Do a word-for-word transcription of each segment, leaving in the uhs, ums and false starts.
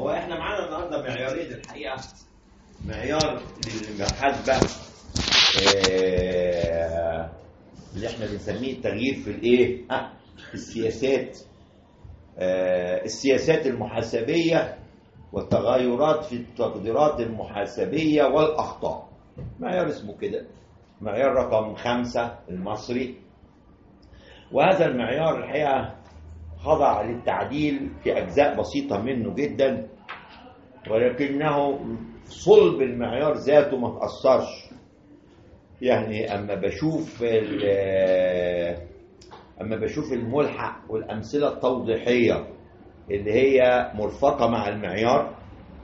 هو احنا معانا النهارده معيارين الحقيقه. معيار للمحاسبه آه اللي احنا بنسميه التغيير في الايه؟ ها السياسات آه السياسات المحاسبيه والتغيرات في التقديرات المحاسبيه والاخطاء. معيار اسمه كده، معيار رقم خمسة المصري. وهذا المعيار الحقيقه خضع للتعديل في أجزاء بسيطة منه جدا، ولكنه صلب المعيار ذاته ما تأثرش. يعني أما بشوف أما بشوف الملحق والأمثلة التوضيحية اللي هي مرفقة مع المعيار،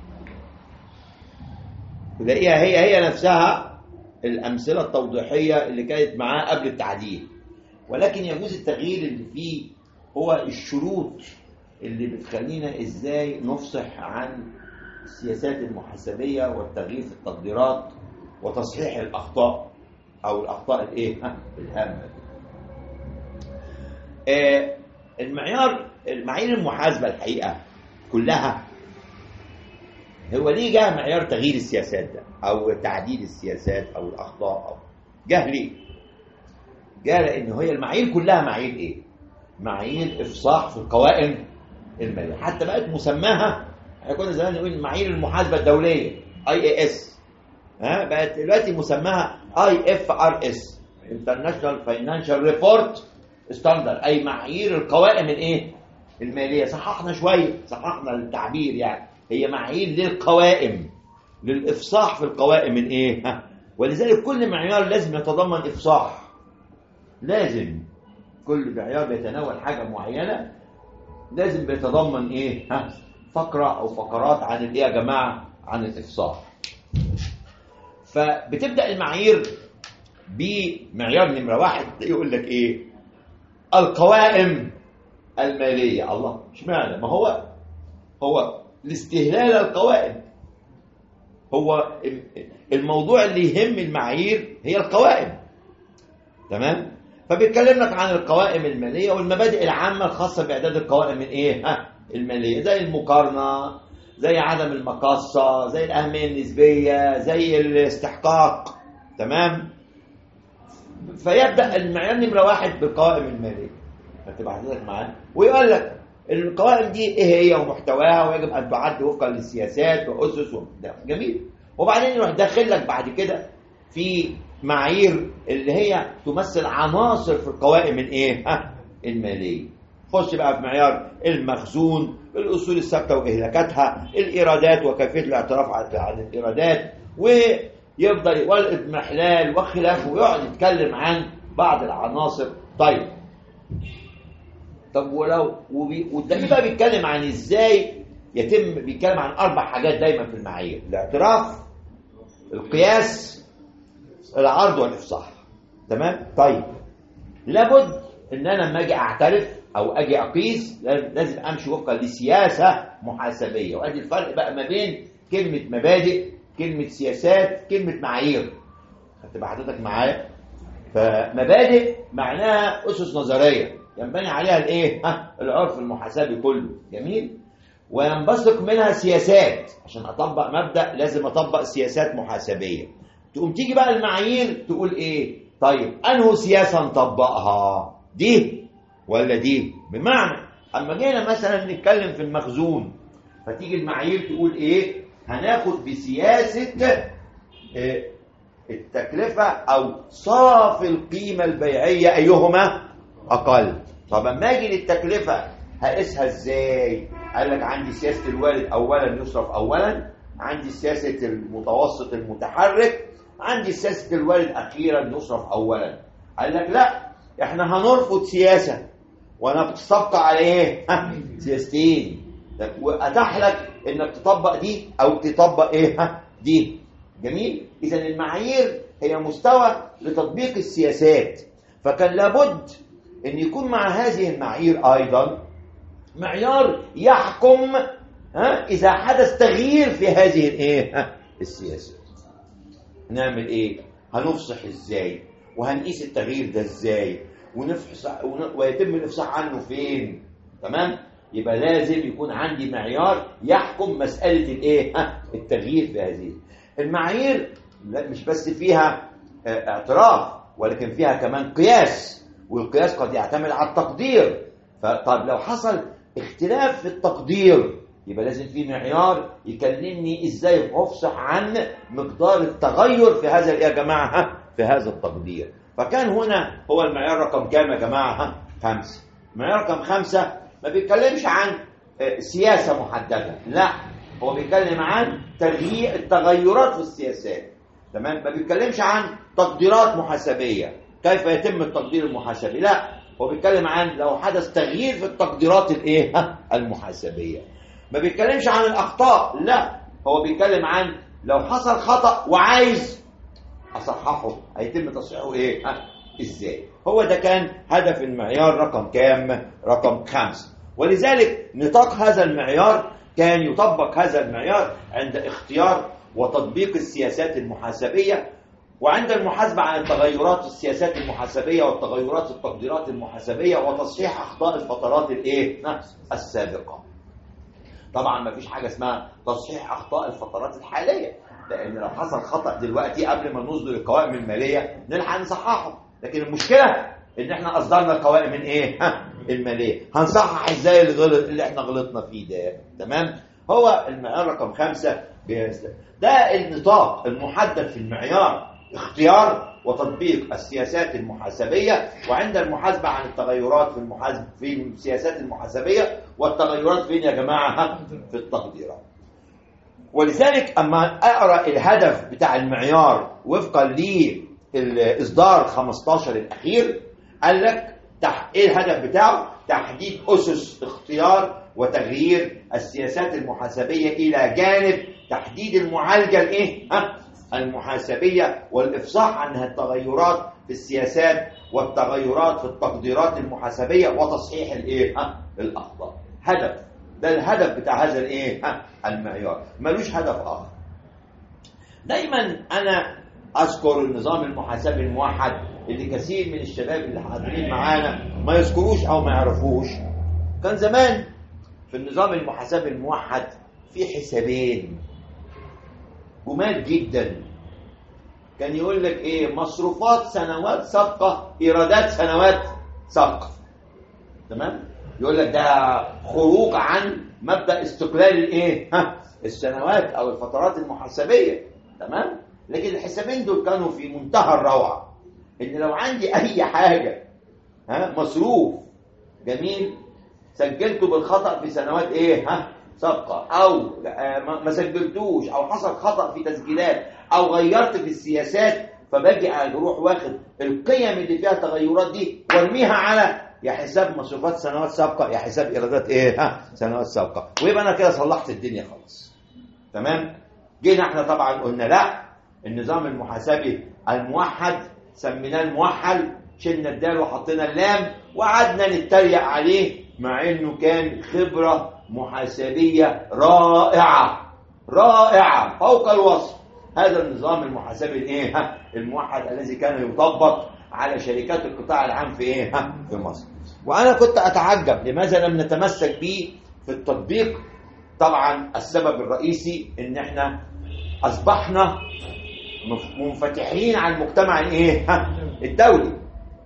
تلاقيها هي هي نفسها الأمثلة التوضيحية اللي كانت معاه قبل التعديل، ولكن يجوز التغيير اللي فيه هو الشروط اللي بتخلينا ازاي نفصح عن السياسات المحاسبيه والتغيير في التقديرات وتصحيح الاخطاء او الاخطاء الايه الهامه. آه المعيار المعايير المحاسبه الحقيقه كلها هو ليه جاء معيار تغيير السياسات ده او تعديل السياسات او الاخطاء او جه ليه؟ جاء لان هي المعايير كلها معايير ايه؟ معايير افصاح في القوائم الماليه، حتى بقت مسماها احنا كنا زمان نقول معايير المحاسبه الدوليه اي اي اس، ها بقت دلوقتي مسماها اي اف ار اس انترناشونال فاينانشال ريبورت ستاندرد، اي معايير القوائم الايه؟ الماليه. صححنا شويه، صححنا التعبير، يعني هي معايير للقوائم، للافصاح في القوائم الايه؟ ها ولذلك كل معيار لازم يتضمن افصاح، لازم كل معيار بيتناول حاجه معينه لازم بيتضمن ايه؟ ها فقره او فقرات عن الايه يا جماعه؟ عن الافصاح. فبتبدا المعايير بمعيار نمره واحد يقول لك ايه؟ القوائم الماليه. الله، اشمعنى؟ ما هو هو لاستهلال القوائم، هو الموضوع اللي يهم المعايير هي القوائم، تمام؟ فبيتكلم لك عن القوائم الماليه والمبادئ العامه الخاصه باعداد القوائم الايه؟ ها الماليه، زي المقارنه، زي عدم المقاصه، زي الاهميه النسبيه، زي الاستحقاق، تمام؟ فيبدا المعيار نمره واحد بالقوائم الماليه، هتبقى حضرتك معاه ويقول لك القوائم دي ايه هي ومحتواها ويجب ان تعد وفقا للسياسات واسس وده جميل. وبعدين يروح داخل لك بعد كده في معايير اللي هي تمثل عناصر في القوائم الايه؟ ها الماليه. خش بقى في معيار المخزون، الاصول الثابته واهلاكاتها، الايرادات وكيفيه الاعتراف عن الايرادات، ويفضل والاضمحلال وخلافه، ويقعد يتكلم عن بعض العناصر. طيب طب ولو وده بقى بيتكلم عن ازاي يتم، بيتكلم عن اربع حاجات دايما في المعايير: الاعتراف، القياس، العرض والافصاح، تمام؟ طيب لابد ان انا لما اجي اعترف او اجي اقيس لازم امشي وفقا لسياسه محاسبيه. وادي الفرق بقى ما بين كلمه مبادئ، كلمه سياسات، كلمه معايير. هتبقى حضرتك معايا؟ فمبادئ معناها اسس نظريه ينبني عليها الايه؟ ها العرف المحاسبي كله، جميل؟ وينبثق منها سياسات، عشان اطبق مبدا لازم اطبق سياسات محاسبيه. تقوم تيجي بقى المعايير تقول ايه؟ طيب انه سياسه نطبقها، دي ولا دي؟ بمعنى اما جينا مثلا نتكلم في المخزون، فتيجي المعايير تقول ايه؟ هناخد بسياسه إيه؟ التكلفه او صافي القيمه البيعيه ايهما اقل. طب اما اجي للتكلفه هقيسها ازاي؟ قال لك عندي سياسه الوارد اولا يصرف اولا، عندي سياسه المتوسط المتحرك، عندي سياسه الوارد اخيرا يصرف اولا. قال لك لا، احنا هنرفض سياسه ونتبقى على ايه؟ ها سياستين، واتاح لك انك تطبق دي او تطبق ايه؟ ها دي، جميل؟ اذا المعايير هي مستوى لتطبيق السياسات، فكان لابد ان يكون مع هذه المعايير ايضا معيار يحكم ها اذا حدث تغيير في هذه الايه؟ ها السياسات. نعمل ايه؟ هنفصح ازاي؟ وهنقيس التغيير ده ازاي؟ ونفحص ويتم الافصاح عنه فين؟ تمام؟ يبقى لازم يكون عندي معيار يحكم مسألة الايه؟ التغيير في هذه المعايير. مش بس فيها اعتراف ولكن فيها كمان قياس، والقياس قد يعتمد على التقدير. فطب لو حصل اختلاف في التقدير يبقى لازم في معيار يكلمني ازاي افصح عن مقدار التغير في هذا يا جماعه في هذا التقدير. فكان هنا هو المعيار رقم كام يا جماعه؟ خمسه. المعيار رقم خمسه ما بيتكلمش عن سياسه محدده، لا هو بيتكلم عن تغيير التغيرات في السياسات. تمام؟ ما بيتكلمش عن تقديرات محاسبيه كيف يتم التقدير المحاسبي، لا هو بيتكلم عن لو حدث تغيير في التقديرات الايه المحاسبيه. ما بيتكلمش عن الاخطاء، لا هو بيتكلم عن لو حصل خطأ وعايز اصححه هيتم تصحيحه ايه ازاي. هو ده كان هدف المعيار رقم كام؟ رقم خمسة. ولذلك نطاق هذا المعيار كان يطبق هذا المعيار عند اختيار وتطبيق السياسات المحاسبية، وعند المحاسبة عن التغيرات السياسات المحاسبية والتغيرات التقديرات المحاسبية، وتصحيح أخطاء الفترات الايه السابقة. طبعا ما فيش حاجة اسمها تصحيح أخطاء الفترات الحالية، لأن لو حصل خطأ دلوقتي قبل ما نصدر القوائم المالية نلحق نصححه، لكن المشكلة إن إحنا أصدرنا القوائم من إيه؟ ها المالية، هنصحح إزاي اللي غلط اللي إحنا غلطنا فيه ده؟ تمام؟ هو المعيار رقم خمسة ده النطاق المحدد في المعيار اختيار وتطبيق السياسات المحاسبية، وعند المحاسبة عن التغيرات في المحاسبة في السياسات المحاسبية والتغيرات فين يا جماعة؟ في التقديرات. ولذلك أما أقرأ الهدف بتاع المعيار وفقا للإصدار خمستاشر الأخير قال لك تح... إيه الهدف بتاعه؟ تحديد أسس اختيار وتغيير السياسات المحاسبية إلى جانب تحديد المعالجة الإيه؟ ها؟ المحاسبية والإفصاح عن التغيرات في السياسات والتغيرات في التقديرات المحاسبية وتصحيح الإيه؟ ها؟ الأخطاء. هدف، ده الهدف بتاع هذا الإيه؟ ها؟ المعيار، ملوش هدف آخر. دايما أنا أذكر النظام المحاسبي الموحد اللي كثير من الشباب اللي حاضرين معانا ما يذكروش أو ما يعرفوش. كان زمان في النظام المحاسبي الموحد في حسابين جمال جدا. كان يقول لك ايه؟ مصروفات سنوات سابقه، ايرادات سنوات سابقه. تمام؟ يقول لك ده خروج عن مبدا استقلال الايه؟ ها السنوات او الفترات المحاسبيه. تمام؟ لكن الحسابين دول كانوا في منتهى الروعه. ان لو عندي اي حاجه ها مصروف جميل سجلته بالخطا في سنوات ايه؟ ها سابقه، او ما سجلتوش، او حصل خطا في تسجيلات، او غيرت في السياسات، فباجي اروح واخد القيم اللي فيها تغيرات دي وارميها على يا حساب مصروفات سنوات سابقه يا حساب ايرادات ايه؟ ها سنوات سابقه، ويبقى انا كده صلحت الدنيا خلاص. تمام؟ جينا احنا طبعا قلنا لا، النظام المحاسبي الموحد سميناه الموحد، شلنا الدال وحطينا اللام وقعدنا نتريق عليه، مع انه كان خبره محاسبيه رائعه رائعه فوق الوصف. هذا النظام المحاسبي الايه؟ الموحد الذي كان يطبق على شركات القطاع العام في ايه؟ في مصر. وانا كنت اتعجب لماذا لم نتمسك به في التطبيق. طبعا السبب الرئيسي ان احنا اصبحنا منفتحين على المجتمع الايه؟ الدولي.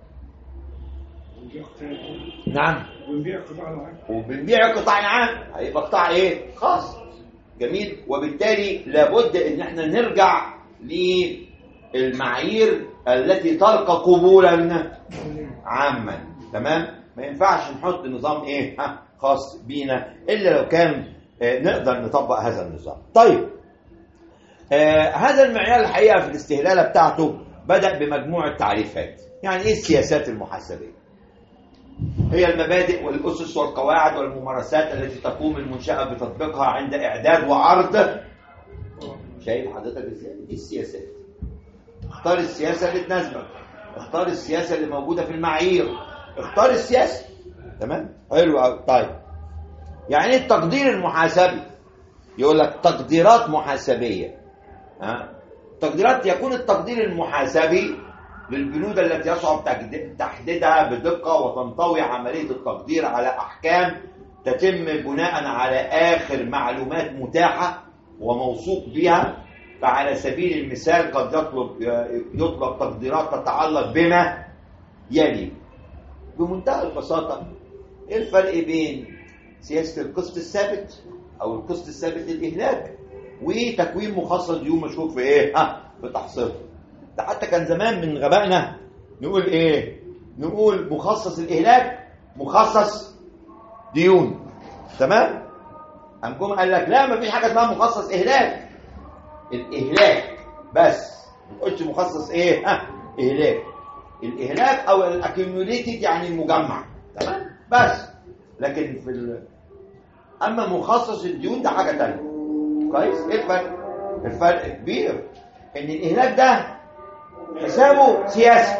نعم، وبنبيع قطاع العام وبنبيع القطاع العام هيبقى قطاع ايه؟ خاص. جميل. وبالتالي لابد ان احنا نرجع للمعايير التي تلقى قبولا عاما. تمام؟ ما ينفعش نحط نظام ايه؟ ها خاص بينا الا لو كان آه نقدر نطبق هذا النظام. طيب آه هذا المعيار الحقيقه في الاستهلاله بتاعته بدأ بمجموعه تعريفات. يعني ايه السياسات المحاسبيه؟ هي المبادئ والأسس والقواعد والممارسات التي تقوم المنشأة بتطبيقها عند إعداد وعرض. شايف حضرتك ازاي؟ دي السياسات. اختار السياسة اللي تناسبك، اختار السياسة اللي موجودة في المعايير، اختار السياسة. تمام؟ حلو قوي. طيب يعني التقدير المحاسبي يقول لك تقديرات محاسبية. ها؟ تقديرات يكون التقدير المحاسبي للبنود التي يصعب تحديدها بدقة وتنطوي عملية التقدير على أحكام تتم بناء على آخر معلومات متاحة وموثوق بها. فعلى سبيل المثال قد يطلب يطلب تقديرات تتعلق بما يلي. بمنتهى البساطة، ايه الفرق بين سياسة القسط الثابت او القسط الثابت للإهلاك وتكوين مخصص ديون مشهور في ايه؟ ها في تحصيلها. ده حتى كان زمان من غبائنا نقول ايه؟ نقول مخصص الإهلاك مخصص ديون. تمام؟ قام جم قال لك لا، مفيش حاجة اسمها مخصص إهلاك. الإهلاك بس، ما تقولش مخصص ايه؟ ها إهلاك. الإهلاك أو الأكيوميوليتد يعني المجمع. تمام؟ بس. لكن في ال... أما مخصص الديون ده حاجة تانية. كويس؟ إيه الفرق؟ الفرق كبير. إن الإهلاك ده حسابه سياسي.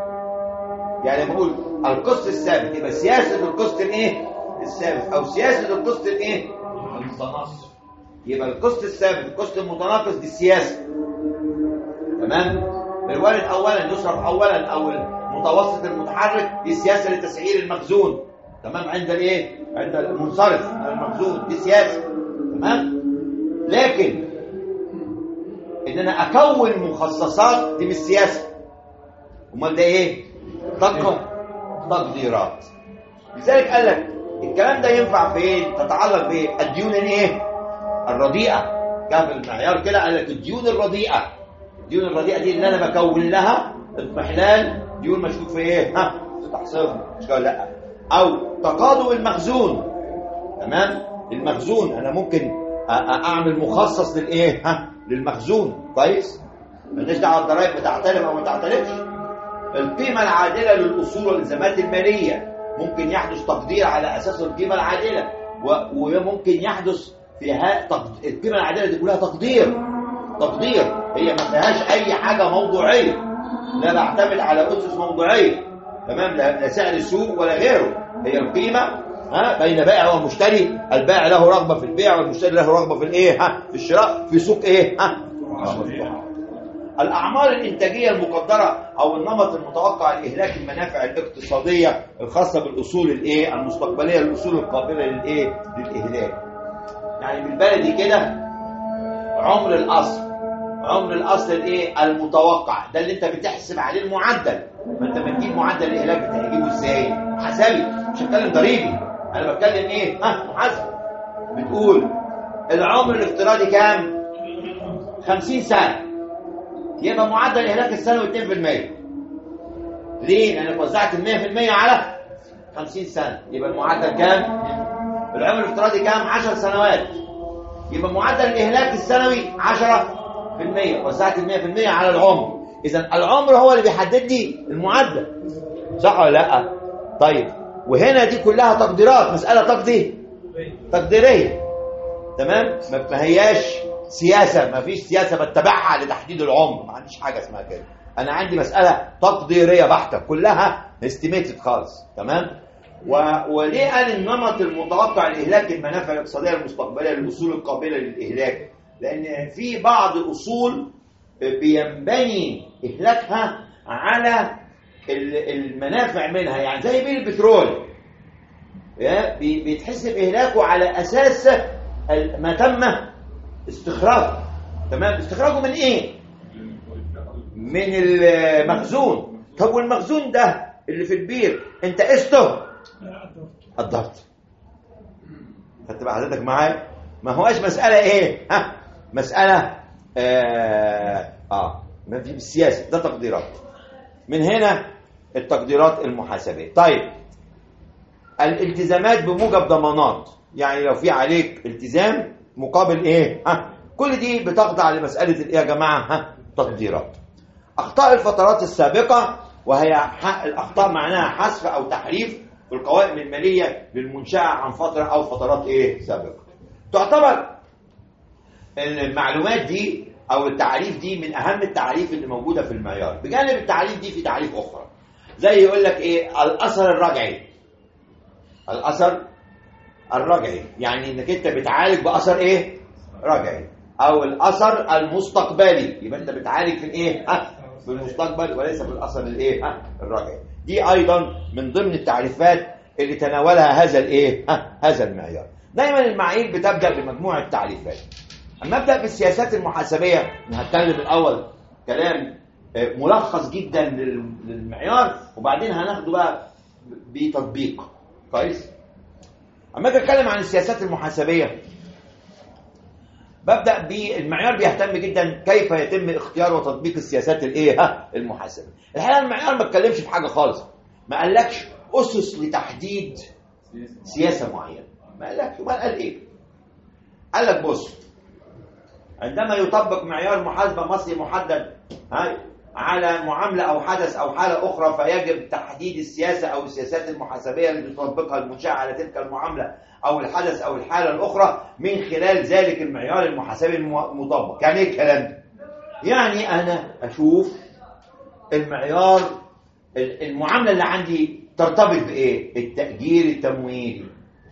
يعني بقول القسط الثابت يبقى سياسة القسط الإيه؟ الثابت، أو سياسة القسط الإيه؟ المتناقص. يبقى القسط الثابت القسط المتناقص دي السياسة. تمام؟ الوارد اولا يصرف اولا، او المتوسط المتحرك دي سياسه لتسعير المخزون. تمام؟ عند الايه؟ عند المنصرف المخزون دي سياسه. تمام؟ لكن ان انا اكون مخصصات دي مش سياسه. امال ده ايه؟ تقدير تقديرات. لذلك قال لك الكلام ده ينفع فين؟ تتعلق بالديون الايه؟ الرديئه. كان في المعيار كده قال لك الديون الرديئه. الديون الرديئه دي اللي انا بكون لها اضمحلال ديون مشكوك في ايه؟ ها تحصيلها. مش كده؟ لا. او تقاضوا المخزون. تمام؟ المخزون انا ممكن اعمل مخصص للايه؟ ها للمخزون. كويس؟ مالناش دعوه الضرائب بتعترف او ما تعترفش. القيمه العادله للاصول والالزامات الماليه ممكن يحدث تقدير على اساس القيمه العادله، وممكن يحدث فيها تقد... القيمه العادله دي كلها تقدير. تقدير هي ما فيهاش اي حاجه موضوعيه، لا بعتمد على اسس موضوعيه. تمام؟ لا سعر السوق ولا غيره. هي القيمه ها بين بائع ومشتري، البائع له رغبه في البيع والمشتري له رغبه في الايه؟ ها في الشراء في سوق ايه؟ ها الاعمار الانتاجيه المقدره او النمط المتوقع لاهلاك المنافع الاقتصاديه الخاصه بالاصول الايه؟ المستقبليه، الاصول القابله للايه؟ للاهلاك. يعني بالبلدي كده عمر الاصل، عمر الاصل الايه؟ المتوقع. ده اللي انت بتحسب عليه المعدل. ما انت بتجيب معدل الاهلاك بتجيبه ازاي؟ محاسبي، مش هتكلم ضريبي. انا بتكلم ايه؟ ها محاسبي. بتقول العمر الافتراضي كام؟ خمسين سنه. يبقى معدل الاهلاك السنوي اثنين بالمئة. ليه؟ لانك وزعت ال مئة بالمئة على خمسين سنه. يبقى المعدل كام؟ العمر الافتراضي كام؟ عشر سنوات. يبقى معدل الاهلاك السنوي عشرة بالمئة. وزعت ال مئة بالمئة على العمر. اذا العمر هو اللي بيحدد لي المعدل. صح ولا لا؟ طيب، وهنا دي كلها تقديرات، مساله تقدير تقديريه. تمام؟ ما هياش سياسه، ما فيش سياسه بتبعها لتحديد العمر. ما عنديش حاجه اسمها كده. انا عندي مساله تقديريه بحته، كلها استيميتد خالص. تمام؟ و... وليه قال النمط المتوقع لاهلاك المنافع الاقتصاديه المستقبليه للاصول القابله للاهلاك؟ لان في بعض الاصول بينبني اهلاكها على المنافع منها. يعني زي بير البترول بيتحسب اهلاكه على اساس ما تم استخراجه. تمام؟ استخراجه من ايه؟ من المخزون. طب والمخزون ده اللي في البير انت قسته؟ قدرت. خدت بقى حضرتك معايا؟ ما هواش مساله ايه؟ ها مساله اه, آه. ما في بالسياسه، ده تقديرات. من هنا التقديرات المحاسبيه. طيب، الالتزامات بموجب ضمانات. يعني لو في عليك التزام مقابل ايه؟ ها كل دي بتخضع لمساله الايه يا جماعه؟ ها تقديرات. اخطاء الفترات السابقه، وهي الاخطاء معناها حذف او تحريف في القوائم الماليه للمنشاه عن فتره او فترات ايه سابقه. تعتبر المعلومات دي او التعريف دي من اهم التعريف اللي موجوده في المعيار. بجانب التعريف دي في تعريف اخرى، زي يقول لك ايه؟ الاثر الرجعي. الاثر الرجعي يعني انك انت بتعالج باثر ايه؟ رجعي. او الاثر المستقبلي، يبقى انت بتعالج في الايه؟ ها في المستقبل وليس في الاثر الايه؟ ها الرجعي. دي ايضا من ضمن التعريفات اللي تناولها هذا الايه هذا المعيار. دايما المعايير بتبدا بمجموعه تعريفات. اما ابدا بالسياسات المحاسبيه، هنتكلم الاول كلام ملخص جدا للمعيار، وبعدين هناخده بقى بتطبيق كويس. اما اجي اتكلم عن السياسات المحاسبيه، ببدا بالمعيار بيهتم جدا كيف يتم اختيار وتطبيق السياسات الايه المحاسبه. الحقيقه المعيار ما اتكلمش في حاجه خالص، ما قالكش اسس لتحديد سياسه معينه، ما قالكش. ما قال ايه؟ قال لك بص، عندما يطبق معيار محاسبه مصري محدد على معامله او حدث او حاله اخرى، فيجب تحديد السياسه او السياسات المحاسبيه اللي بتطبقها المنشاه على تلك المعامله او الحدث او الحاله الاخرى من خلال ذلك المعيار المحاسبي المطبق. يعني ايه الكلام ده؟ يعني انا اشوف المعيار المعامله اللي عندي ترتبط بايه؟ التاجير التمويلي.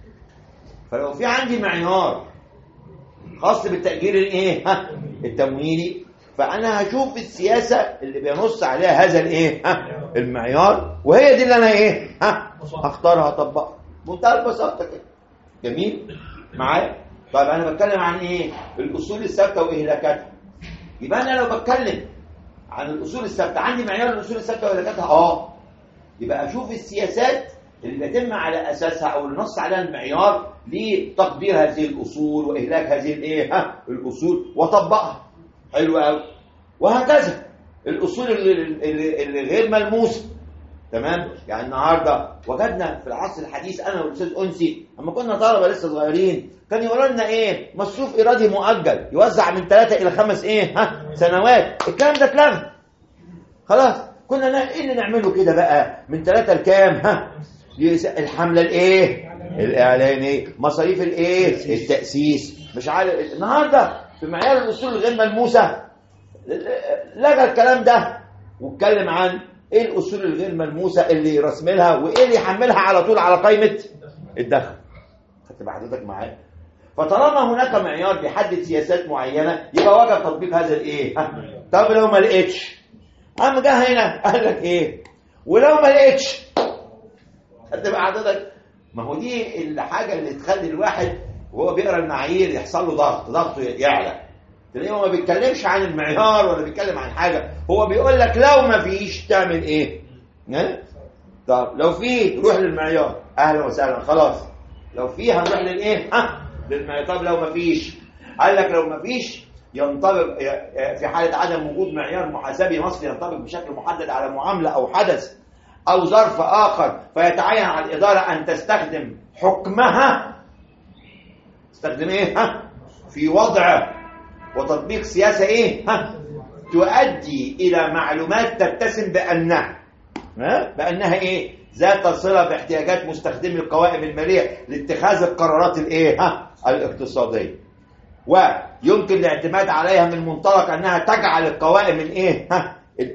فلو في عندي معيار خاص بالتاجير الايه ها التمويلي، فانا هشوف السياسه اللي بينص عليها هذا الايه ها المعيار، وهي دي اللي انا ايه ها هختارها اطبقها. منتهى البساطه كده. جميل معايا؟ طيب انا بتكلم عن ايه؟ الاصول الثابته واهلاكاتها. يبقى انا لو بتكلم عن الاصول الثابته، عندي معيار الاصول الثابته واهلاكاتها، اه يبقى اشوف السياسات اللي بيتم على اساسها او اللي نص عليها المعيار لتقدير هذه الاصول واهلاك هذه الايه ها الاصول واطبقها. حلو قوي. وهكذا الاصول اللي, اللي, اللي غير ملموسه. تمام؟ يعني النهارده وجدنا في العصر الحديث انا والاستاذ انسي لما كنا طلبه لسه صغيرين، كان يقولوا لنا ايه؟ مصروف ارادي مؤجل يوزع من ثلاثة الى خمس ايه ها سنوات. الكلام ده اتلغى خلاص. كنا ايه اللي نعمله كده بقى من ثلاثة لكام ها الحمله الايه الاعلانيه، مصاريف الايه التاسيس، مش عارف. النهارده في معيار الاصول الغير ملموسه لغى الكلام ده واتكلم عن ايه الاصول الغير ملموسه اللي يرسملها وايه اللي يحملها على طول على قائمه الدخل. خدت بقى حضرتك معايا؟ فطالما هناك معيار بيحدد سياسات معينه، يبقى وجب تطبيق هذا الايه طب لو ما لقيتش، قام جه هنا قال لك ايه؟ ولو ما لقيتش، خدت بقى حضرتك؟ ما هو دي الحاجه اللي تخلي الواحد وهو بيقرا المعايير يحصل له ضغط، ضغطه يعلى. تلاقيه ما بيتكلمش عن المعيار ولا بيتكلم عن حاجه، هو بيقول لك لو ما فيش تعمل ايه؟ ها؟ طب لو في روح للمعيار، اهلا وسهلا، خلاص. لو في هنروح للايه؟ ها؟ للمعيار. طب لو ما فيش، قال لك لو ما فيش ينطبق في حاله عدم وجود معيار محاسبي مصري ينطبق بشكل محدد على معامله او حدث او ظرف اخر، فيتعين على الاداره ان تستخدم حكمها، تستخدم ايه؟ ها؟ في وضع وتطبيق سياسه ايه؟ ها؟ تؤدي الى معلومات تتسم بانها ها؟ بانها ايه؟ ذات صله باحتياجات مستخدمي القوائم الماليه لاتخاذ القرارات الايه؟ ها؟ الاقتصاديه. ويمكن الاعتماد عليها من منطلق انها تجعل القوائم الايه؟ ها؟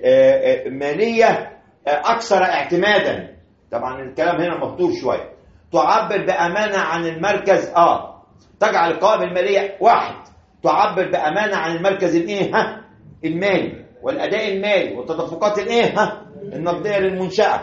الماليه اكثر اعتمادا. طبعا الكلام هنا مفتوح شويه. تعبر بامانه عن المركز اه تجعل القوائم الماليه واحد تعبر بامانه عن المركز الايه ها المالي والاداء المالي والتدفقات الايه ها النقديه للمنشاه.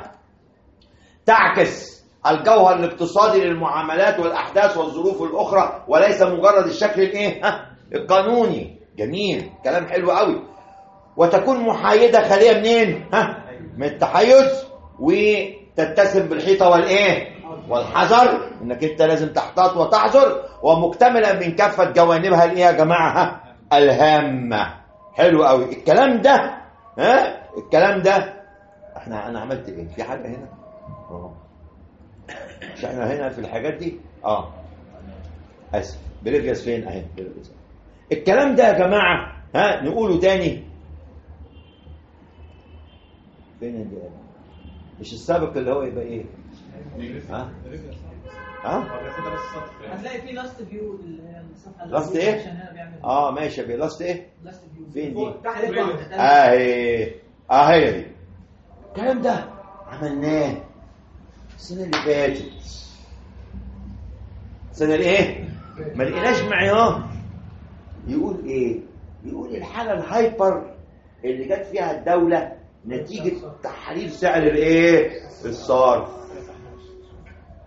تعكس الجوهر الاقتصادي للمعاملات والاحداث والظروف الاخرى وليس مجرد الشكل الايه ها القانوني. جميل، كلام حلو قوي. وتكون محايده خاليه منين؟ ها من التحيز، وتتسم بالحيطه والايه والحذر، انك انت لازم تحتاط وتحذر، ومكتمله من كافه جوانبها الايه يا جماعه ها الهامه. حلو قوي الكلام ده. ها الكلام ده احنا انا عملت ايه في حاجه هنا؟ اه مش احنا هنا في الحاجات دي اه اسف بريفيوس فين اهي بريفيوس. الكلام ده يا جماعه ها نقوله تاني. فين دي؟ مش السابق اللي هو يبقى ايه؟ ها؟ ها؟ هتلاقي في لاست فيو اللي هي الصفحه لاست ايه؟ اه ماشي بيه لاست ايه؟ لاست فيو فين دي؟ تحت اهي اهي دي. الكلام ده عملناه السنه اللي فاتت. السنه الايه؟ ما لقيناش معيار يقول ايه؟ يقول الحاله الهايبر اللي جت فيها الدوله نتيجه تحرير سعر الايه؟ الصرف.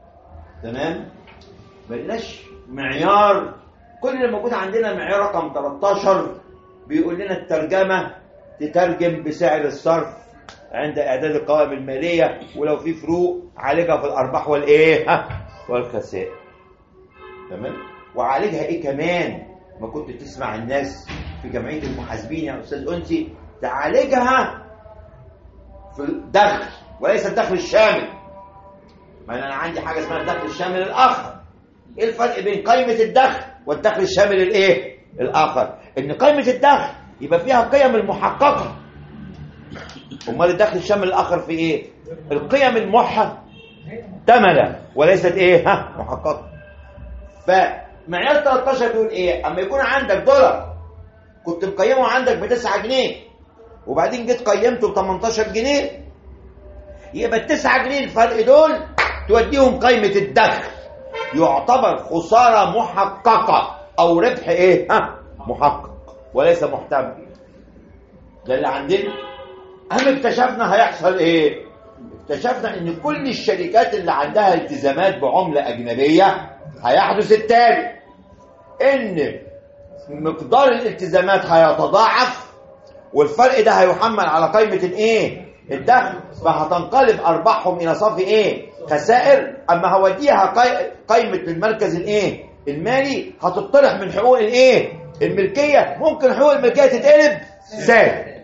تمام؟ ما لقيناش معيار. كل اللي موجود عندنا معيار رقم تلتاشر بيقول لنا الترجمه تترجم بسعر الصرف عند اعداد القوائم الماليه، ولو في فروق عالجها في الارباح والايه ها والخسائر. تمام؟ وعالجها ايه كمان؟ ما كنت تسمع الناس في جمعيه المحاسبين يا استاذ انسي تعالجها في الدخل وليس الدخل الشامل. ما انا عندي حاجه اسمها الدخل الشامل الاخر. ايه الفرق بين قائمه الدخل والدخل الشامل الايه الاخر؟ ان قائمه الدخل يبقى فيها القيم المحققه. امال الدخل الشامل الاخر في ايه؟ القيم المحتمله وليست ايه ها محققه. فمعيار تلتاشر بيقول ايه؟ اما يكون عندك دولار كنت مقيمه عندك ب تسعة جنيه وبعدين جيت قيمته ب تمنتاشر جنيه، يبقى ال تسعة جنيه الفرق دول توديهم قائمه الدخل، يعتبر خساره محققه او ربح ايه ها محقق وليس محتمل. ده اللي عندنا. اهم اكتشفنا هيحصل ايه؟ اكتشفنا ان كل الشركات اللي عندها التزامات بعمله اجنبيه هيحدث التالي: ان مقدار الالتزامات هيتضاعف والفرق ده هيحمل على قائمه الايه الدخل، فهتنقلب ارباحهم الى صافي ايه خسائر. اما هوديها قائمه المركز الايه المالي هتطرح من حقوق الايه الملكيه. ممكن حقوق الملكيه تتقلب سالب.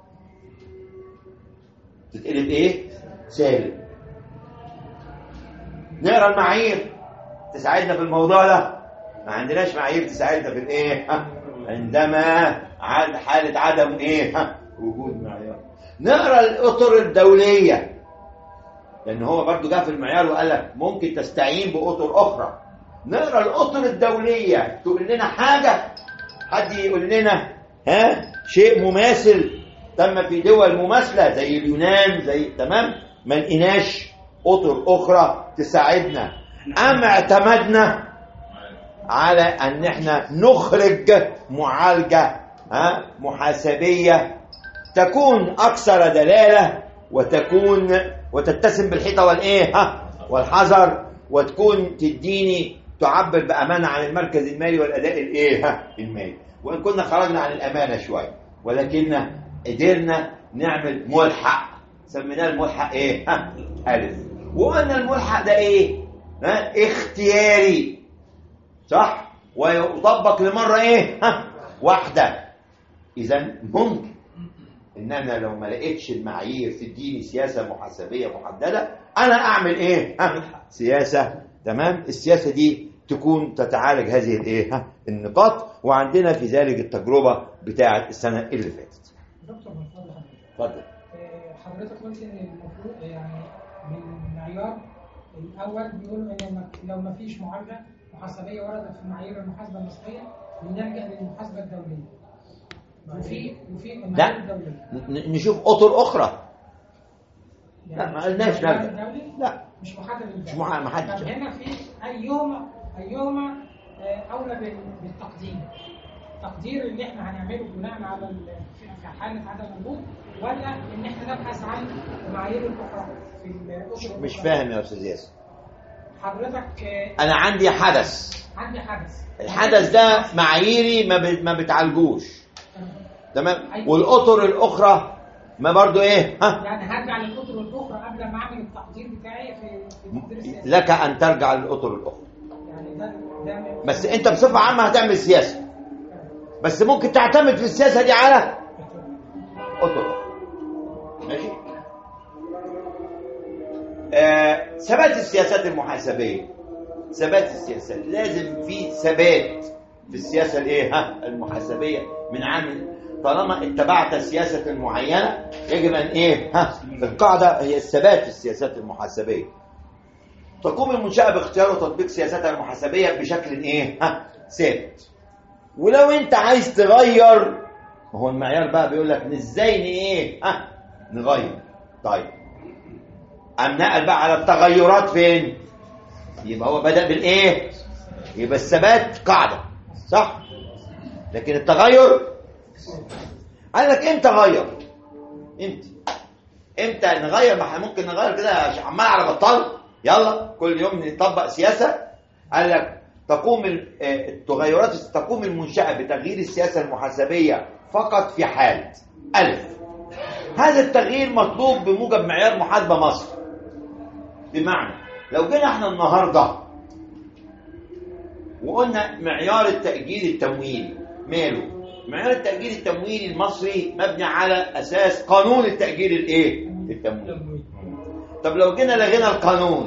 تتقلب ايه سالب. نقرا المعايير تساعدنا في الموضوع ده. ما عندناش معايير تساعدنا في الايه عندما حاله عدم ايه وجود معيار. نقرا الاطر الدوليه، لان هو برضو جه في المعيار وقال لك ممكن تستعين باطر اخرى. نقرا الاطر الدوليه تقول لنا حاجه، حد يقول لنا ها شيء مماثل تم في دول مماثله زي اليونان زي تمام. ما لقيناش اطر اخرى تساعدنا، ام اعتمدنا على ان احنا نخرج معالجه ها محاسبيه تكون اكثر دلاله وتكون وتتسم بالحيطه والايه ها والحذر، وتكون تديني تعبر بامانه عن المركز المالي والاداء الايه ها المالي. وان كنا خرجنا عن الامانه شويه ولكننا قدرنا نعمل ملحق سميناه الملحق ايه ها الف. وقلنا الملحق ده ايه ها اختياري صح ويطبق لمره ايه ها واحده. اذا ممكن ان انا لو ما لقيتش المعايير تديني سياسه محاسبيه محدده انا اعمل ايه ها سياسه. تمام؟ السياسه دي تكون تتعالج هذه الايه ها النقاط. وعندنا في ذلك التجربه بتاعه السنه اللي فاتت. دكتور من فضل حضرتك. اتفضل. حضرتك قلت ان المفروض يعني من المعيار الاول بيقول ان لو ما فيش معالجه محاسبيه وردت في معايير المحاسبه المصريه بنلجا للمحاسبه الدوليه. وفي وفي المعايير الدوليه نشوف اطر اخرى. يعني لا ما قلناش نرجع. لا مش محدد مش محدد. طب هنا في ايهما ايهما اولى بالتقدير؟ التقدير اللي احنا هنعمله بناء على في حاله عدم وجود، ولا ان احنا نبحث عن المعايير الاخرى في الاسره؟ مش فاهم يا استاذ ياسر. حضرتك انا عندي حدث عندي حدث الحدث ده معاييري ما ما بتعالجوش. تمام؟ والاطر الاخرى ما برضو ايه ها يعني هرجع للاطر الاخرى قبل ما اعمل التقدير بتاعي في التقدير السياسي. لك ان ترجع للاطر الاخرى. يعني ده ده بس انت بصفه عامه هتعمل سياسه، بس ممكن تعتمد في السياسه دي على اطر. ماشي؟ آه ثبات السياسات المحاسبيه. ثبات السياسات لازم في ثبات في السياسه الايه ها المحاسبيه من عامل. طالما اتبعت سياسه معينه يجب ان ايه ها القاعده هي الثبات في السياسات المحاسبيه. تقوم المنشاه باختيار وتطبيق سياستها المحاسبيه بشكل ايه ها ثابت. ولو انت عايز تغير، ما هو المعيار بقى بيقول لك ازاي ايه ها نغير. طيب ام نقل بقى على التغيرات فين؟ يبقى هو بدأ بالايه؟ يبقى الثبات قاعده صح، لكن التغير قال لك امتى غير؟ امتى؟ امتى نغير؟ ما احنا ممكن نغير كده عمال على بطال. يلا كل يوم نطبق سياسه. قال لك تقوم التغيرات تقوم المنشاه بتغيير السياسه المحاسبيه فقط في حال الف هذا التغيير مطلوب بموجب معيار محاسبه مصر. بمعنى لو جينا احنا النهارده وقلنا معيار التأجير التمويلي، ماله؟ معيار التأجير التمويلي المصري مبني على أساس قانون التأجير الايه؟ التمويلي. طب لو جينا لغينا القانون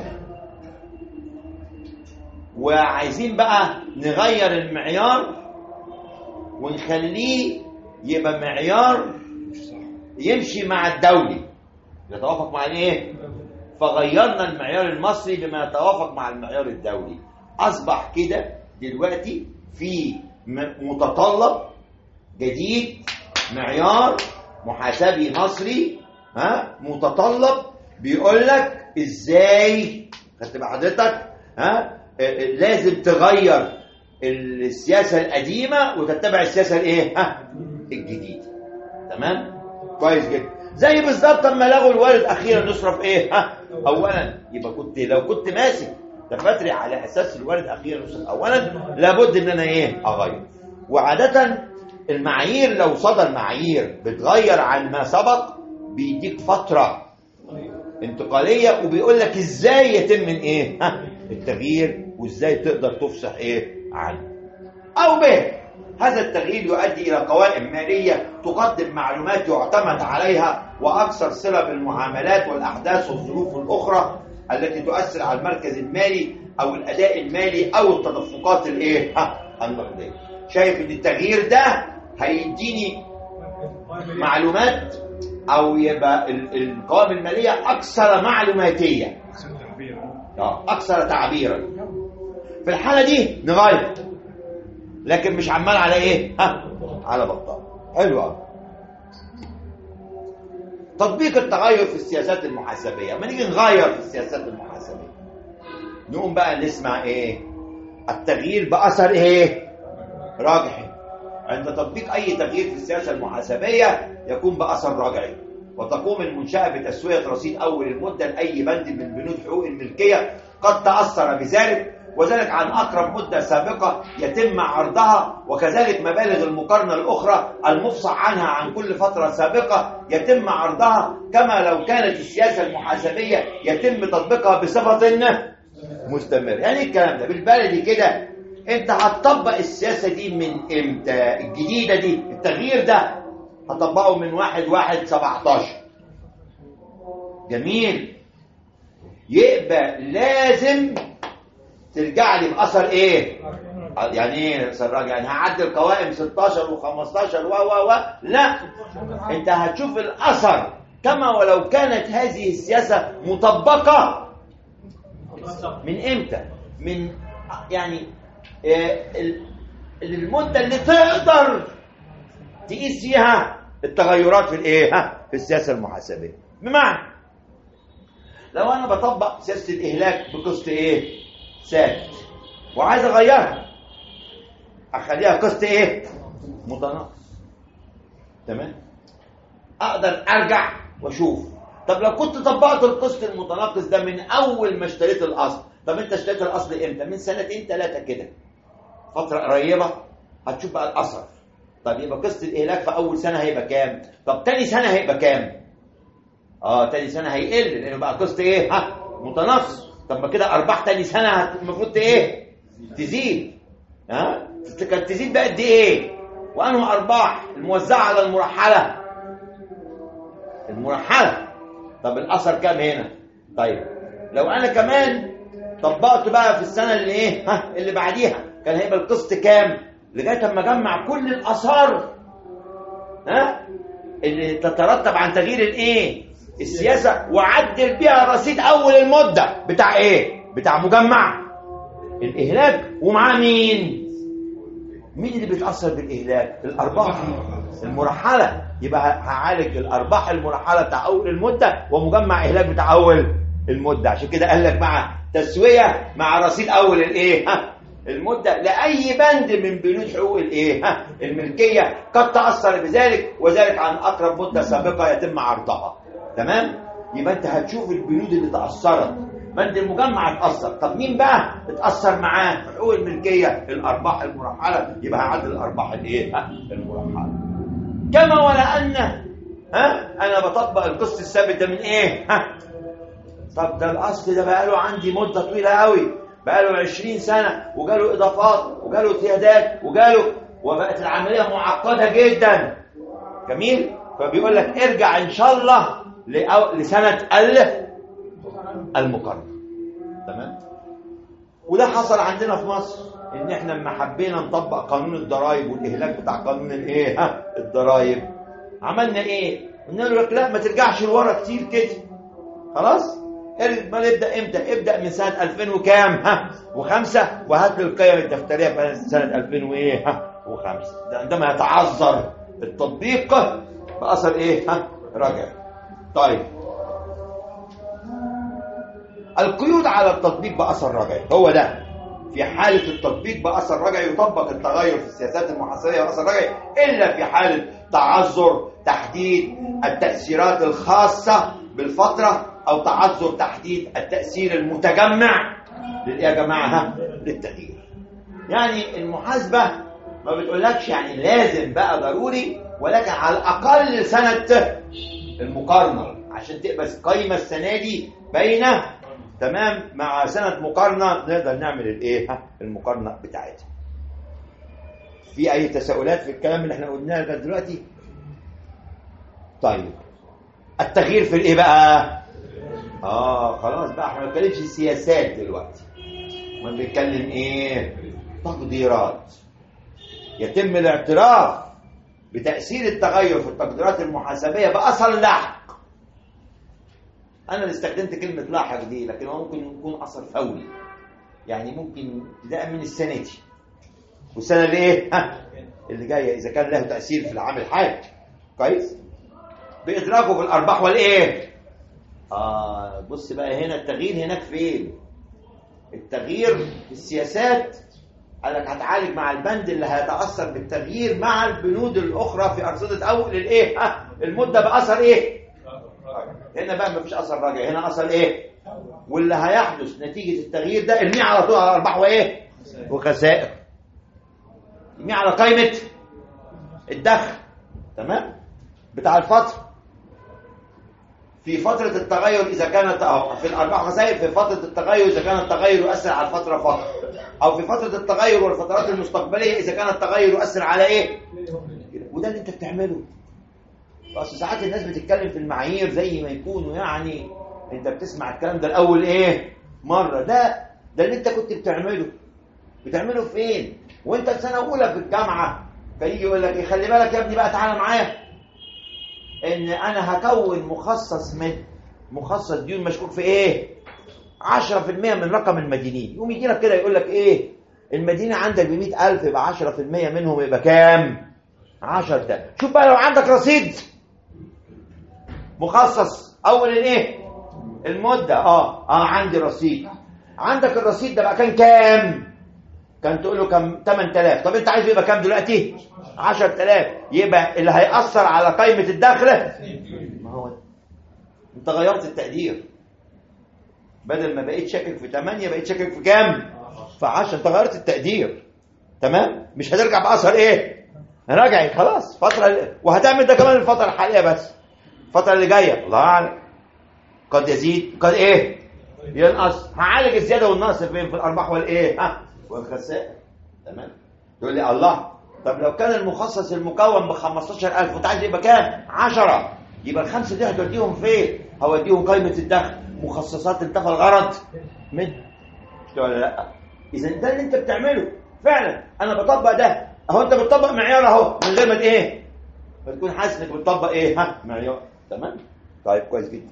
وعايزين بقى نغير المعيار ونخليه يبقى معيار يمشي مع الدولي يتوافق مع الايه؟ فغيرنا المعيار المصري بما يتوافق مع المعيار الدولي. اصبح كده دلوقتي في متطلب جديد، معيار محاسبي مصري ها متطلب بيقول لك ازاي خدت بقى حضرتك ها لازم تغير السياسه القديمه وتتبع السياسه الايه ها الجديده. تمام كويس جدا. زي بالظبط لما لغوا الوارد اخيرا نصرف ايه ها اولا. يبقى كنت لو كنت ماسك دفاتري على اساس الوارد اخيرا نصرف اولا لابد ان انا ايه اغير. وعاده المعايير لو صدر معايير بتغير عن ما سبق بيديك فتره انتقاليه وبيقول لك ازاي يتم ايه ها التغيير وازاي تقدر تفصح ايه عنه. او ب هذا التغيير يؤدي الى قوائم ماليه تقدم معلومات يعتمد عليها واكثر صله بالمعاملات والاحداث والظروف الاخرى التي تؤثر على المركز المالي او الاداء المالي او التدفقات الايه ها النقديه. شايف ان التغيير ده هيديني معلومات او يبقى القوائم الماليه اكثر معلوماتيه اكثر تعبيرا. في الحاله دي نغير لكن مش عمال على ايه ها على بطال. حلو قوي. تطبيق التغير في السياسات المحاسبيه. لما نيجي نغير في السياسات المحاسبيه نقوم بقى نسمع ايه التغيير باثر ايه راجعي. عند تطبيق اي تغيير في السياسه المحاسبيه يكون باثر راجعي وتقوم المنشاه بتسويه رصيد اول المده لاي بند من بنود حقوق الملكيه قد تاثر بذلك وذلك عن أقرب مدة سابقة يتم عرضها وكذلك مبالغ المقارنة الأخرى المفصح عنها عن كل فترة سابقة يتم عرضها كما لو كانت السياسة المحاسبية يتم تطبيقها بصفة مستمرة. يعني الكلام ده بالبلدي كده أنت هتطبق السياسة دي من إمتى؟ الجديدة دي التغيير ده هتطبقه من واحد واحد سبعتاشر. جميل. يبقى لازم ترجع لي باثر ايه؟ يعني ايه اثر راجع؟ يعني هعدل قوائم ستاشر وخمستاشر و و و لا، انت هتشوف الاثر كما ولو كانت هذه السياسه مطبقه من امتى؟ من يعني المده اللي تقدر تقيس فيها التغيرات في الايه؟ ها في السياسه المحاسبيه. بمعنى لو انا بطبق سياسه الاهلاك بقسط ايه؟ ثابت وعايز اغيرها اخليها قسط ايه متناقص. تمام اقدر ارجع واشوف طب لو كنت طبقت القسط المتناقص ده من اول ما اشتريت الاصل. طب انت اشتريت الاصل امتى؟ من سنتين ثلاثه كده فتره قريبه هتشوف بقى الاثر. طب يبقى قسط الاهلاك في اول سنه هيبقى كام؟ طب تاني سنه هيبقى كام؟ اه تاني سنه هيقل لانه بقى قسط ايه ها متناقص. طب ما كده ارباح تاني سنه المفروض ايه تزيد. ها كانت تزيد بقى قد ايه؟ وانه ارباح الموزعه على المرحله المرحله. طب الاثر كام هنا؟ طيب لو انا كمان طبقت بقى في السنه اللي ايه ها اللي بعديها كان هيبقى القسط كام لغايه اما اجمع كل الاثار ها اللي تترتب عن تغيير الايه السياسه وعدل بيها رصيد اول المده بتاع ايه بتاع مجمع الاهلاك. ومعاه مين مين اللي بيتاثر بالاهلاك؟ الارباح المرحله. يبقى هعالج الارباح المرحله بتاع اول المده ومجمع اهلاك بتاع اول المده. عشان كده قال لك مع تسويه مع رصيد اول الايه ها المده لاي بند من بنود حقوق الايه ها الملكيه قد تاثر بذلك وذلك عن اقرب مده سابقه يتم عرضها. تمام. يبقى انت هتشوف البنود اللي تاثرت بند المجمع اتأثر. طب مين بقى اتأثر معاه؟ حقوق الملكية، الأرباح المرحلة، يبقى هعدل الأرباح الإيه؟ ها المرحلة. كما ولا أن ها أنا بطبق القسط الثابت ده من إيه؟ ها طب ده الأصل ده بقى له عندي مدة طويلة قوي، بقى له عشرين سنة وجاله إضافات وجاله زيادات وجاله، وبقت العملية معقدة جدا. جميل. فبيقول لك ارجع إن شاء الله لسنة المقارنة. تمام. وده حصل عندنا في مصر، ان احنا لما حبينا نطبق قانون الضرائب والاهلاك بتاع قانون الايه ها الضرائب، عملنا ايه؟ قلنا له لا ما ترجعش لورا كتير كده، خلاص ما نبدا امتى؟ ابدا من سنه ألفين وكام ها وخمسة، وهات لي القيم الدفتريه في سنه ألفين وايه ها وخمسة. ده عندما يتعذر التطبيق باثر ايه ها رجع. طيب القيود على التطبيق بأثر رجعي، هو ده في حالة التطبيق بأثر رجعي يطبق التغير في السياسات المحاسبية بأثر رجعي، إلا في حالة تعذر تحديد التأثيرات الخاصة بالفترة أو تعذر تحديد التأثير المتجمع يا جماعة للتغيير. يعني المحاسبة ما بتقولكش يعني لازم بقى ضروري، ولكن على الأقل سنة المقارنة عشان تبقى قيمة السنة دي بينه تمام مع سنة مقارنة نقدر نعمل الايه المقارنة بتاعتها. في اي تساؤلات في الكلام اللي احنا قلناه لغايه دلوقتي؟ طيب التغيير في الايه بقى؟ اه خلاص بقى احنا ما بنتكلمش سياسات دلوقتي، ما بنتكلم ايه؟ تقديرات. يتم الاعتراف بتأثير التغير في التقديرات المحاسبية بأثر لاحق. أنا اللي استخدمت كلمة لاحق دي، لكن هو ممكن يكون أثر فوري، يعني ممكن ابتداء من السنة دي والسنة اللي إيه؟ ها اللي جاية إذا كان له تأثير في العام الحالي. كويس؟ بإدراكه في الأرباح والإيه؟ آه بص بقى هنا التغيير هناك فين؟ التغيير في السياسات قال لك هتعالج مع البند اللي هيتأثر بالتغيير مع البنود الأخرى في أرصدة أول الإيه؟ ها المدة بأثر إيه؟ هنا بقى مفيش أثر راجع، هنا أثر إيه؟ واللي هيحدث نتيجة التغيير ده ارميه على طول على أرباح وإيه؟ وخسائر. ارميه على قائمة الدخل تمام؟ بتاع الفترة. في فترة التغير إذا كانت في الأرباح وخسائر، في فترة التغير إذا كان التغير يؤثر على الفترة فقط، أو في فترة التغير والفترات المستقبلية إذا كان التغير يؤثر على إيه؟ وده اللي أنت بتعمله. بس ساعات الناس بتتكلم في المعايير زي ما يكونوا يعني أنت بتسمع الكلام ده الأول إيه؟ مرة. ده ده اللي أنت كنت بتعمله. بتعمله فين؟ وأنت في سنة أولى في الجامعة فيجي يقول لك إيه؟ خلي بالك يا ابني بقى تعالى معايا ان انا هكون مخصص من مخصص ديون مشكوك في ايه عشرة في المية من رقم المدينين. يقوم يجي لك كده يقول لك ايه المدينه عندك ب مئة ألف يبقى عشرة في المية منهم يبقى كام؟ عشرة آلاف. شوف بقى لو عندك رصيد مخصص اول الايه المده اه اه عندي رصيد، عندك الرصيد ده بقى كان كام؟ كان تقول له كام؟ ثمانية آلاف. طب انت عايزه يبقى كام دلوقتي؟ عشرة آلاف. يبقى اللي هيأثر على قائمة الدخل ما هو انت غيرت التقدير، بدل ما بقيت شاكك في ثمانية بقيت شاكك في كام؟ في عشرة. انت غيرت التقدير تمام؟ مش هترجع بأثر ايه؟ رجعي خلاص فترة، وهتعمل ده كمان الفترة الحالية بس. الفترة اللي جاية الله أعلم قد يزيد قد ايه؟ ينقص. هعالج الزيادة والنقص فين؟ في الأرباح والايه؟ ها والخسائر. تمام؟ تقول لي الله طب لو كان المخصص المكون ب خمستاشر ألف وانت عايز يبقى كام؟ عشرة، يبقى الخمسه دي هتوديهم فين؟ هوديهم قائمه الدخل مخصصات انتفى الغرض منها. مش ولا لا؟ اذا ده اللي انت بتعمله فعلا. انا بطبق ده اهو، انت بتطبق معيار اهو من غير ما ايه ما تكون حاسس انك بتطبق ايه ها معيار. تمام؟ طيب كويس جدا.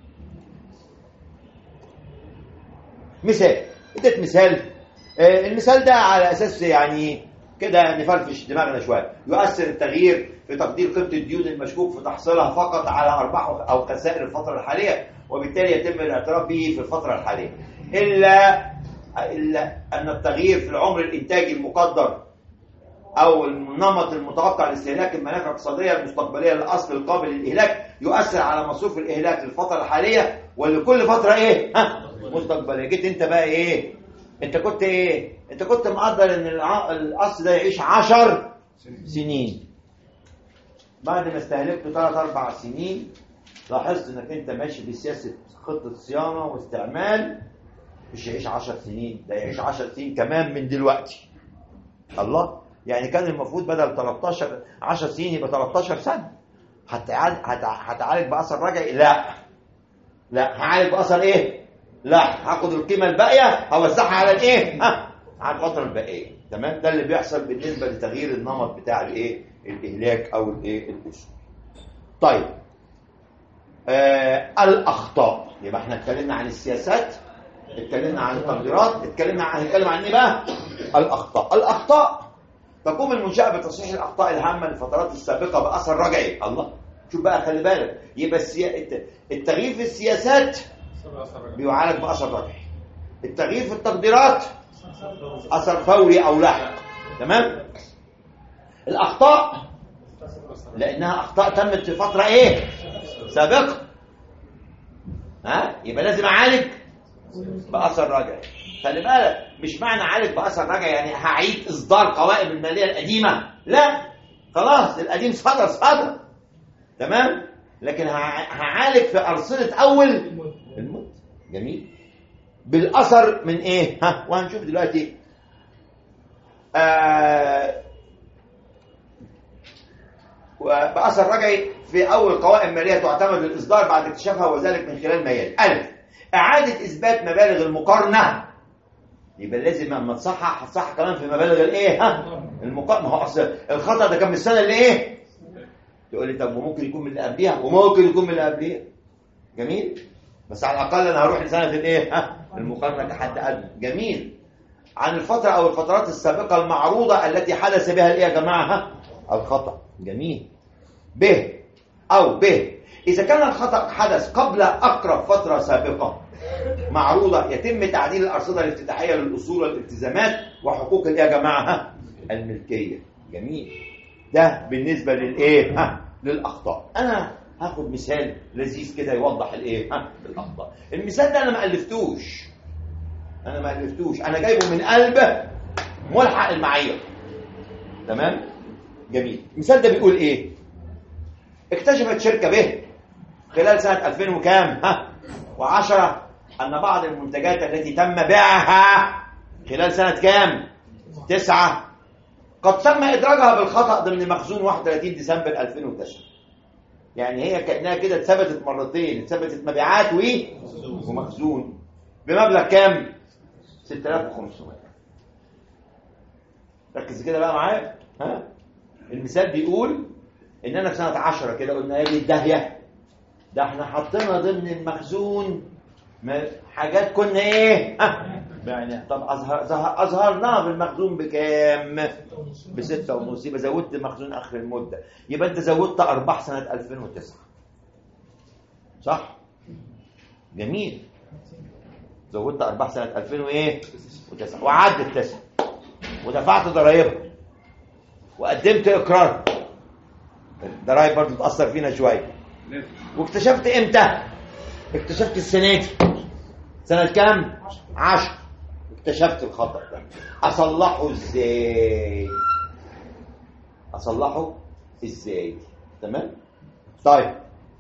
مثال، اديت مثال. آه المثال ده على اساس يعني كده نفرفش دماغنا شويه. يؤثر التغيير في تقدير قيمه الديون المشكوك في تحصيلها فقط على ارباح او خسائر الفتره الحاليه، وبالتالي يتم الاعتراف به في الفتره الحاليه، الا الا ان التغيير في العمر الانتاجي المقدر او النمط المتوقع لاستهلاك المنافع الاقتصاديه المستقبليه للاصل القابل للاهلاك يؤثر على مصروف الاهلاك للفتره الحاليه ولكل فتره ايه ها مستقبليه. جيت انت بقى ايه؟ انت كنت ايه؟ انت كنت مقدر ان الع- الاصل ده يعيش عشر سنين. بعد ما استهلكته ثلاث اربع سنين لاحظت انك انت ماشي بسياسه خطه صيانه واستعمال، مش يعيش عشر سنين، ده يعيش عشر سنين كمان من دلوقتي. الله، يعني كان المفروض بدل تلتاشر عشر سنين يبقى تلتاشر سنه. هتعالج هتعالج باثر رجعي؟ لا لا. هعالج باثر ايه؟ لا، هاخد القيمه الباقيه هوزعها على الايه؟ ها، على الفتره الباقيه. تمام؟ ده اللي بيحصل بالنسبه لتغيير النمط بتاع الايه؟ الاهلاك او الايه؟ الاصول. طيب آه الاخطاء. يبقى احنا اتكلمنا عن السياسات، اتكلمنا عن التقديرات، اتكلمنا عن هنتكلم عن ايه بقى؟ الاخطاء. الاخطاء تقوم المنشأة بتصحيح الاخطاء الهامه للفترات السابقه باثر رجعي. الله، شوف بقى، خلي بالك، يبقى السيا... التغيير في السياسات بيعالج باثر رجعي، التغيير في التقديرات اثر فوري او لاحق. تمام؟ الاخطاء لانها اخطاء تمت في فتره ايه؟ سابقه، ها، يبقى لازم اعالج باثر رجعي. خلي بالك، مش معنى اعالج باثر رجعي يعني هعيد اصدار قوائم الماليه القديمه، لا، خلاص القديم صدر صدر. تمام؟ لكن هعالج في ارصده اول المده. جميل. بالاثر من ايه؟ ها، وهنشوف دلوقتي. آه وبأثر رجعي في أول قوائم مالية تعتمد للإصدار بعد اكتشافها، وذلك من خلال ما يلي: ألف، إعادة إثبات مبالغ المقارنة. يبقى لازم لما تصحح هتصحح كمان في مبالغ الإيه؟ ها؟ المقارنة. ما هو أصل الخطأ ده كان من السنة اللي إيه؟ تقول لي طب وممكن يكون من اللي قبليها، وممكن يكون من اللي قبليها. جميل؟ بس على الأقل أنا هروح لسنة الإيه؟ ها؟ المقارنة كحد أدنى. جميل. عن الفترة أو الفترات السابقة المعروضة التي حدث بها الإيه يا جماعة؟ ها؟ الخطأ. جميل. ب أو ب إذا كان الخطأ حدث قبل أقرب فترة سابقة معروضة يتم تعديل الأرصدة الافتتاحية للأصول والالتزامات وحقوق الإيه يا جماعة؟ ها؟ الملكية. جميل. ده بالنسبة للإيه؟ ها؟ للأخطاء. أنا هاخد مثال لذيذ كده يوضح الإيه؟ ها؟ الأخطاء. المثال ده أنا ما ألفتوش، أنا ما ألفتوش، أنا جايبه من قلب ملحق المعايير. تمام؟ جميل. المثال ده بيقول ايه؟ اكتشفت شركة ب خلال سنة ألفين وكام؟ ها؟ وعشرة أن بعض المنتجات التي تم بيعها خلال سنة كام؟ تسعة قد تم إدراجها بالخطأ ضمن مخزون واحد وثلاثين ديسمبر ألفين وتسعة. يعني هي كأنها كده اتثبتت مرتين، اتثبتت مبيعات و ومخزون بمبلغ كام؟ ستة آلاف وخمسمائة. ركز كده بقى معايا. ها؟ المثال بيقول ان انا في سنه عشرة كده قلنا ايه الدهيه ده، احنا حطينا ضمن المخزون حاجات كنا ايه؟ ها؟ يعني طب اظهر اظهرناها بالمخزون بكام؟ بستة ونص. يبقى زودت مخزون اخر المده، يبقى انت زودت ارباح سنه ألفين وتسعة. صح؟ جميل. زودت ارباح سنه ألفين وتسعة وعدت تسعة، ودفعت ضرائبها وقدمت اقرار. الضرايب برضه تاثر فينا شويه. واكتشفت امتى؟ اكتشفت السنه دي سنه كام؟ عشرة. اكتشفت الخطأ ده، اصلحه ازاي؟ اصلحه ازاي؟ تمام؟ طيب،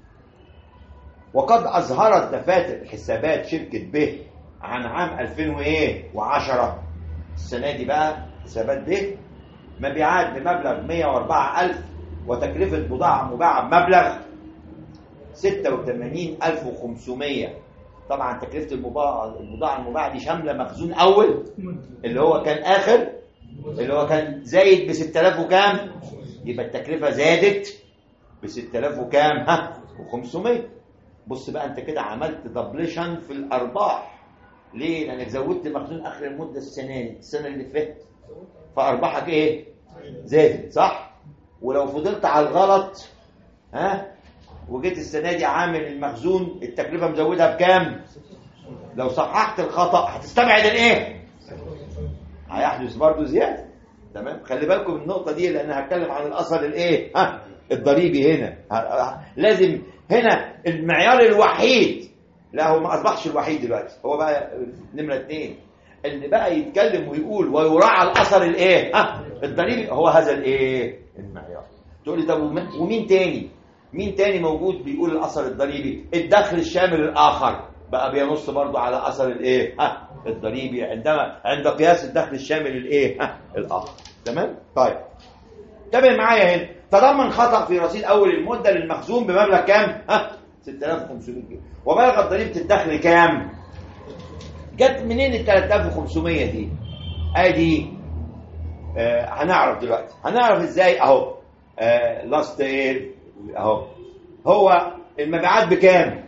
وقد اظهرت دفاتر حسابات شركه ب عن عام ألفين وعشرة السنه دي بقى حسابات ب مبيعات بمبلغ مئة وأربعة ألف وتكلفة بضاعة مباعة بمبلغ ستة وثمانين ألف وخمسمائة. طبعا تكلفة البضاعة البضاعة المباعة دي شاملة مخزون أول اللي هو كان آخر، اللي هو كان زايد ب ستة آلاف وكام؟ يبقى التكلفة زادت ب ستة آلاف وكام؟ ها؟ وخمسمائة. بص بقى أنت كده عملت دبليشن في الأرباح. ليه؟ لأنك زودت مخزون آخر المدة السنة دي، السنة اللي فاتت، فأرباحك إيه؟ زادت. صح؟ ولو فضلت على الغلط ها وجيت السنة دي عامل المخزون التكلفة مزودها بكام؟ لو صححت الخطأ هتستبعد الإيه؟ هيحدث برضو زيادة. تمام؟ خلي بالكم من النقطة دي لأن هتكلم عن الأثر الإيه؟ ها؟ الضريبي هنا. لازم هنا المعيار الوحيد لا هو ما اصبحش الوحيد دلوقتي، هو بقى نمره اثنين اللي بقى يتكلم ويقول ويراعى الاثر الايه ها الضريبي، هو هذا الايه المعيار. تقول لي طب ومين تاني؟ مين تاني موجود بيقول الاثر الضريبي؟ الدخل الشامل الاخر بقى بينص برضه على اثر الايه ها الضريبي عندما عند قياس الدخل الشامل الايه ها الاخر. تمام؟ طيب انتبه معايا هنا، تضمن خطأ في رصيد اول المده للمخزون بمبلغ كام؟ ها ستة آلاف وخمسمائة جنيه، وبلغت ضريبه الدخل كام؟ جت منين ال ثلاثة آلاف وخمسمائة دي؟ ادي آه هنعرف دلوقتي. هنعرف ازاي؟ اهو آه لاست ايه اهو، هو المبيعات بكام؟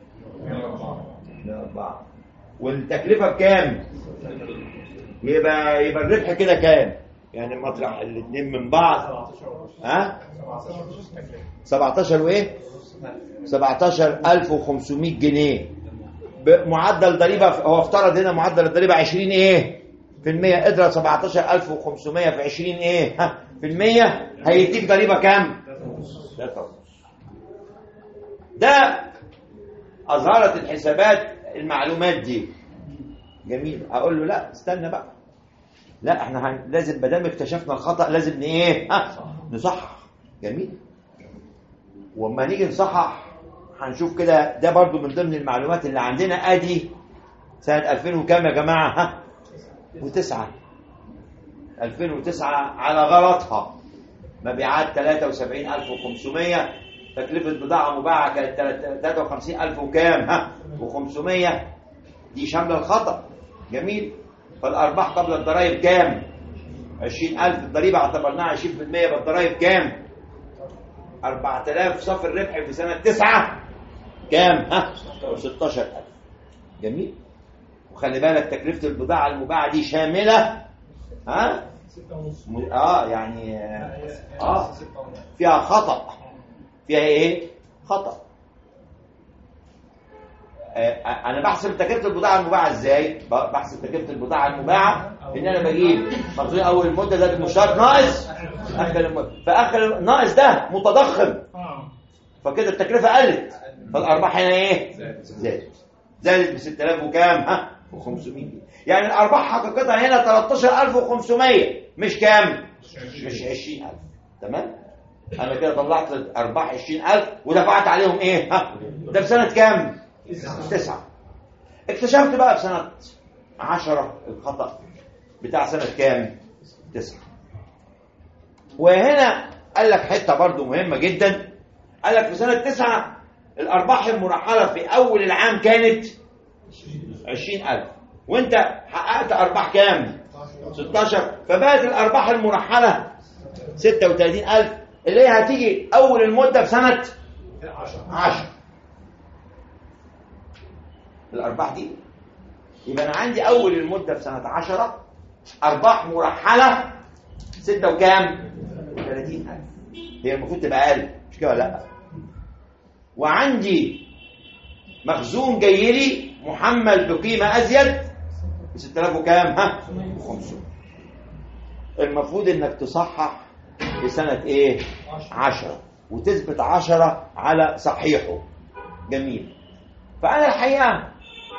أربعة، والتكلفه بكام؟ يبقى يبقى الربح كده كام؟ يعني مطرح الاثنين من بعض ها سبعتاشر وايه؟ سبعتاشر ألف وخمسمائة جنيه بمعدل ضريبه. هو افترض هنا معدل الضريبه عشرين ايه في المية، اضرب سبعتاشر ألف وخمسمائة في عشرين ايه ها في المية، هيديك ضريبه كام؟ ثلاثة ونص. ده اظهرت الحسابات المعلومات دي. جميل. اقول له لا استنى بقى، لا احنا هن... لازم ما دام اكتشفنا الخطا لازم ايه ها نصحح. جميل. وما نيجي نصحح هنشوف كده، ده برضو من ضمن المعلومات اللي عندنا. ادي سنه ألفين وكام يا جماعه؟ ها وتسعة ألفين وتسعة على غلطها مبيعات ثلاثة وسبعين ألف وخمسمائة، تكلفه بضاعه مباعه كانت ثلاثة وخمسين ألف وكام ها وخمسمائة، دي شامله الخطا. جميل. فالارباح قبل الضرائب كام؟ عشرين ألف، الضريبه اعتبرناها عشرين في المية، بالضرائب كام؟ أربعة آلاف. صافي الربح في سنه تسعة كام؟ ها ستاشر ألف. جميل. وخلي بالك تكلفه البضاعه المباعه دي شامله ها م... اه يعني اه فيها خطا، فيها ايه خطا. انا بحسب تكلفه البضاعه المباعه ازاي؟ بحسب تكلفه البضاعه المباعه ان انا بجيب مخزون اول المده ده المشترك ناقص اخر المده، فاخر الناقص ده متضخم، فكده التكلفه قلت، فالارباح هنا ايه؟ زادت زادت ب ستة آلاف وكام ها وخمسمائة جنيه. يعني الارباح حقيقتها هنا ثلاثة عشر ألف وخمسمائة مش كام؟ مش عشرين ألف. تمام؟ انا كده طلعت ارباح عشرين ألف ودفعت عليهم ايه ها؟ ده في سنه كام؟ تسعة. اكتشفت بقى في سنة عشرة الخطأ بتاع سنة كام؟ تسعة. وهنا قال لك حتة برضو مهمة جدا، قال لك في سنة تسعة الأرباح المرحلة في أول العام كانت عشرين ألف، وانت حققت أرباح كام؟ ستاشر، فبقت الأرباح المرحلة ستة وثلاثين ألف اللي هي هتيجي أول المدة في سنة عشرة. الأرباح دي يبقى أنا عندي أول المدة في سنة عشرة أرباح مرحلة ستة وكام؟ ثلاثين ألف. هي المفروض تبقى أقل مش كده؟ لا. وعندي مخزون جاي لي محمل بقيمة أزيد ب ستة آلاف وكام؟ ها؟ وخمسمائة. المفروض إنك تصحح في سنة إيه؟ عشرة وتثبت عشرة على صحيحه. جميل. فأنا الحقيقة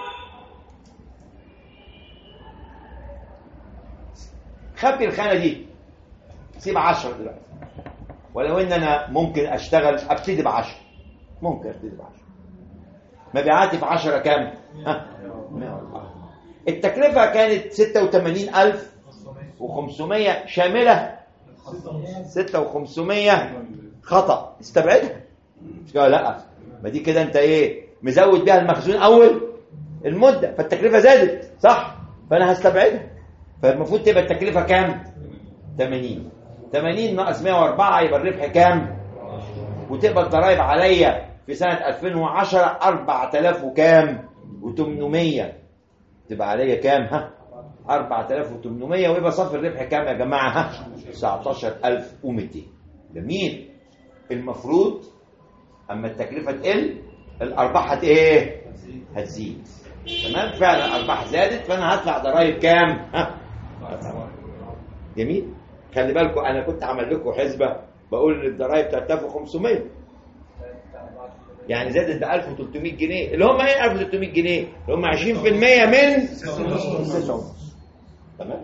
خبي الخانة دي، سيب عشرة دلوقتي، ولو ان انا ممكن اشتغل ابتدي بعشرة، ممكن ابتدي بعشرة. مبيعاتي في عشرة كام؟ ها التكلفة كانت ستة وثمانين ألف وخمسمائة شاملة ستة وخمسمائة خطأ، استبعدها مش كده؟ لا، ما دي كده انت ايه مزود بيها المخزون اول المدة، فالتكلفة زادت صح، فانا هستبعدها. فالمفروض تبقى التكلفة كام؟ ثمانين. ثمانين ناقص مائة وأربعة يبقى الربح كام؟ وتبقى الضرائب عليا في سنة ألفين وعشرة أربعة آلاف وكام؟ وثمانمائة. تبقى عليا كام؟ ها؟ أربعة آلاف وثمانمائة، ويبقى صافي الربح كام يا جماعة؟ ها؟ تسعة عشر ألف ومئتين. جميل. المفروض اما التكلفة تقل الارباح هت ايه؟ هتزيد. تمام؟ فعلا الارباح زادت، فانا هدفع ضرائب كام؟ ها؟ جميل. خلي بالكم انا كنت عامل لكم حسبه بقول ان الضرائب ثلاثة آلاف وخمسمائة يعني زادت ب ألف وثلاثمائة جنيه، اللي هم ايه ألف وثلاثمائة جنيه؟ اللي هم عشرين في المية من تسعة ونص. تمام؟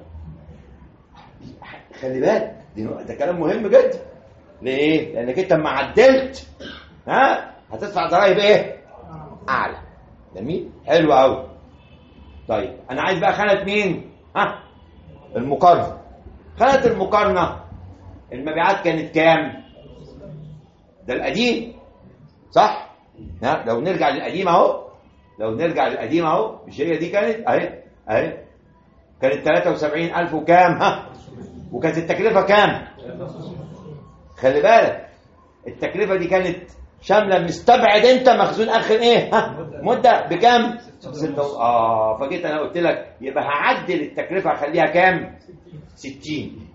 خلي بالك ده كلام مهم جدا. ليه؟ لانك انت لما عدلت ها هتدفع ضرائب ايه؟ اعلى. جميل؟ حلو قوي. طيب انا عايز بقى خانه مين؟ ها؟ المقارنه. خانه المقارنه المبيعات كانت كام؟ ده القديم صح؟ ها لو نرجع للقديم اهو، لو نرجع للقديم اهو، مش هي دي كانت اهي اهي كانت ثلاثة وسبعين ألف وكام؟ ها؟ وكانت التكلفه كام؟ خلي بالك التكلفه دي كانت شامله مستبعد انت مخزون اخر ايه؟ ها؟ مده بكام؟ ستة. اه فجيت انا قلت لك يبقى هعدل التكلفه هخليها كام؟ ستين.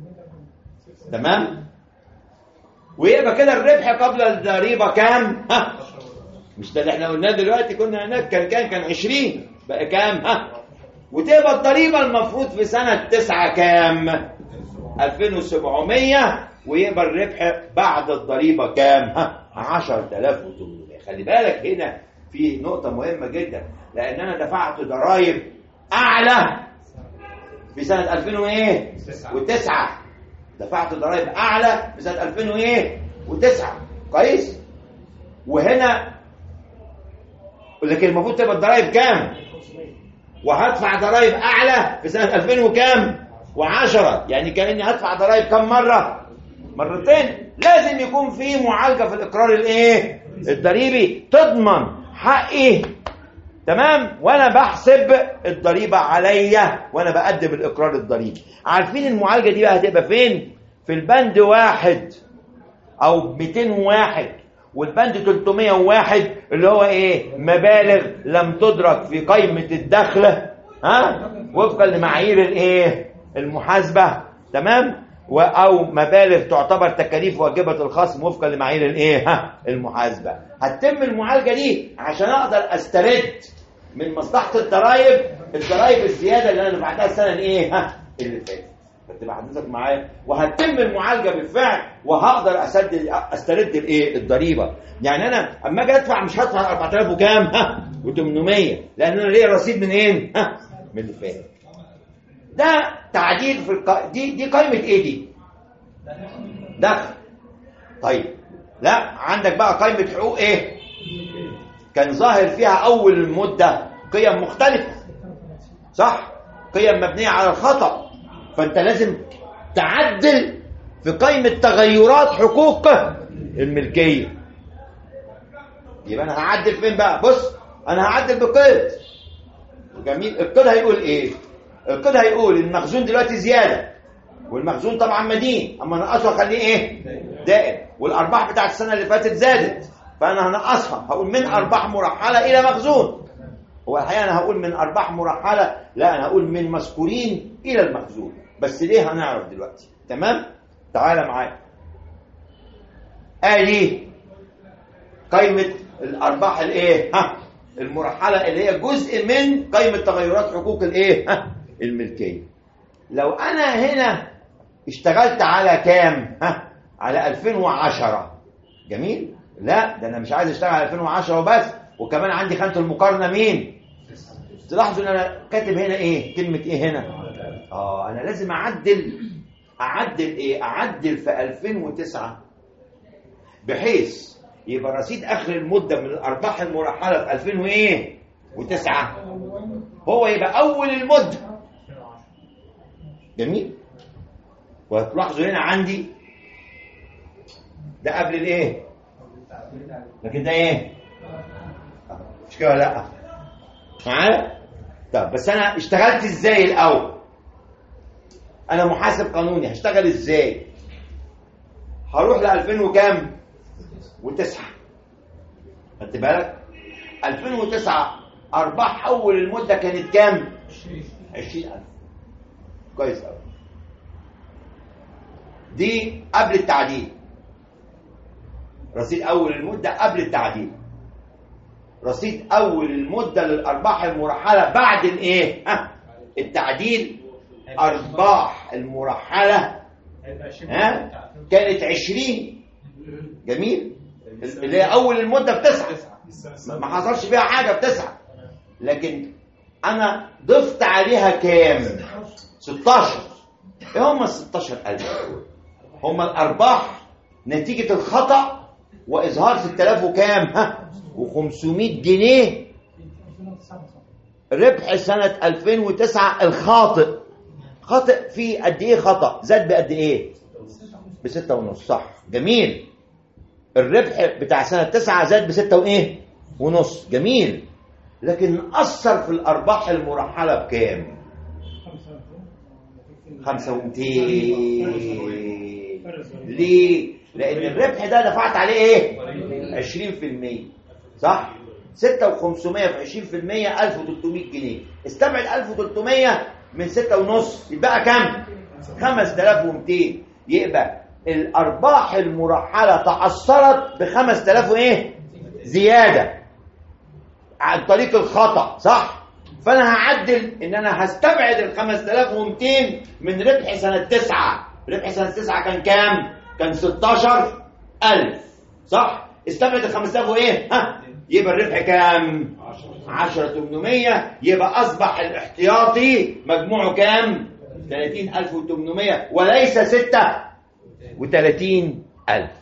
تمام؟ ويبقى كده الربح قبل الضريبه كام؟ ها؟ مش ده اللي احنا قلناه دلوقتي، كنا هناك كان كام؟ كان عشرين، بقى كام؟ ها؟ وتبقى الضريبه المفروض في سنه تسعة كام؟ ألفين وسبعمية، ويبقى الربح بعد الضريبه كام؟ ها؟ عشرة آلاف وثمانمائة. خلي بالك هنا في نقطه مهمه جدا، لان انا دفعت ضرائب اعلى في سنه ألفين وتسعة، دفعت ضرائب اعلى في سنه ألفين وتسعة. كويس؟ وهنا لكن المفروض تبقى الضرائب كام؟ وهدفع ضرائب اعلى في سنه ألفين وكام؟ وعشرة. يعني كاني هدفع ضرائب كم مره؟ مرتين. لازم يكون في معالجه في الاقرار الايه؟ الضريبي تضمن حقي. تمام؟ وانا بحسب الضريبه عليا وانا بقدم الاقرار الضريبي. عارفين المعالجه دي بقى هتبقى فين؟ في البند واحد او مئتين وواحد والبند ثلاثمائة وواحد اللي هو ايه؟ مبالغ لم تدرك في قائمه الدخل ها وفقا لمعايير الايه؟ المحاسبه. تمام؟ او مبالغ تعتبر تكاليف واجبه الخصم وفقا لمعايير الايه؟ ها المحاسبه. هتتم المعالجه دي عشان اقدر استرد من مصلحه الضرائب الضرائب الزياده اللي انا دفعتها السنه الايه؟ ها اللي فاتت. فتبقى حضرتك معايا، وهتتم المعالجه بالفعل وهقدر اسدد استرد الايه؟ الضريبه. يعني انا اما اجي ادفع مش هدفع أربعة آلاف وكام؟ ها وثمانمائة، لان انا ليا رصيد من ايه؟ ها من اللي فات. ده تعديل في الق... دي دي قائمه ايه دي؟ دخل. طيب لا عندك بقى قائمه حقوق ايه؟ كان ظاهر فيها اول المده قيم مختلفه صح؟ قيم مبنيه على الخطا، فانت لازم تعدل في قائمه تغيرات حقوق الملكيه. يبقى انا هعدل فين بقى؟ بص انا هعدل بقيد. جميل. القيد هيقول ايه؟ القيد هيقول المخزون دلوقتي زياده، والمخزون طبعا مدين، اما نقصه اخليه ايه؟ دائم. والارباح بتاعت السنه اللي فاتت زادت، فانا هنقصها هقول من ارباح مرحله الى مخزون. هو الحقيقه انا هقول من ارباح مرحله، لا انا هقول من مذكورين الى المخزون، بس ليه هنعرف دلوقتي. تمام؟ تعالى معايا. ادي قائمه الارباح الايه؟ ها المرحله اللي هي جزء من قائمه تغيرات حقوق الايه؟ ها الملكيه. لو انا هنا اشتغلت على كام؟ ها على ألفين وعشرة. جميل؟ لا ده انا مش عايز اشتغل على ألفين وعشرة وبس، وكمان عندي خانه المقارنه مين؟ تلاحظوا ان انا كاتب هنا ايه؟ كلمه ايه هنا؟ اه انا لازم اعدل اعدل ايه؟ اعدل في ألفين وتسعة بحيث يبقى رصيد اخر المده من الارباح المرحله في ألفين وتسعة هو يبقى اول المده. جميل؟ وهتلاحظوا هنا عندي ده قبل الايه؟ لكن ده ايه؟ مش كده؟ لا معايا؟ طب بس انا اشتغلت ازاي الاول؟ انا محاسب قانوني، هشتغل ازاي؟ هروح ل ألفين وكام؟ وتسعة. خدت بالك؟ ألفين وتسعة ارباح اول المده كانت كام؟ عشرين ألف. كويس قوي. دي قبل التعديل. رصيد اول المده قبل التعديل. رصيد اول المده للارباح المرحله بعد الايه؟ ها التعديل. ارباح المرحله ها كانت عشرين. جميل؟ اللي هي اول المده بتسعه، ما حصلش فيها حاجه بتسعه، لكن انا ضفت عليها كام؟ ستاشر. ايه هم ال ستاشر ألف دول؟ هم الارباح نتيجه الخطا واظهار ستة آلاف وكام؟ ها وخمسمائة جنيه ربح سنه ألفين وتسعة الخاطئ. خاطئ في قد ايه؟ خطا زاد بقد ايه؟ بستة ونص. صح، جميل. الربح بتاع سنه تسعة زاد بستة وايه ونص، جميل. لكن اثر في الارباح المرحله بكام؟ خمسة ومئتين. ليه؟ لان الربح ده دفعت عليه ايه؟ عشرين في المية. صح؟ ستة وخمسمائة في عشرين في المية ألف وثلاثمائة جنيه. استبعد ألف وثلاثمائة من ستة ونص يبقى كام؟ خمسة آلاف ومئتين. يبقى الارباح المرحله تاثرت ب خمسة آلاف وايه زياده عن طريق الخطا. صح؟ فانا هعدل ان انا هستبعد ال خمسة آلاف ومئتين من ربح سنه تسعة. ربح سنه تسعة كان كام؟ كان ستاشر ألف. صح؟ استبعد ال خمسة آلاف وايه ها يبقى الربح كام؟ عشرة آلاف وثمانمائة. يبقى اصبح الاحتياطي مجموعه كام؟ ثلاثين ألف وثمانمائة وليس ستة وثلاثين ألف.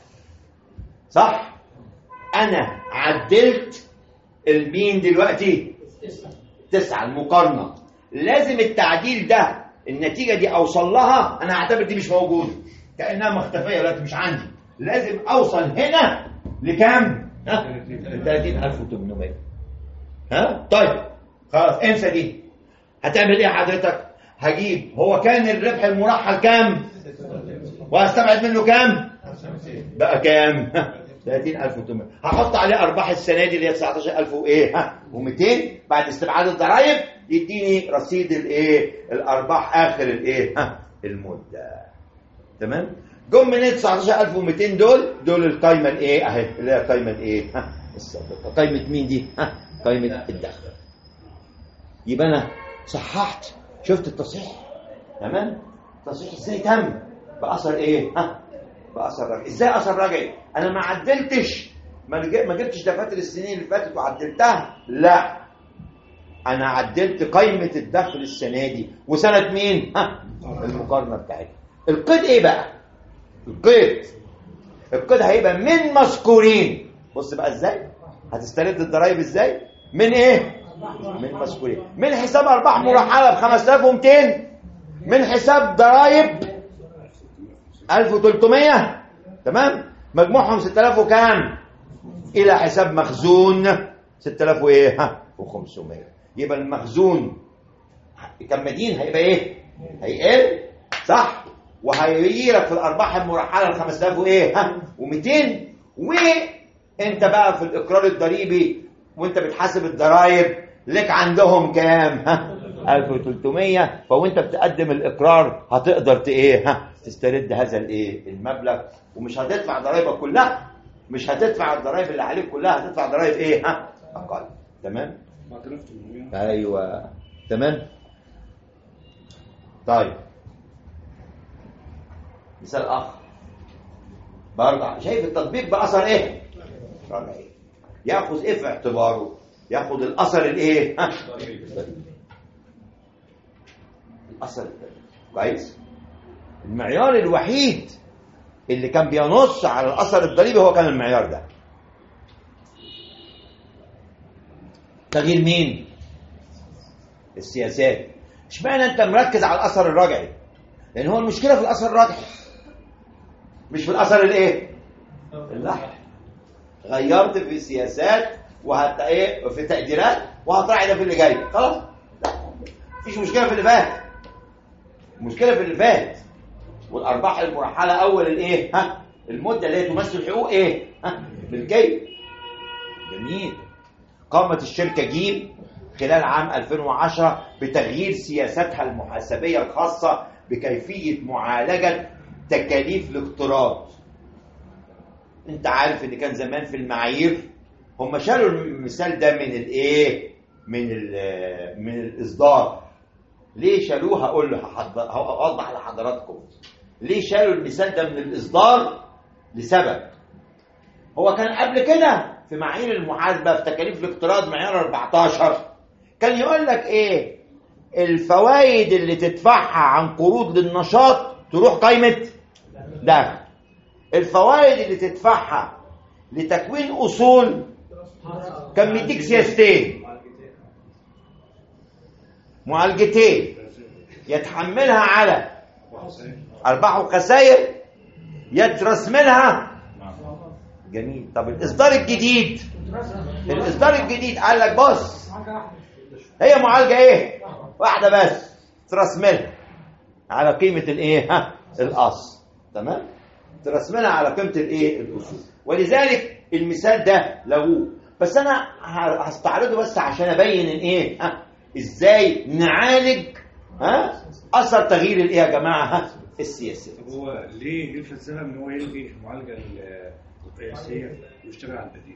صح؟ أنا عدلت المين دلوقتي؟ تسعة المقارنة. لازم التعديل ده النتيجة دي أوصل لها، أنا أعتبر دي مش موجودة كأنها مختفية دلوقتي مش عندي. لازم أوصل هنا لكام؟ ها؟ ثلاثين ألف وثمانمائة. ها؟ طيب خلاص انسى دي. هتعمل إيه حضرتك؟ هجيب هو كان الربح المرحل كام؟ وهستبعد منه كام؟ بقى كام؟ ثلاثين ألف وثمانمائة. هحط عليه ارباح السنه دي اللي هي تسعتاشر ألف وايه ها ومئتين بعد استبعاد الضرائب يديني رصيد الايه الارباح اخر الايه ها المده. تمام؟ جم من تسعتاشر ألف ومئتين دول دول القايمه الايه اهي اللي هي قايمه الايه ها السابقه. قايمه مين دي؟ ها قايمه الدخل. يبقى انا صححت. شفت التصحيح؟ تمام؟ التصحيح ازاي تم؟ باثر ايه ها باثر رجعي. ازاي اثر رجعي؟ انا ما عدلتش، ما ما جبتش دفاتر السنين اللي فاتت وعدلتها، لا انا عدلت قائمه الدخل السنه دي وسنه مين ها المقارنه بتاعتها. القيد ايه بقى؟ القيد القيد هيبقى من مذكورين. بص بقى ازاي هتسترد الضرايب ازاي؟ من ايه؟ من مذكورين. من حساب ارباح مرحله ب خمسة آلاف ومئتين، من حساب ضرايب ألف وثلاثمائة. تمام؟ مجموعهم ستة آلاف وكام؟ الى حساب مخزون ستة آلاف وايه ها وخمسمائة. يبقى المخزون كمدين هيبقى ايه؟ هيقل. صح؟ وهيجي لك في الارباح المرحله ال خمسة آلاف وايه ها ومئتين. وانت بقى في الاقرار الضريبي وانت بتحاسب الضرايب لك عندهم كام ها ألف وثلاثمائة. فوانت بتقدم الاقرار هتقدر ايه ها تسترد هذا الايه المبلغ ومش هتدفع ضرايبك كلها. مش هتدفع الضرايب اللي عليك كلها، هتدفع ضرايب ايه ها اقل. تمام؟ ايوه تمام. طيب مثال اخر برضه شايف التطبيق باثر ايه؟ رجع ايه؟ ياخذ ايه في اعتباره؟ ياخذ الاثر الايه ها الاثر كويس. المعيار الوحيد اللي كان بينص على الاثر الضريبي هو كان المعيار ده. تغيير مين؟ السياسات. اشمعنى انت مركز على الاثر الرجعي؟ لان هو المشكله في الاثر الرجعي مش في الاثر الايه اللحظي. غيرت في سياسات وهت ايه في تقديرات وهتراعي ده في اللي جاي. خلاص لا مفيش مشكله في اللي فات. المشكله في اللي فات. والارباح المرحله اول الايه ها المده اللي هي تمثل حقوق ايه ها بالكيف. جميل. قامت الشركه جيم خلال عام ألفين وعشرة بتغيير سياستها المحاسبيه الخاصه بكيفيه معالجه تكاليف الاقتراض. انت عارف ان كان زمان في المعايير هم شالوا المثال ده من الايه من من الاصدار. ليه شالوه؟ هقول له هوضح لحضراتكم ليه شالوا المثال ده من الاصدار. لسبب هو كان قبل كده في معايير المحاسبه في تكاليف الاقتراض معيار أربعتاشر كان يقول لك ايه؟ الفوائد اللي تدفعها عن قروض للنشاط تروح قائمه دخل، الفوائد اللي تدفعها لتكوين اصول كان مديك سياستين معالجتين، يتحملها على ارباح وخسائر، يترسملها. جميل. طب الاصدار الجديد، الاصدار الجديد قال لك بص هي معالجه ايه؟ واحده بس، ترسملها على قيمه الايه؟ ها الاصل. تمام؟ ترسملها على قيمه الايه؟ الاصول. ولذلك المثال ده لغوه، بس انا هستعرضه بس عشان ابين الايه؟ ها ازاي نعالج ها اثر تغيير الايه يا جماعه؟ ها السياسي. طب هو ليه ليه الفلسفه ان هو يلغي المعالجه القياسيه ويشتغل على البديل؟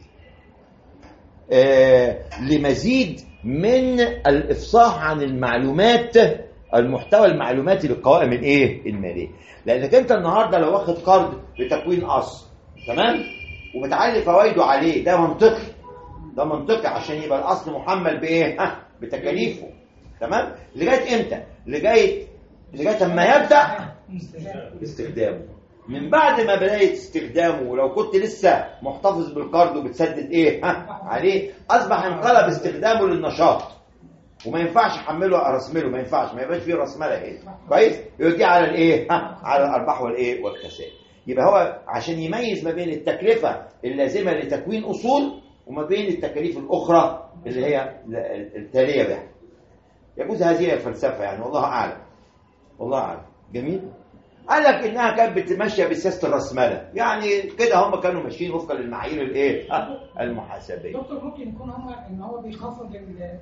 آه لمزيد من الافصاح عن المعلومات، المحتوى المعلوماتي للقوائم الايه؟ الماليه. لانك انت النهارده لو واخد قرض بتكوين اصل، تمام؟ وبتعلي فوائده عليه، ده منطقي، ده منطقي عشان يبقى الاصل محمل بايه؟ ها بتكاليفه. تمام؟ لغايه امتى؟ لغايه لغايه اما يبدا استخدامه. من بعد ما بدايه استخدامه ولو كنت لسه محتفظ بالقرض وبتسدد ايه؟ ها عليه، اصبح انقلب استخدامه للنشاط وما ينفعش احمله ارسمله، ما ينفعش، ما يبقاش فيه رسمله ايه؟ كويس؟ يوديه على الايه؟ ها على الارباح والايه؟ والخسائر. يبقى هو عشان يميز ما بين التكلفه اللازمه لتكوين اصول وما بين التكاليف الاخرى اللي هي التاليه بها. يجوز هذه الفلسفه يعني، والله اعلم، والله اعلم. جميل. قال لك انها كانت بتمشي بسياسه الرسمله، يعني كده هم كانوا ماشيين وفقا للمعايير الايه؟ المحاسبيه. دكتور ممكن يكون هم ان هو بيخفض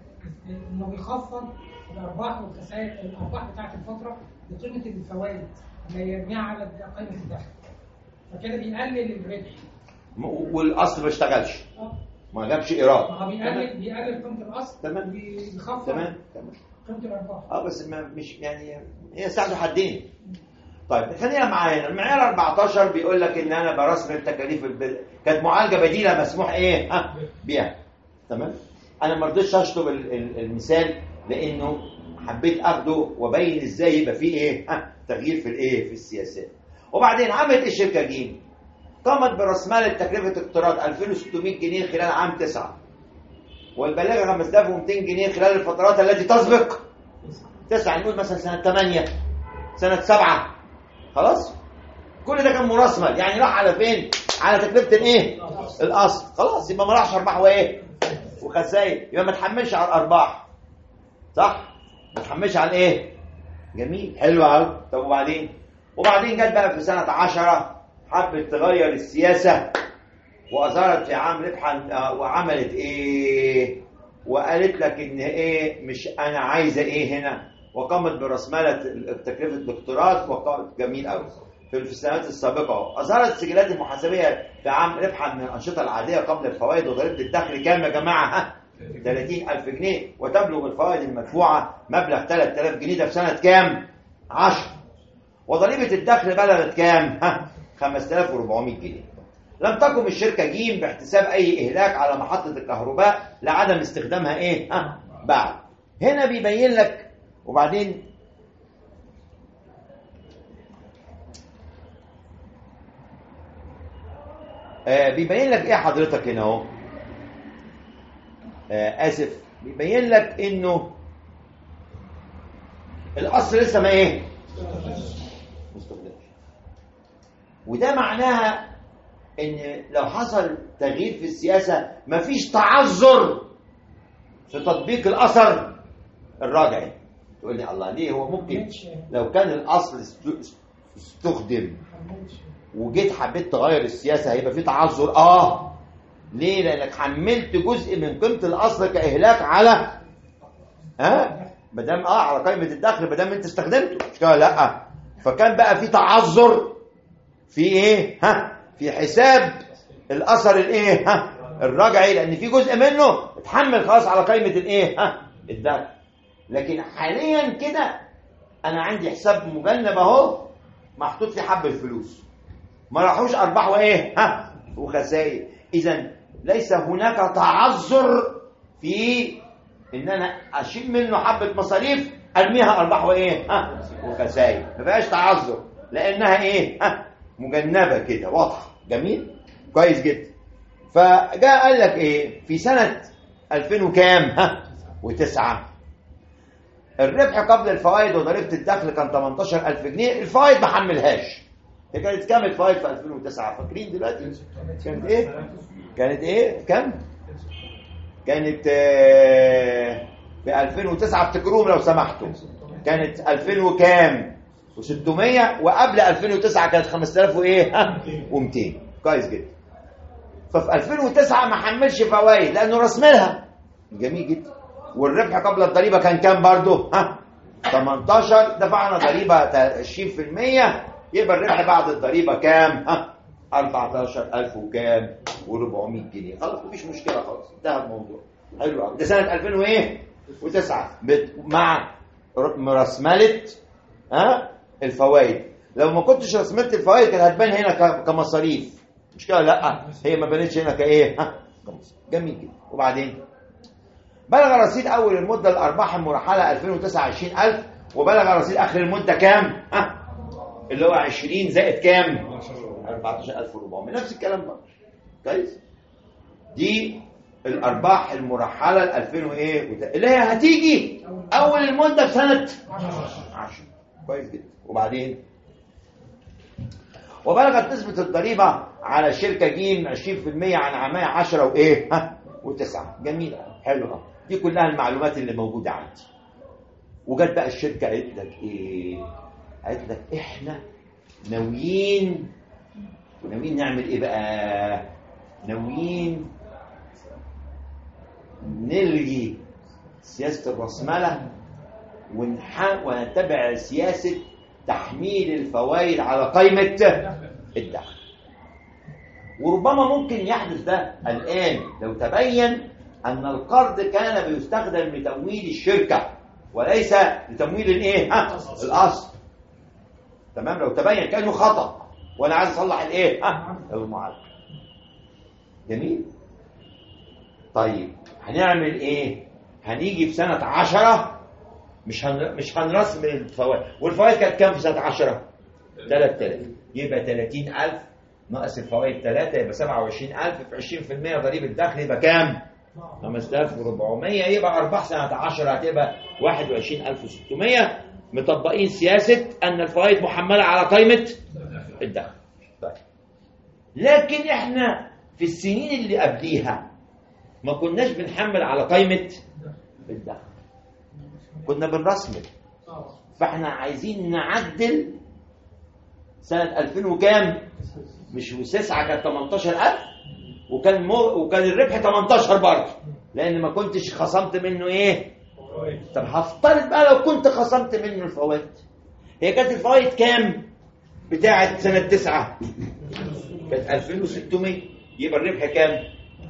انه بيخفض الارباح والخسائر، الارباح بتاعت الفتره بقيمه الفوائد اللي يرميها على قيمه الدخل، فكده بيقلل الربح والاصل ما اشتغلش، ما جابش ايراد، ما بيقلل بيقلل قيمه الاصل. تمام. بيخفض تمام تمام قيمه الارباح. اه بس ما مش يعني هي ساعده حدين. طيب خلينا معانا المعيار أربعتاشر بيقول لك ان انا برسم التكاليف الب... كانت معالجه بديله مسموح ايه؟ ها بيها. تمام. انا ما رضيتش اشطب المثال لانه حبيت اخده وابين ازاي يبقى فيه ايه؟ ها تغيير في الايه؟ في السياسات. وبعدين عملت ايه الشركه جيم؟ قامت برسمله تكلفه اقتراض ألفين وستمائة جنيه خلال عام تسعة، والبلاغه خمسة آلاف ومئتين جنيه خلال الفترات التي تسبق تسعة، نقول مثلا سنه ثمانية، سنه سبعة. خلاص؟ كل ده كان مرسمل، يعني راح على فين؟ على تكلفه الايه؟ الاصل. خلاص يبقى ما راحش ارباح وايه؟ وخسائر، يبقى ما تحملش على الارباح. صح؟ ما تحملش على الايه؟ جميل، حلو قوي. طب وبعدين؟ وبعدين جت بقى في سنه عشرة حبت تغير السياسه واظهرت في عام ربحا، وعملت ايه؟ وقالت لك ان ايه؟ مش انا عايزه ايه هنا؟ وقامت برسمله تكلفه الاقتراض. وقامت جميل قوي في السنوات السابقه. اظهرت السجلات المحاسبيه في عام ربحا من الانشطه العاديه قبل الفوائد وضريبه الدخل كام يا جماعه؟ ها ثلاثين ألف جنيه، وتبلغ الفوائد المدفوعه مبلغ ثلاثة آلاف جنيه. ده في سنه كام؟ عشرة. وضريبه الدخل بلغت كام؟ ها خمسة آلاف وأربعمائة جنيه. لم تقم الشركه جيم باحتساب اي اهلاك على محطه الكهرباء لعدم استخدامها ايه؟ ها بعد. هنا بيبين لك. وبعدين آه بيبين لك ايه حضرتك هنا اهو؟ آه اسف، بيبين لك انه الاصل لسه ما ايه؟ مستخدمش. وده معناها ان لو حصل تغيير في السياسه مفيش تعذر في تطبيق الاثر الراجعي. تقول لي الله ليه؟ هو ممكن لو كان الاصل استخدم وجيت حبيت تغير السياسه هيبقى في تعذر. اه ليه؟ لانك حملت جزء من قيمه الاصل كاهلاك على ها ما دام اه على قائمه الدخل ما دام انت استخدمته، مش كده؟ لا، فكان بقى في تعذر في ايه؟ ها في حساب الاثر الايه؟ ها الرجعي، لان في جزء منه اتحمل خلاص على قائمه الايه؟ ها الدخل. لكن حاليا كده انا عندي حساب مجنب اهو محطوط فيه حب الفلوس، ما راحوش ارباح وايه؟ ها وخسائر. اذا ليس هناك تعذر في ان انا اشيل منه حبه مصاريف ارميها ارباح وايه ها وخسائر، ما فيهاش تعذر لانها ايه ها مجنبه كده واضحه. جميل كويس جدا. فجاء قال لك ايه في سنه ألفين وكام ها وتسعة الربح قبل الفوائد وضريبه الدخل كان ثمانية عشر ألف جنيه. الفوائد ما حملهاش. هي كانت كام الفوائد في ألفين وتسعة فاكرين دلوقتي؟ كانت ايه كانت ايه كام كانت آه في ألفين وتسعة افتكروهم لو سمحتوا. كانت ألفين وكام وستمية، وقبل ألفين وتسعة كانت خمسة آلاف وايه ها ومئتين. كويس جدا. ففي ألفين وتسعة ما حملش فوائد لانه رسملها. جميل جدا. والربح قبل الضريبه كان كام برضه ها ثمانية عشر، دفعنا ضريبه عشرين في المية، يبقى الربح بعد الضريبه كام ها أربعة عشر ألف وكام وأربعمية جنيه. خلاص مفيش مشكله، خلاص انتهى الموضوع. حلو قوي. ده سنه ألفين وايه وتسعة مع مرسمله ها الفوائد. لو ما كنتش رسملت الفوائد كانت هتبان هنا كمصاريف. مش كده؟ لا هي ما بانتش هنا كايه ها كمصاريف. جميل جدا. وبعدين بلغ رصيد اول المده الارباح المرحله ألفين وتسعة عشرين ألف، وبلغ رصيد اخر المده كام ها اللي هو عشرين زائد كام أربعة عشر ألف وأربعمية. نفس الكلام بقى. كويس. دي الارباح المرحله ل ألفين وايه اللي هي هتيجي اول المده في سنه عشرة. كويس جدا. وبعدين وبلغت نسبه الضريبه على الشركه ج عشرين في المية عن عاميه عشرة وايه ها وتسعة. جميل. حلو. دي كلها المعلومات اللي موجوده عندي. وجت بقى الشركه قالت لك ايه؟ قالت لك احنا ناويين ناويين نعمل ايه بقى؟ ناويين نلغي سياسه الرأسمالة ونتبع سياسه تحميل الفوائد على قائمه الدخل. وربما ممكن يحدث ده الآن لو تبين أن القرض كان بيستخدم لتمويل الشركة وليس لتمويل الايه ها الأصل. تمام. لو تبين كأنه خطأ وأنا عايز أصلح الايه ها المعادلة. جميل. طيب هنعمل ايه؟ هنيجي في سنة عشرة مش هن... مش هنرسم الفوائد. والفوائد كانت كام في سنة عشرة؟ ثلاثة آلاف. يبقى ثلاثين ألف ناقص الفوائد ثلاثة يبقى سبعة وعشرين ألف في عشرين في المية ضريبة الدخل يبقى كام؟ خمسة آلاف وأربعمية. يبقى أرباح سنة عشرة هتبقى واحد وعشرين ألف وستمية. مطبقين سياسة أن الفوائد محملة على قائمة الدخل. طيب. لكن احنا في السنين اللي قبليها ما كناش بنحمل على قائمة الدخل، كنا بنرسمل. فاحنا عايزين نعدل سنة ألفين وكام؟ مش وتسعة كانت ثمانية عشر ألف وكان مو... وكان الربح ثمانية عشر برضه لأن ما كنتش خصمت منه إيه؟ طب هفترض بقى لو كنت خصمت منه الفوائد. هي كانت الفوائد كام؟ بتاعت سنة تسعة كانت ألفين وستمية. يبقى الربح كام؟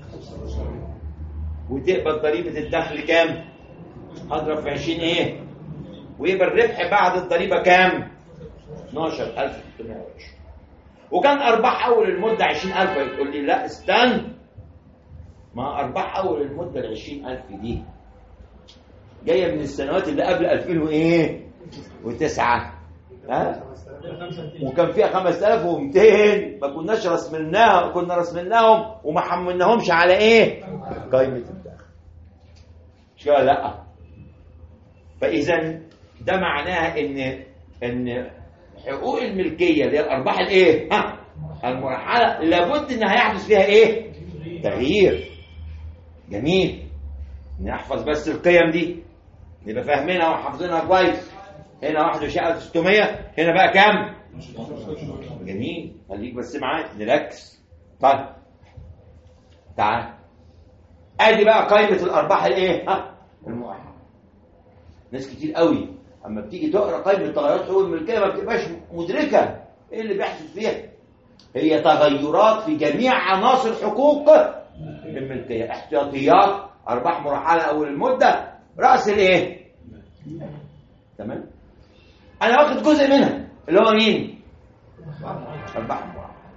وتقبل ضريبة الدخل كام؟ هضرب في عشرين إيه؟ ويبقى الربح بعد الضريبة كام؟ اثناشر ألف وستمية وعشرين. وكان أرباح أول المدة عشرين ألف. يقول لي لا استنى، ما أرباح أول المدة ال عشرين ألف دي جاية من السنوات اللي قبل ألفين وإيه؟ وتسعة. ها؟ وكان فيها خمسة آلاف ومئتين ما كناش رسمناها، كنا رسمناهم وما حملناهمش على إيه؟ قائمة الدخل. مش كده؟ لا. فإذا ده معناها إن إن حقوق الملكية اللي هي الأرباح الإيه؟ ها؟ المرحلة لابد إن هيحدث فيها إيه؟ تغيير. جميل. نحفظ بس القيم دي نبقى فاهمينها وحافظينها كويس. هنا واحد وعشرين ألف وستمية، هنا بقى كام؟ جميل. خليك بس معايا نركز. طيب تعال ادي بقى قائمة الأرباح الإيه؟ ها؟ المؤهلة. ناس كتير قوي اما بتيجي تقرا قائمه تغيرات حقوق الملكيه ما بتبقاش مدركه ايه اللي بيحصل فيها. هي تغيرات في جميع عناصر حقوق الملكيه. احتياطيات، ارباح مرحله اول المده، راس الايه؟ تمام. انا واخد جزء منها اللي هو مين؟ ارباح مرحله.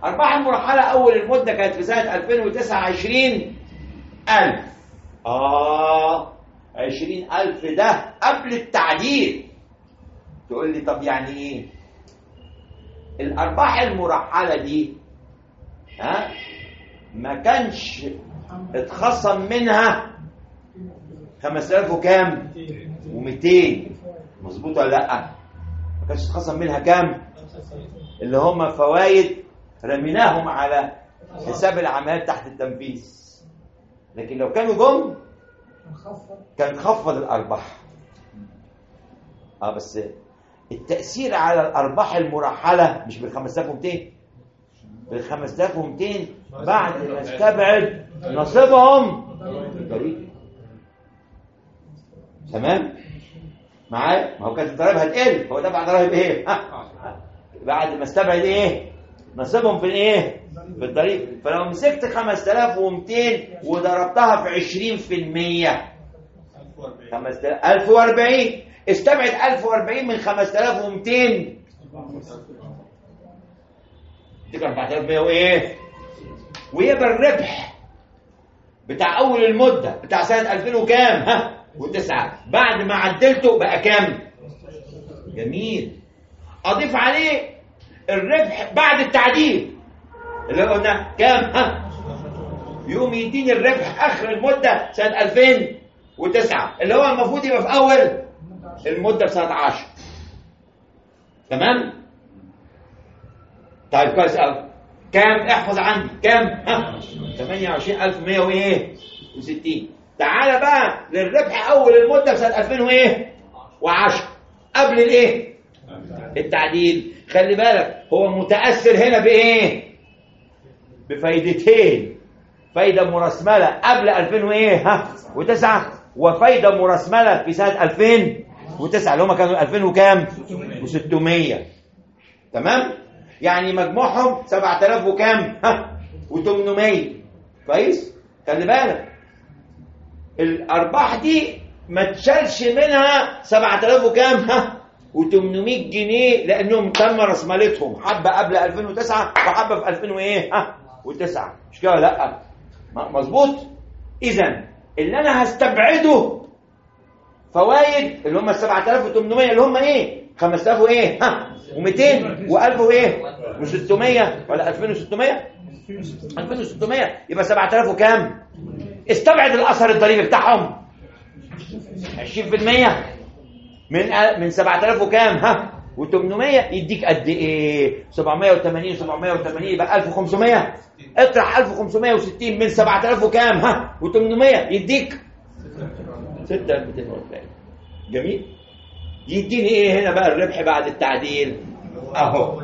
ارباح المرحله اول المده كانت في سنه ألفين وتسعة عشرين ألف. اه عشرين ألف ده قبل التعديل. تقول لي طب يعني ايه الارباح المرحله دي؟ ها ما كانش اتخصم منها خمسة آلاف وكام ومئتين، مظبوط ولا لا؟ ما كانش اتخصم منها كام؟ اللي هم فوائد رميناهم على حساب العمليات تحت التنفيذ. لكن لو كانوا جم كان خفض الارباح. اه بس التأثير على الارباح المرحله مش بال خمسة آلاف ومئتين، بال خمسة آلاف ومئتين بعد ما استبعد نصيبهم الضريبي. تمام معايا؟ ما هو كانت الضرايب هتقل، هو دفع ضرايب ايه؟ ها بعد ما استبعد ايه؟ نصيبهم في الايه؟ في الضريبه. فلو مسكت خمسة آلاف ومئتين وضربتها في عشرين في المية خمسة آلاف ألف وأربعين، استبعد ألف وأربعين من خمسة آلاف ومئتين دي كان أربعة آلاف ومئة وايه؟ ويبقى الربح بتاع اول المده بتاع سنه ألفين وكام؟ ها وتسعة بعد ما عدلته بقى كام؟ جميل. اضيف عليه الربح بعد التعديل اللي قلنا كام؟ ها يقوم يديني الربح اخر المده سنه ألفين وتسعة اللي هو المفروض يبقى في اول المده في سنه عشرة. تمام؟ طيب كويس قوي. كام؟ احفظ عندي كام؟ ها ثمانية وعشرين ألف ومئة وايه؟ وستين. تعالى بقى للربح اول المده في سنه ألفين وايه؟ وعشرة قبل الايه؟ التعديل. خلي بالك هو متاثر هنا بايه؟ بفايدتين، فايده مرسمله قبل ألفين وايه؟ ها وتسعة، وفايده مرسمله في سنه ألفين وتسعة اللي هم كانوا ألفين وكام؟ وستمية. تمام؟ يعني مجموعهم سبعة آلاف وكام؟ ها وثمانمية. كويس؟ خلي بالك الارباح دي ما تشالش منها سبعة آلاف وكام؟ ها وثمانمية جنيه لانهم تم رسمالتهم حبه قبل ألفين وتسعة وحبه في ألفين وايه؟ ها وتسعة. مش كده؟ لا مظبوط. اذا اللي انا هستبعده فوائد اللي هم سبعة آلاف وثمانمية اللي هم ايه؟ خمسة آلاف وايه؟ ها ومئتين و1000 وايه؟ وستمية ولا ألفين وستمية؟ ألفين وستمية. يبقى سبعة آلاف وكام؟ استبعد الاثر الضريبي بتاعهم عشرين في المية من من سبعة آلاف وكام؟ ها و800 يديك قد ايه؟ سبعمية وثمانين سبعمية وثمانين يبقى ألف وخمسمية. اطرح ألف وخمسمية وستين من سبعة آلاف وكام؟ ها و800 يديك ستة آلاف ومئتين وأربعين. جميل. يديني ايه هنا بقى الربح بعد التعديل؟ اهو.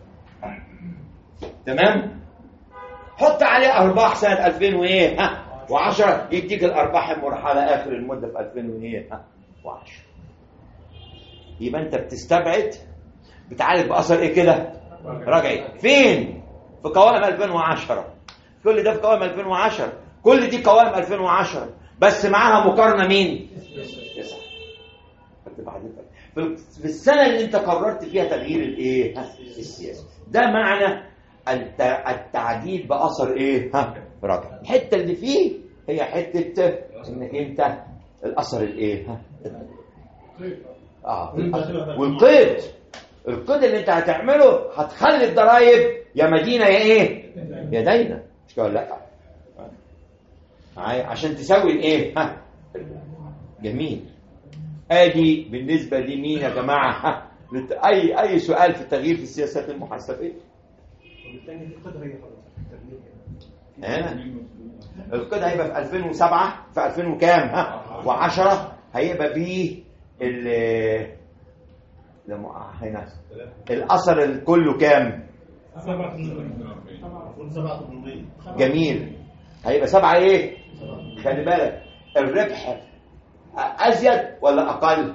تمام. حط عليه ارباح سنه ألفين وايه؟ ها وعشرة يديك الارباح المرحله اخر المده في ألفين وايه؟ ها وعشرة. يبقى انت بتستبعد بتعالج باثر ايه كده؟ رجعي. فين؟ في قوائم ألفين وعشرة. كل ده في قوائم ألفين وعشرة. كل دي قوائم ألفين وعشرة بس معاها مقارنه مين؟ تسعة. في السنه اللي انت قررت فيها تغيير الايه؟ السياسه. ده معنى التعديل باثر ايه؟ ها رجع. الحته اللي فيه هي حته انك انت الاثر الايه؟ ها اه والقيد. القيد اللي انت هتعمله هتخلي الضرايب يا مدينه يا ايه؟ يا داينه. مش كده؟ لا معايا عشان تساوي الايه؟ ها جميل. ادي بالنسبه لمين يا جماعه؟ اي اي سؤال في التغيير في السياسات المحاسبيه. وبالتالي القيد هي خلاص ها القيد هيبقى في ألفين وسبعة في ألفين وكام؟ ها وعشرة هيبقى بيه ال هنا الاثر كله كام؟ جميل. هيبقى سبعة ايه؟ خلي بالك الربح ازيد ولا اقل؟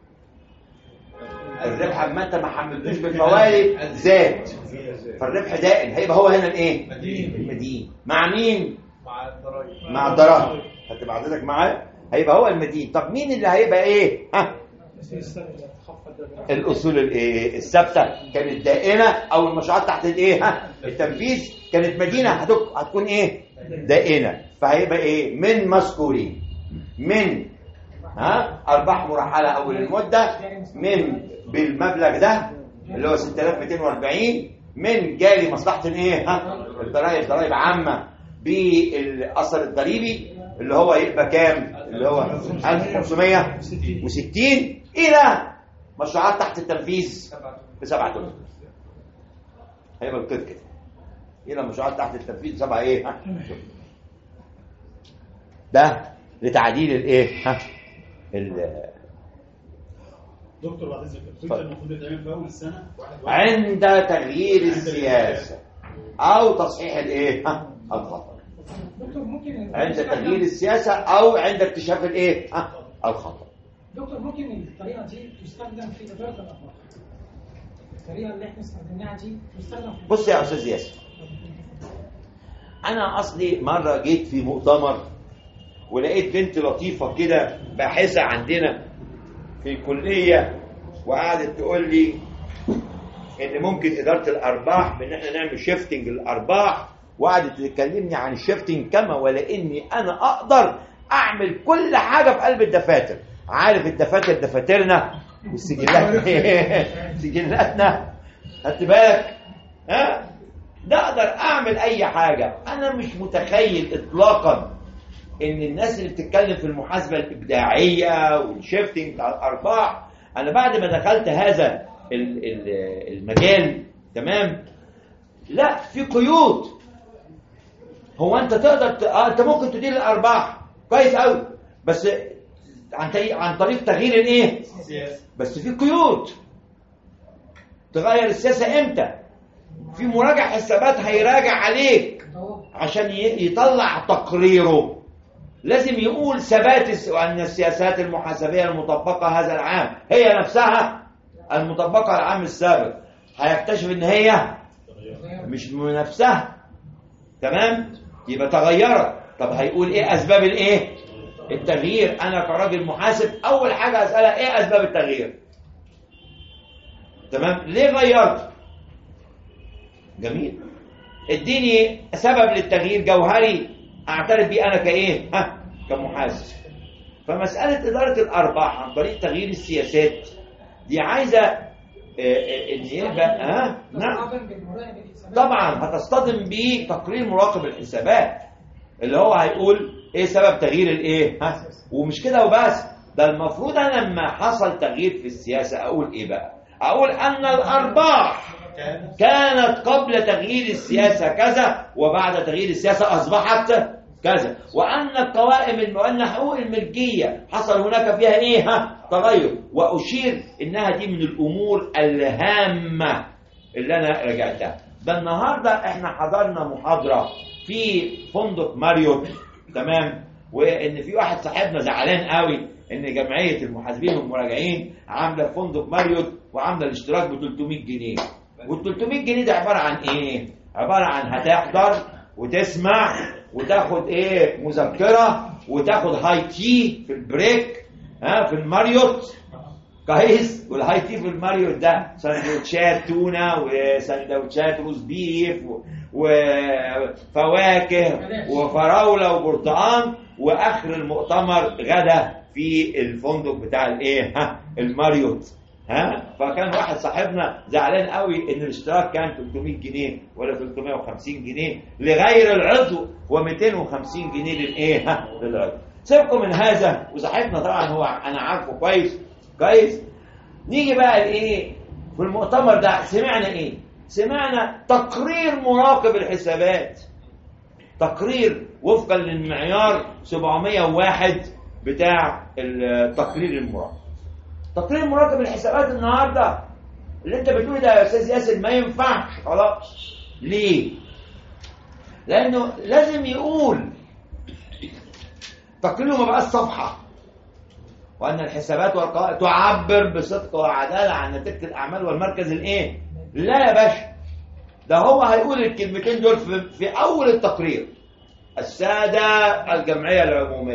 الربح اما انت ما حملتوش بالفوائد زاد، فالربح دائم هيبقى هو هنا الايه؟ المدين. مع مين؟ مع الضرايب. مع الضرايب. هتبقى عددك معاه هيبقى هو المدين. طب مين اللي هيبقى ايه؟ ها الاصول الايه الثابته كانت دائنه، او المشروعات تحت الايه ها التنفيذ كانت مدينه هتك- هتكون ايه دائنه. فهيبقى ايه من مذكورين، من ها ارباح مرحله اول المده، من بالمبلغ ده اللي هو ستة آلاف ومئتين وأربعين، من جاري مصلحه الايه ها الضرائب، ضرائب عامه بالاثر الضريبي اللي هو يبقى كام اللي هو ألف وخمسمائة وستين، الى مشروعات تحت التنفيذ بسبعة دولار. هيبقى القيد كده الى مشروعات تحت التنفيذ سبعة ايه ها ده لتعديل الايه ها ال- دكتور بعد اذنك الفكره المفروض يتعمل في اول السنه عند تغيير السياسه او تصحيح الايه ها الخطا، دكتور ممكن عند تغيير السياسه او عند اكتشاف الايه ها الخطا. دكتور ممكن الطريقه دي تستخدم في اداره الافراح، الطريقه اللي احنا استخدمناها دي تستخدم في بص يا استاذ ياسر، انا اصلي مره جيت في مؤتمر ولقيت بنت لطيفه كده باحثه عندنا في الكليه، وقعدت تقول لي ان ممكن اداره الارباح بان احنا نعمل شيفتنج للارباح، وقعدت تكلمني عن الشيفتنج كما ولا اني انا اقدر اعمل كل حاجه في قلب الدفاتر. عارف الدفاتر دفاترنا والسجلات سجلاتنا خدت بالك ها ده اقدر اعمل اي حاجه. انا مش متخيل اطلاقا ان الناس اللي بتتكلم في المحاسبه الابداعيه والشيفتنج بتاع الارباح، انا بعد ما دخلت هذا ال- ال- المجال تمام، لا في قيود. هو انت تقدر ت... آه انت ممكن تدير الارباح كويس قوي، بس عن طريق عن طريق تغيير الايه السياسه. بس في قيود. تغير السياسه امتى؟ في مراجع حسابات هيراجع عليك عشان ي- يطلع تقريره، لازم يقول ثبات الس- ان السياسات المحاسبيه المطبقه هذا العام هي نفسها المطبقه العام السابق. هيكتشف ان هي مش من نفسها تمام، يبقى تغيرت. طب هيقول ايه اسباب الايه التغيير؟ انا كراجل محاسب اول حاجه اسالها ايه اسباب التغيير، تمام ليه غيرت؟ جميل، اديني سبب للتغيير جوهري اعترف بيه انا كايه ها كمحاسب. فمساله اداره الارباح عن طريق تغيير السياسات دي عايزه آه، آه، ان يبقى ها نعم تصطدم بالمراقب الحسابات. طبعا هتصطدم بتقرير مراقب الحسابات اللي هو هيقول ايه سبب تغيير الايه ها. ومش كده وبس، ده المفروض انا لما حصل تغيير في السياسه اقول ايه بقى؟ اقول ان الارباح كانت قبل تغيير السياسه كذا، وبعد تغيير السياسه اصبحت كذا، وان القوائم وان حقوق الملكيه حصل هناك فيها ايه ها تغير. واشير انها دي من الامور الهامه اللي انا رجعتها. ده النهارده احنا حضرنا محاضره في فندق ماريوت تمام، وان في واحد صاحبنا زعلان قوي ان جمعيه المحاسبين والمراجعين عامله فندق ماريوت وعامله الاشتراك ب ثلاثمائة جنيه. وال ثلاثمائة جنيه ده عباره عن ايه؟ عباره عن هتحضر وتسمع وتاخد ايه مذكره وتاخد هاي تي في البريك ها في الماريوت كويس. والهاي تي في الماريوت ده سندوتشات تونه وسندوتشات روز بيف وفواكه وفراوله وبرتقال، واخر المؤتمر غدا في الفندق بتاع الايه ها الماريوت ها. فكان واحد صاحبنا زعلان قوي ان الاشتراك كان ثلاثمائة جنيه ولا ثلاثمائة وخمسين جنيه لغير العضو و250 جنيه للايه ها للعضو. سيبكم من هذا، وصاحبنا طبعا هو انا عارفه كويس كويس. نيجي بقى لايه في المؤتمر ده؟ سمعنا ايه؟ سمعنا تقرير مراقب الحسابات، تقرير وفقا للمعيار سبعمائة وواحد بتاع التقرير المراقب. تقرير مراقب الحسابات النهارده اللي انت بتقوله ده يا استاذ ياسر ما ينفعش خلاص. ليه؟ لانه لازم يقول تقريره ما بقاش صفحه، وان الحسابات والقوائم تعبر بصدق وعداله عن نتيجه الاعمال والمركز الايه. لا يا باشا، ده هو هيقول الكلمتين دول في, في اول التقرير: الساده الجمعيه العموميه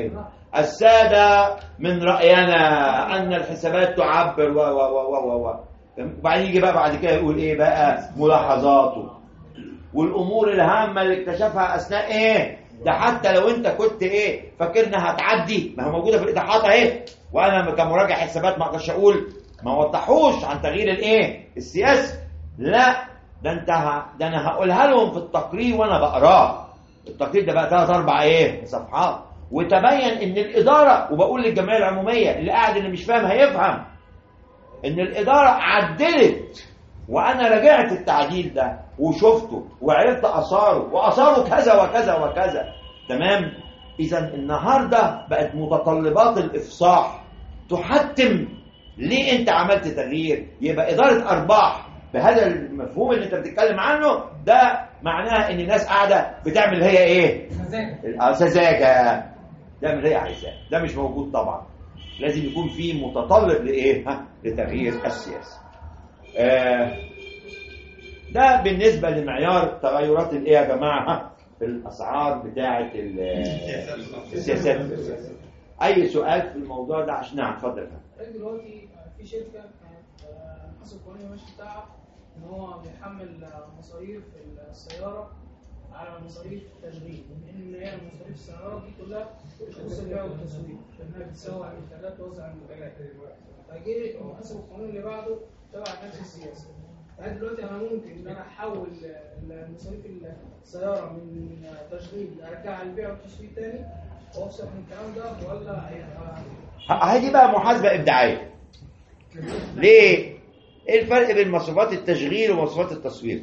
السادة من رأينا أن الحسابات تعبر و و و و و وبعدين يجي بقى بعد كده يقول إيه بقى ملاحظاته والأمور الهامة اللي اكتشفها أثناء إيه ده. حتى لو أنت كنت إيه فاكرنا هتعدي، ما هو موجودة في الإيضاحات أهي، وأنا كمراجع حسابات ما أقدرش أقول ما وضحوش عن تغيير الإيه السياسي. لا ده أنت ه... ده أنا هقولها لهم في التقرير وأنا بقراه. التقرير ده بقى ثلاث أربع إيه صفحات، وتبين ان الاداره، وبقول للجمعيه العموميه اللي قاعد اللي مش فاهم هيفهم، ان الاداره عدلت، وانا راجعت التعديل ده وشفته وعرفت اثاره، واثاره كذا وكذا وكذا. تمام. اذا النهارده بقت متطلبات الافصاح تحتم ليه انت عملت تغيير. يبقى اداره ارباح بهذا المفهوم اللي انت بتتكلم عنه ده معناها ان الناس قاعده بتعمل اللي هي ايه سذاجه. ده من اللي هي عايزاه، ده مش موجود طبعا. لازم يكون في متطلب لايه ها لتغيير السياسه. آه ده بالنسبه لمعيار تغيرات الايه يا جماعه ها في الاسعار بتاعه السياسات. اي سؤال في الموضوع ده؟ عشان نعم اتفضل. دلوقتي في شركه كانت الحاسب القانوني ماشي بتاعها ان هو بيحمل مصاريف السياره على مصاريف التشغيل، ان هي مصاريف السيارات دي كلها تخص البيع والتسويق، انها بتسوق المنتجات توزع المنتجات. فجه المحاسب القانوني اللي بعده تبع نفس السياسه. فهل دلوقتي انا ممكن ان انا احول مصاريف السياره من تشغيل ارجعها للبيع والتسويق تاني وافصل من الكلام ده، ولا هيبقى هذه بقى محاسبه ابداعيه؟ ليه؟ ايه الفرق بين مصروفات التشغيل ومصروفات التسويق؟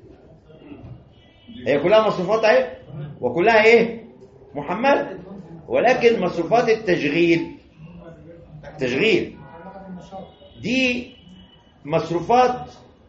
هي كلها مصروفات اهي وكلها ايه محمله، ولكن مصروفات التشغيل تشغيل دي مصروفات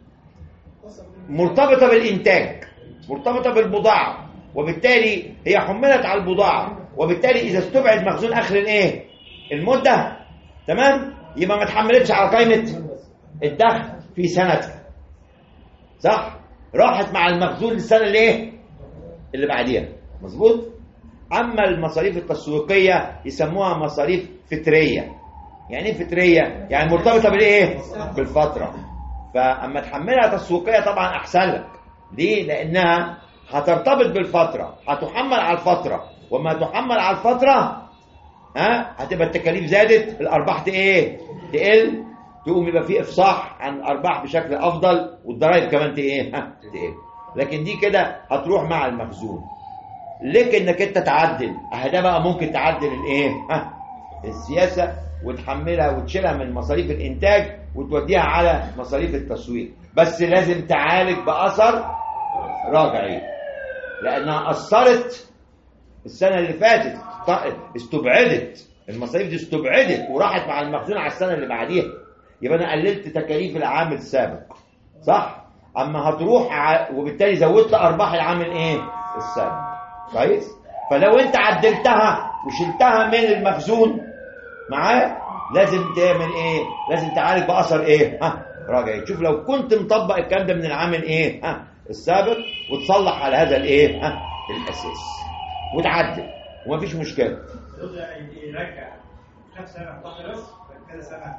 مرتبطه بالانتاج، مرتبطه بالبضاعه، وبالتالي هي حملت على البضاعه، وبالتالي اذا استبعد مخزون اخر الايه المده تمام يبقى ما اتحملتش على قائمه الدخل في سنتها، صح؟ راحت مع المخزون السنه اللي ايه اللي بعديها، مظبوط. اما المصاريف التسويقيه يسموها مصاريف فتريه. يعني ايه فتريه؟ يعني مرتبطه بالايه بالفتره. فاما تحملها تسويقيه طبعا احسن لك. ليه؟ لانها هترتبط بالفتره، هتحمل على الفتره، وما تحمل على الفتره ها هتبقى التكاليف زادت، الارباح ايه تقل، تقوم يبقى في افصاح عن الارباح بشكل افضل، والضرائب كمان ايه ها تقل. لكن دي كده هتروح مع المخزون. لك انك انت تعدل، اه ده بقى ممكن تعدل الايه ها السياسه وتحملها وتشيلها من مصاريف الانتاج وتوديها على مصاريف التسويق، بس لازم تعالج باثر راجعي، لانها اثرت السنه اللي فاتت، استبعدت المصاريف دي، استبعدت وراحت مع المخزون على السنه اللي بعديها. يبقى انا قللت تكاليف العام السابق، صح؟ اما هتروح ع... وبالتالي زودت ارباح العام الايه السابق. كويس. فلو انت عدلتها وشلتها من المخزون معاه لازم تعمل ايه؟ لازم تعالج باثر ايه ها راجعي. تشوف لو كنت مطبق الكلام ده من العام الايه ها السابق وتصلح على هذا الايه ها الاساس وتعدل ومفيش مشكله. يرجع كام سنه بس كذا سنه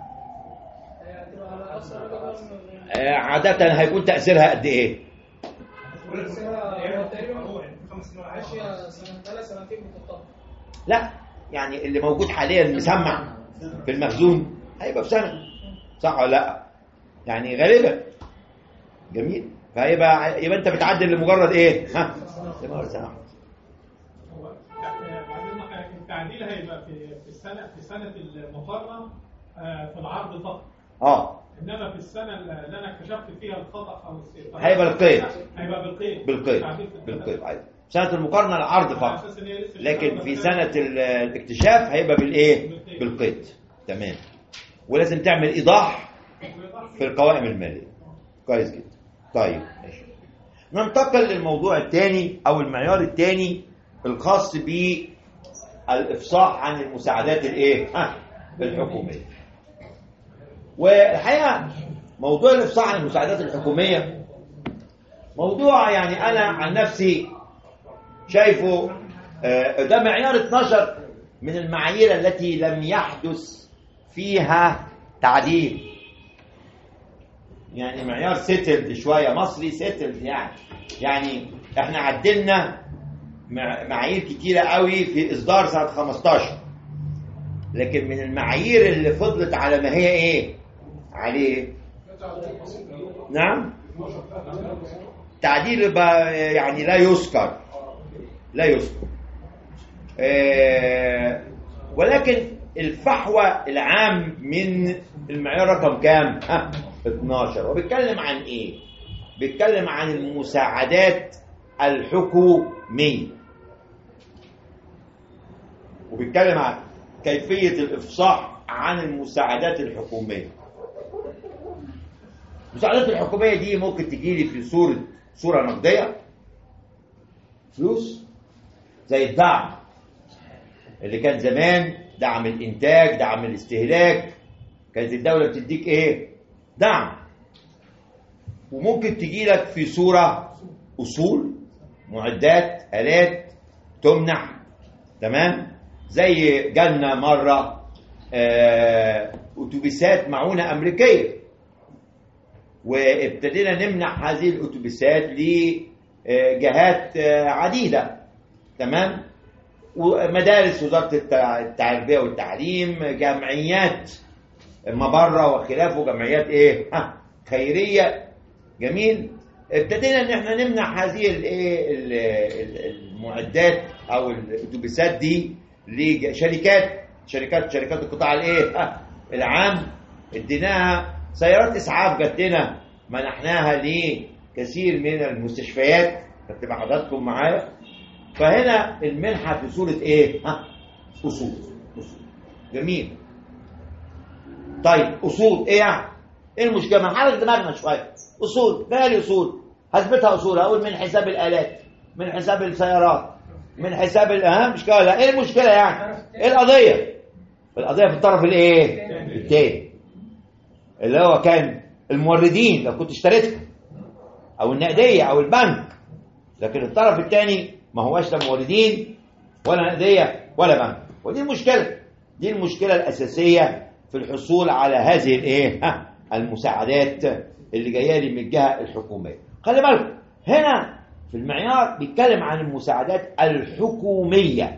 عادة هيكون تأثيرها قد ايه؟ لا يعني اللي موجود حاليا مسمع في المخزون هيبقى في سنة، صح ولا لا؟ يعني غالبا. جميل. فهيبقى يبقى انت بتعدل لمجرد ايه؟ ها؟ لمجرد سنة. التعديل هيبقى في في السنة في سنة المقارنة في العرض فقط. اه انما في السنه اللي انا اكتشفت فيها الخطا او هيبقى بالقيد هيبقى بالقيد بالقيد بالقيد عادي. سنه المقارنه العرض فقط، لكن في سنه الاكتشاف هيبقى بالايه بالقيد. تمام. ولازم تعمل ايضاح في القوائم الماليه. كويس جدا. طيب ماشي. ننتقل للموضوع الثاني او المعيار الثاني الخاص بالافصاح عن المساعدات الايه ها الحكوميه. والحقيقة موضوع الإفصاح عن المساعدات الحكومية موضوع يعني أنا عن نفسي شايفه ده معيار اتناشر من المعايير التي لم يحدث فيها تعديل. يعني معيار سيتلد شويه، مصري سيتلد يعني يعني احنا عدلنا معايير كتيره قوي في اصدار سنه خمستاشر، لكن من المعايير اللي فضلت على ما هي ايه عليه. نعم، تعديل يعني لا يذكر لا يذكر آه ولكن الفحوى العام من المعيار رقم كام؟ ها اتناشر. وبيتكلم عن ايه؟ بيتكلم عن المساعدات الحكومية، وبيتكلم عن كيفية الإفصاح عن المساعدات الحكومية. المساعدات الحكومية دي ممكن تجيلي في صورة صورة نقدية، فلوس، زي الدعم اللي كان زمان، دعم الإنتاج، دعم الاستهلاك، كانت الدولة بتديك إيه؟ دعم. وممكن تجيلك في صورة أصول، معدات، آلات تمنح، تمام؟ زي جالنا مرة آه، أتوبيسات معونة أمريكية، وابتدينا نمنح هذه الأتوبيسات لجهات عديدة، تمام؟ ومدارس وزارة التربية والتعليم، جمعيات مبرة وخلافه، جمعيات ايه ها خيرية. جميل. ابتدينا ان احنا نمنح هذه الايه المعدات او الاتوبيسات دي لشركات شركات شركات القطاع الايه ها العام. اديناها سيارات اسعاف، جات لنا منحناها لكثير من المستشفيات، كنت مع حضراتكم معايا. فهنا المنحة في صورة ايه ها اصول. اصول جميل. طيب اصول ايه يعني؟ ايه المشكله؟ ما نحرك دماغنا شويه. اصول، مالي اصول؟ هثبتها اصول، اقول من حساب الالات، من حساب السيارات، من حساب الاهم مشكله. لا، ايه المشكله يعني؟ ايه القضيه؟ القضيه في الطرف الايه الثاني، اللي هو كان الموردين لو كنت اشتريتها، او النقديه او البنك. لكن الطرف الثاني ما هواش لا موردين ولا نقديه ولا بنك. ودي المشكله، دي المشكله الاساسيه في الحصول على هذه الايه ها المساعدات اللي جايه لي من الجهه الحكوميه. خلي بالكم هنا في المعيار بيتكلم عن المساعدات الحكوميه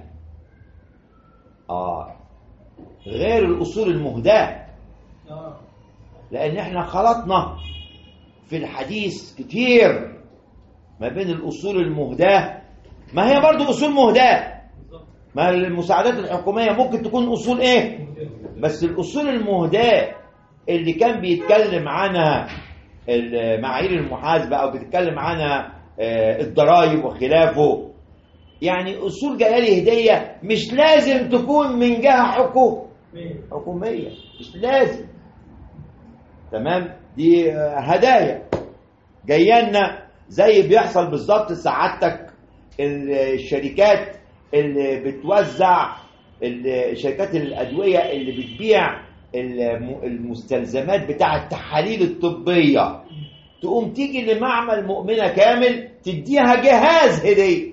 اه غير الاصول المهداه. لان احنا خلطنا في الحديث كتير ما بين الاصول المهداه، ما هي برضو اصول مهداه، ما المساعدات الحكوميه ممكن تكون اصول ايه، بس الاصول المهداه اللي كان بيتكلم عنها معايير المحاسبه او بيتكلم عنها الضرائب وخلافه، يعني اصول جايه لي هديه، مش لازم تكون من جهه حكومه حكوميه، مش لازم، تمام؟ دي هدايا جايه لنا زي بيحصل بالظبط سعادتك الشركات اللي بتوزع، شركات الادويه اللي بتبيع المستلزمات بتاع التحاليل الطبيه، تقوم تيجي لمعمل مؤمنه كامل تديها جهاز هديه،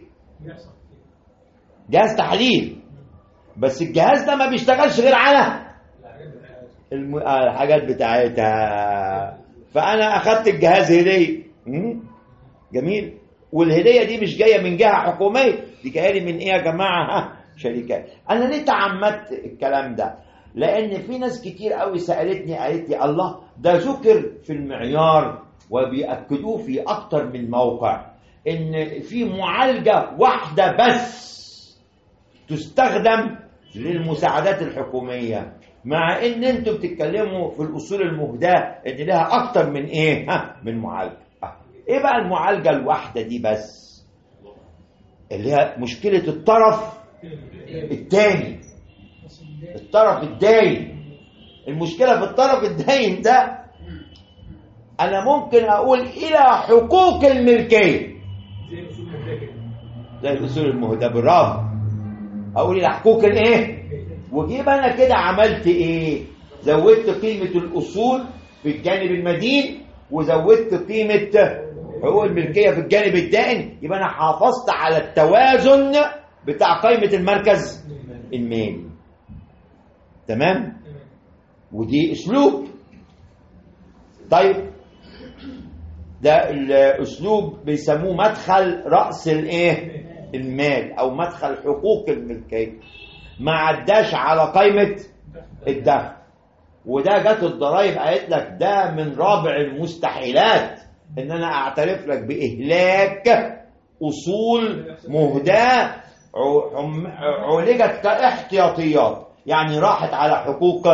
جهاز تحليل، بس الجهاز ده ما بيشتغلش غير على الحاجات بتاعتها. فانا اخدت الجهاز هديه. جميل. والهديه دي مش جايه من جهه حكوميه، دي جايه لي من ايه يا جماعه؟ ها شركات. انا ليه تعمدت الكلام ده؟ لان في ناس كتير قوي سالتني، قالت لي الله ده ذكر في المعيار وبيأكدوه في اكتر من موقع ان في معالجه واحده بس تستخدم للمساعدات الحكوميه، مع ان انتوا بتتكلموا في الاصول المهداه ان لها اكتر من ايه ها من معالجه. ايه بقى المعالجه الواحده دي بس؟ اللي هي مشكله الطرف الثاني، الطرف الداين. المشكله في الطرف الداين ده انا ممكن اقول الى حقوق الملكيه زي الاصول المهداه، برافو، اقول الى حقوق الايه، وجيب انا كده عملت ايه؟ زودت قيمه الاصول في الجانب المدين وزودت قيمه حقوق الملكيه في الجانب الدائن، يبقى انا حافظت على التوازن بتاع قيمه المركز المالي. تمام؟ ودي اسلوب. طيب ده الاسلوب بيسموه مدخل راس الايه؟ المال او مدخل حقوق الملكيه، ما عداش على قائمه الدخل. وده جت الضرايب قالت لك ده من رابع المستحيلات ان انا اعترف لك باهلاك اصول مهداه عولجت كاحتياطيات، يعني راحت على حقوق.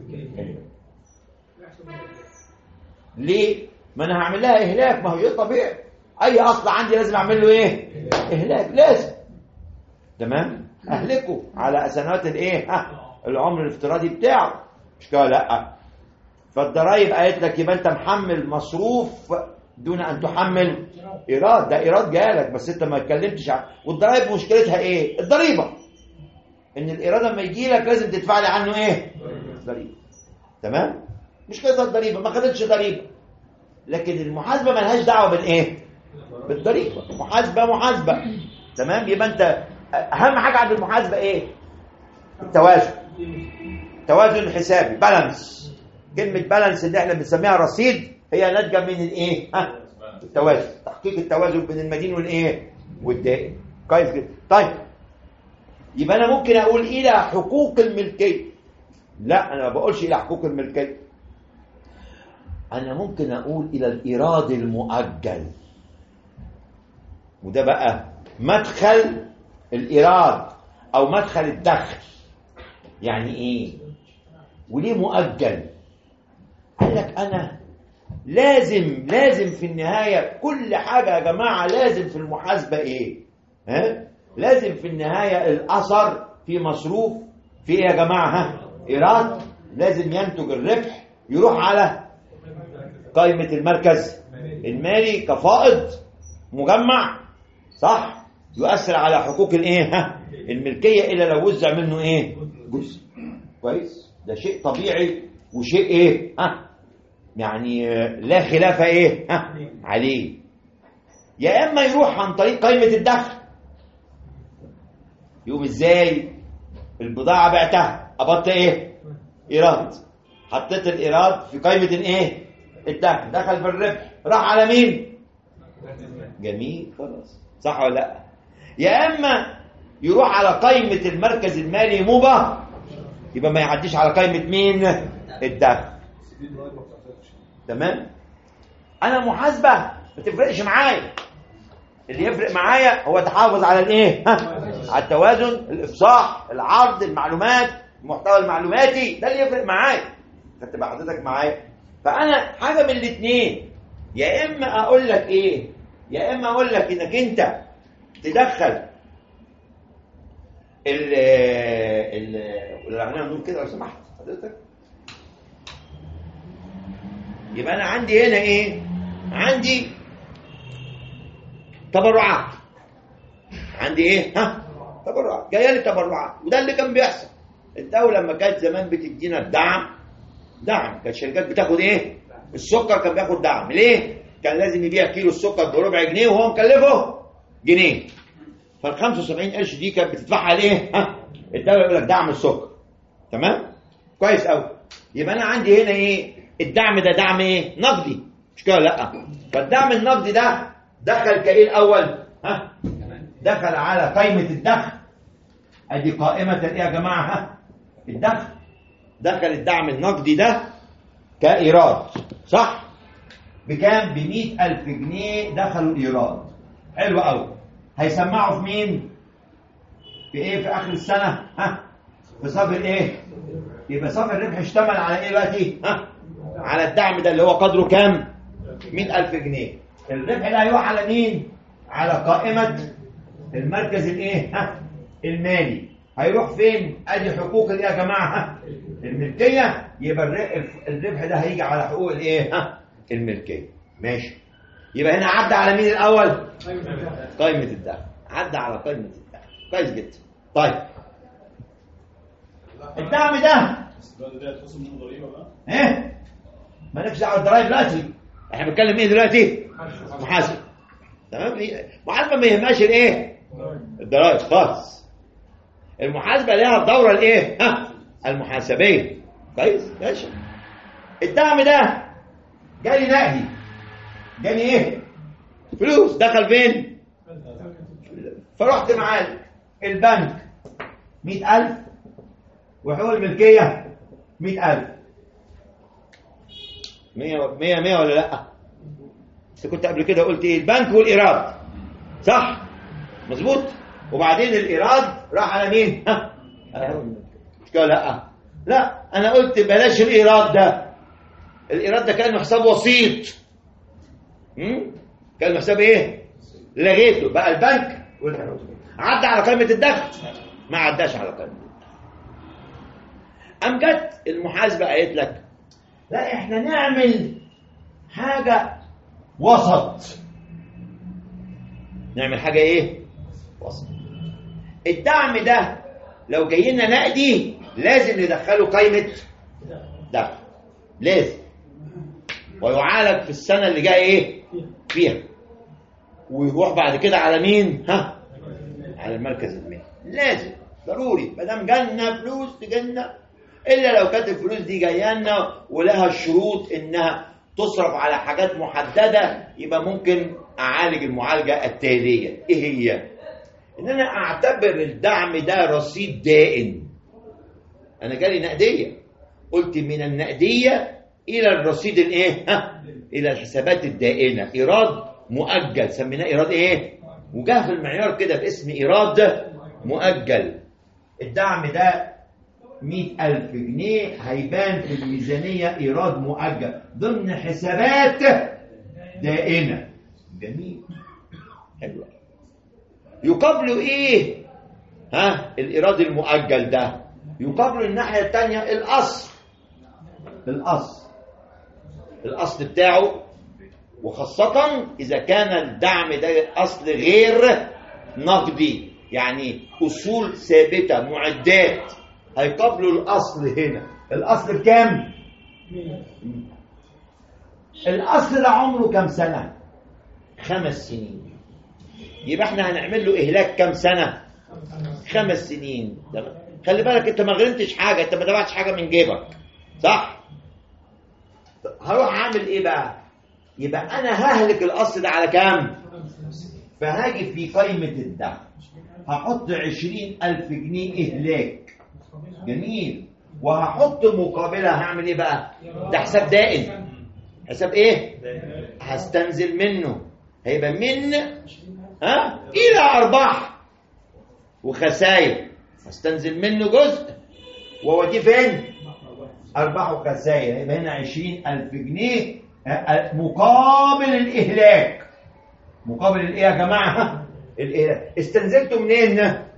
ليه؟ ما انا هعمل لها اهلاك، ما هو شيء طبيعي، اي اصل عندي لازم اعمل له ايه؟ اهلاك، لازم. تمام؟ اهلكه على سنوات الايه؟ العمر الافتراضي بتاعه. مش كده؟ لا. فالضرايب قالت لك يبقى انت محمل مصروف دون ان تحمل ايراد. ده ايراد جالك بس انت ما اتكلمتش عنه. والضرايب مشكلتها ايه؟ الضريبه. ان الايراد لما يجي لك لازم تدفع لي عنه ايه؟ ضريبه. تمام؟ مشكلتها الضريبه، ما خدتش ضريبه. لكن المحاسبه مالهاش دعوه بالايه؟ بالضريبه. محاسبه محاسبه. تمام؟ يبقى انت اهم حاجه عند المحاسبه ايه؟ التوازن. توازن حسابي، بالانس. كلمه بالانس اللي احنا بنسميها رصيد هي ناتجه من الايه؟ ها؟ التوازن، تحقيق التوازن بين المدين والايه؟ والدائن. كويس جدا. طيب يبقى انا ممكن اقول الى حقوق الملكيه. لا، انا ما بقولش الى حقوق الملكيه، انا ممكن اقول الى الايراد المؤجل. وده بقى مدخل الايراد او مدخل الدخل. يعني ايه؟ وليه مؤجل؟ قال لك انا لازم لازم في النهايه كل حاجه يا جماعه لازم في المحاسبه ايه؟ ها؟ لازم في النهايه الاثر في مصروف في ايه يا جماعه؟ ها؟ ايراد. لازم ينتج الربح يروح على قائمه المركز المالي كفائض مجمع، صح؟ يؤثر على حقوق الايه؟ ها؟ الملكيه الا لو وزع منه ايه؟ جزء. كويس؟ ده شيء طبيعي وشيء ايه؟ ها؟ يعني لا خلاف ايه؟ ها؟ عليه. يا اما يروح عن طريق قائمه الدخل. يقوم ازاي؟ البضاعه بعتها، قبضت ايه؟ ايراد. حطيت الايراد في قائمه الايه؟ الدخل، دخل في الربح، راح على مين؟ جميل، خلاص. صح ولا لا؟ يا اما يروح على قائمه المركز المالي مبا، يبقى ما يعديش على قائمه مين؟ الدخل. تمام؟ انا محاسبه ما تفرقش معايا. اللي يفرق معايا هو تحافظ على الايه؟ على التوازن، الافصاح، العرض، المعلومات، المحتوى المعلوماتي، ده اللي يفرق معايا. خدت بقى حضرتك معايا؟ فانا حاجه من الاثنين، يا اما اقول لك ايه؟ يا اما اقول لك انك انت تدخل ال ال ولا احنا نقول كده لو سمحت حضرتك. يبقى انا عندي هنا ايه؟ عندي تبرعات. عندي ايه؟ ها؟ تبرعات. جايه لي تبرعات، وده اللي كان بيحصل. الدوله لما كانت زمان بتدينا الدعم، دعم، كانت الشركات بتاخد ايه؟ السكر كان بياخد دعم. ليه؟ كان لازم يبيع كيلو السكر بربع جنيه وهو مكلفه جنيه. فال خمسة وسبعين قرش دي كانت بتدفعها ليه؟ ها؟ الدوله يقول لك دعم السكر. تمام؟ كويس قوي. يبقى انا عندي هنا ايه؟ الدعم ده دعم ايه؟ نقدي. مش كده؟ لا. فالدعم النقدي ده دخل كايه الاول؟ ها؟ دخل على قائمه الدخل. ادي قائمه ايه يا جماعه؟ ها؟ الدخل. دخل الدعم النقدي ده كايراد، صح؟ بكام؟ ب مئة ألف جنيه دخلوا ايراد. حلو قوي. هيسمعوا في مين؟ في ايه في اخر السنه؟ ها؟ في صافي الايه؟ يبقى صافي الربح اشتمل على ايه دلوقتي؟ ها؟ على الدعم ده اللي هو قدره كام؟ مئة ألف جنيه. الربح اللي هيروح على مين؟ على قائمه المركز الايه؟ ها؟ المالي. هيروح فين؟ ادي حقوق الايه يا جماعه؟ ها؟ الملكيه. يبقى الربح ده هيجي على حقوق الايه؟ ها؟ الملكيه. ماشي. يبقى هنا عدى على مين الاول؟ قائمه الدخل. عدى على قائمه الدخل. كويس جدا. طيب الدعم ده ده تخصم منه ضريبه بقى؟ ايه؟ مالكش دعوه بالضرايب دلوقتي. احنا بنتكلم ايه دلوقتي؟ محاسب. تمام؟ محاسبه ما يهمهاش الايه؟ الضرايب خالص. المحاسبه لها الدوره الايه؟ ها المحاسبيه. كويس ماشي. الدعم ده جالي نقدي، جالي ايه؟ فلوس. دخل فين؟ فرحت معاه البنك مئة ألف وحقوق الملكيه مئة ألف. مية مية مية ولا لا؟ انت كنت قبل كده قلت ايه؟ البنك والايراد، صح؟ مظبوط. وبعدين الايراد راح على مين؟ ها مش كده؟ لا لا، انا قلت بلاش الايراد ده. الايراد ده كان حساب وسيط. امم كان حساب ايه؟ لغيته بقى البنك والإيراد. عدى على قائمه الدخل؟ ما عداش على قائمه الدخل. قام جت المحاسبه قالت لك لا احنا نعمل حاجه وسط. نعمل حاجه ايه؟ وسط. الدعم ده لو جاي لنا نقدي لازم ندخله قائمه دخل، لازم، ويعالج في السنه اللي جايه ايه فيها، ويروح بعد كده على مين؟ ها على المركز المالي. لازم ضروري، ما دام جالنا فلوس تجينا، الا لو كانت الفلوس دي جايه لنا ولها شروط انها تصرف على حاجات محدده، يبقى ممكن اعالج المعالجه التاليه. ايه هي؟ ان انا اعتبر الدعم ده رصيد دائن. انا جالي نقديه، قلت من النقديه الى الرصيد الايه؟ ها الى الحسابات الدائنه. ايراد مؤجل سميناه ايراد ايه؟ وجاه في المعيار كده باسم ايراد مؤجل. الدعم ده مئة ألف جنيه هيبان في الميزانيه ايراد مؤجل ضمن حسابات دائنه. جميل، حلو. يقابله ايه؟ ها الايراد المؤجل ده يقابله الناحيه الثانيه الاصل. الاصل الاصل بتاعه، وخاصه اذا كان الدعم ده اصل غير نقدي، يعني اصول ثابته معدات، هيقابله الاصل هنا. الاصل بكام؟ الاصل ده عمره كام سنه؟ خمس سنين. يبقى احنا هنعمل له اهلاك كام سنه؟ خمس سنين. خلي بالك انت ما غرمتش حاجه، انت ما دفعتش حاجه من جيبك، صح؟ هروح اعمل ايه بقى؟ يبقى انا ههلك الاصل ده على كام؟ فهاجي في قائمه الدعم هحط عشرين ألف جنيه اهلاك. جميل. وهحط مقابلها هعمل ايه بقى؟ ده حساب دائم. حساب ايه؟ هستنزل منه، هيبقى من ها الى ارباح وخسائر. هستنزل منه جزء واوديه فين؟ ارباح وخسائر. يبقى هنا عشرين ألف جنيه مقابل الاهلاك. مقابل الايه يا جماعه؟ الاهلاك. استنزلته منين؟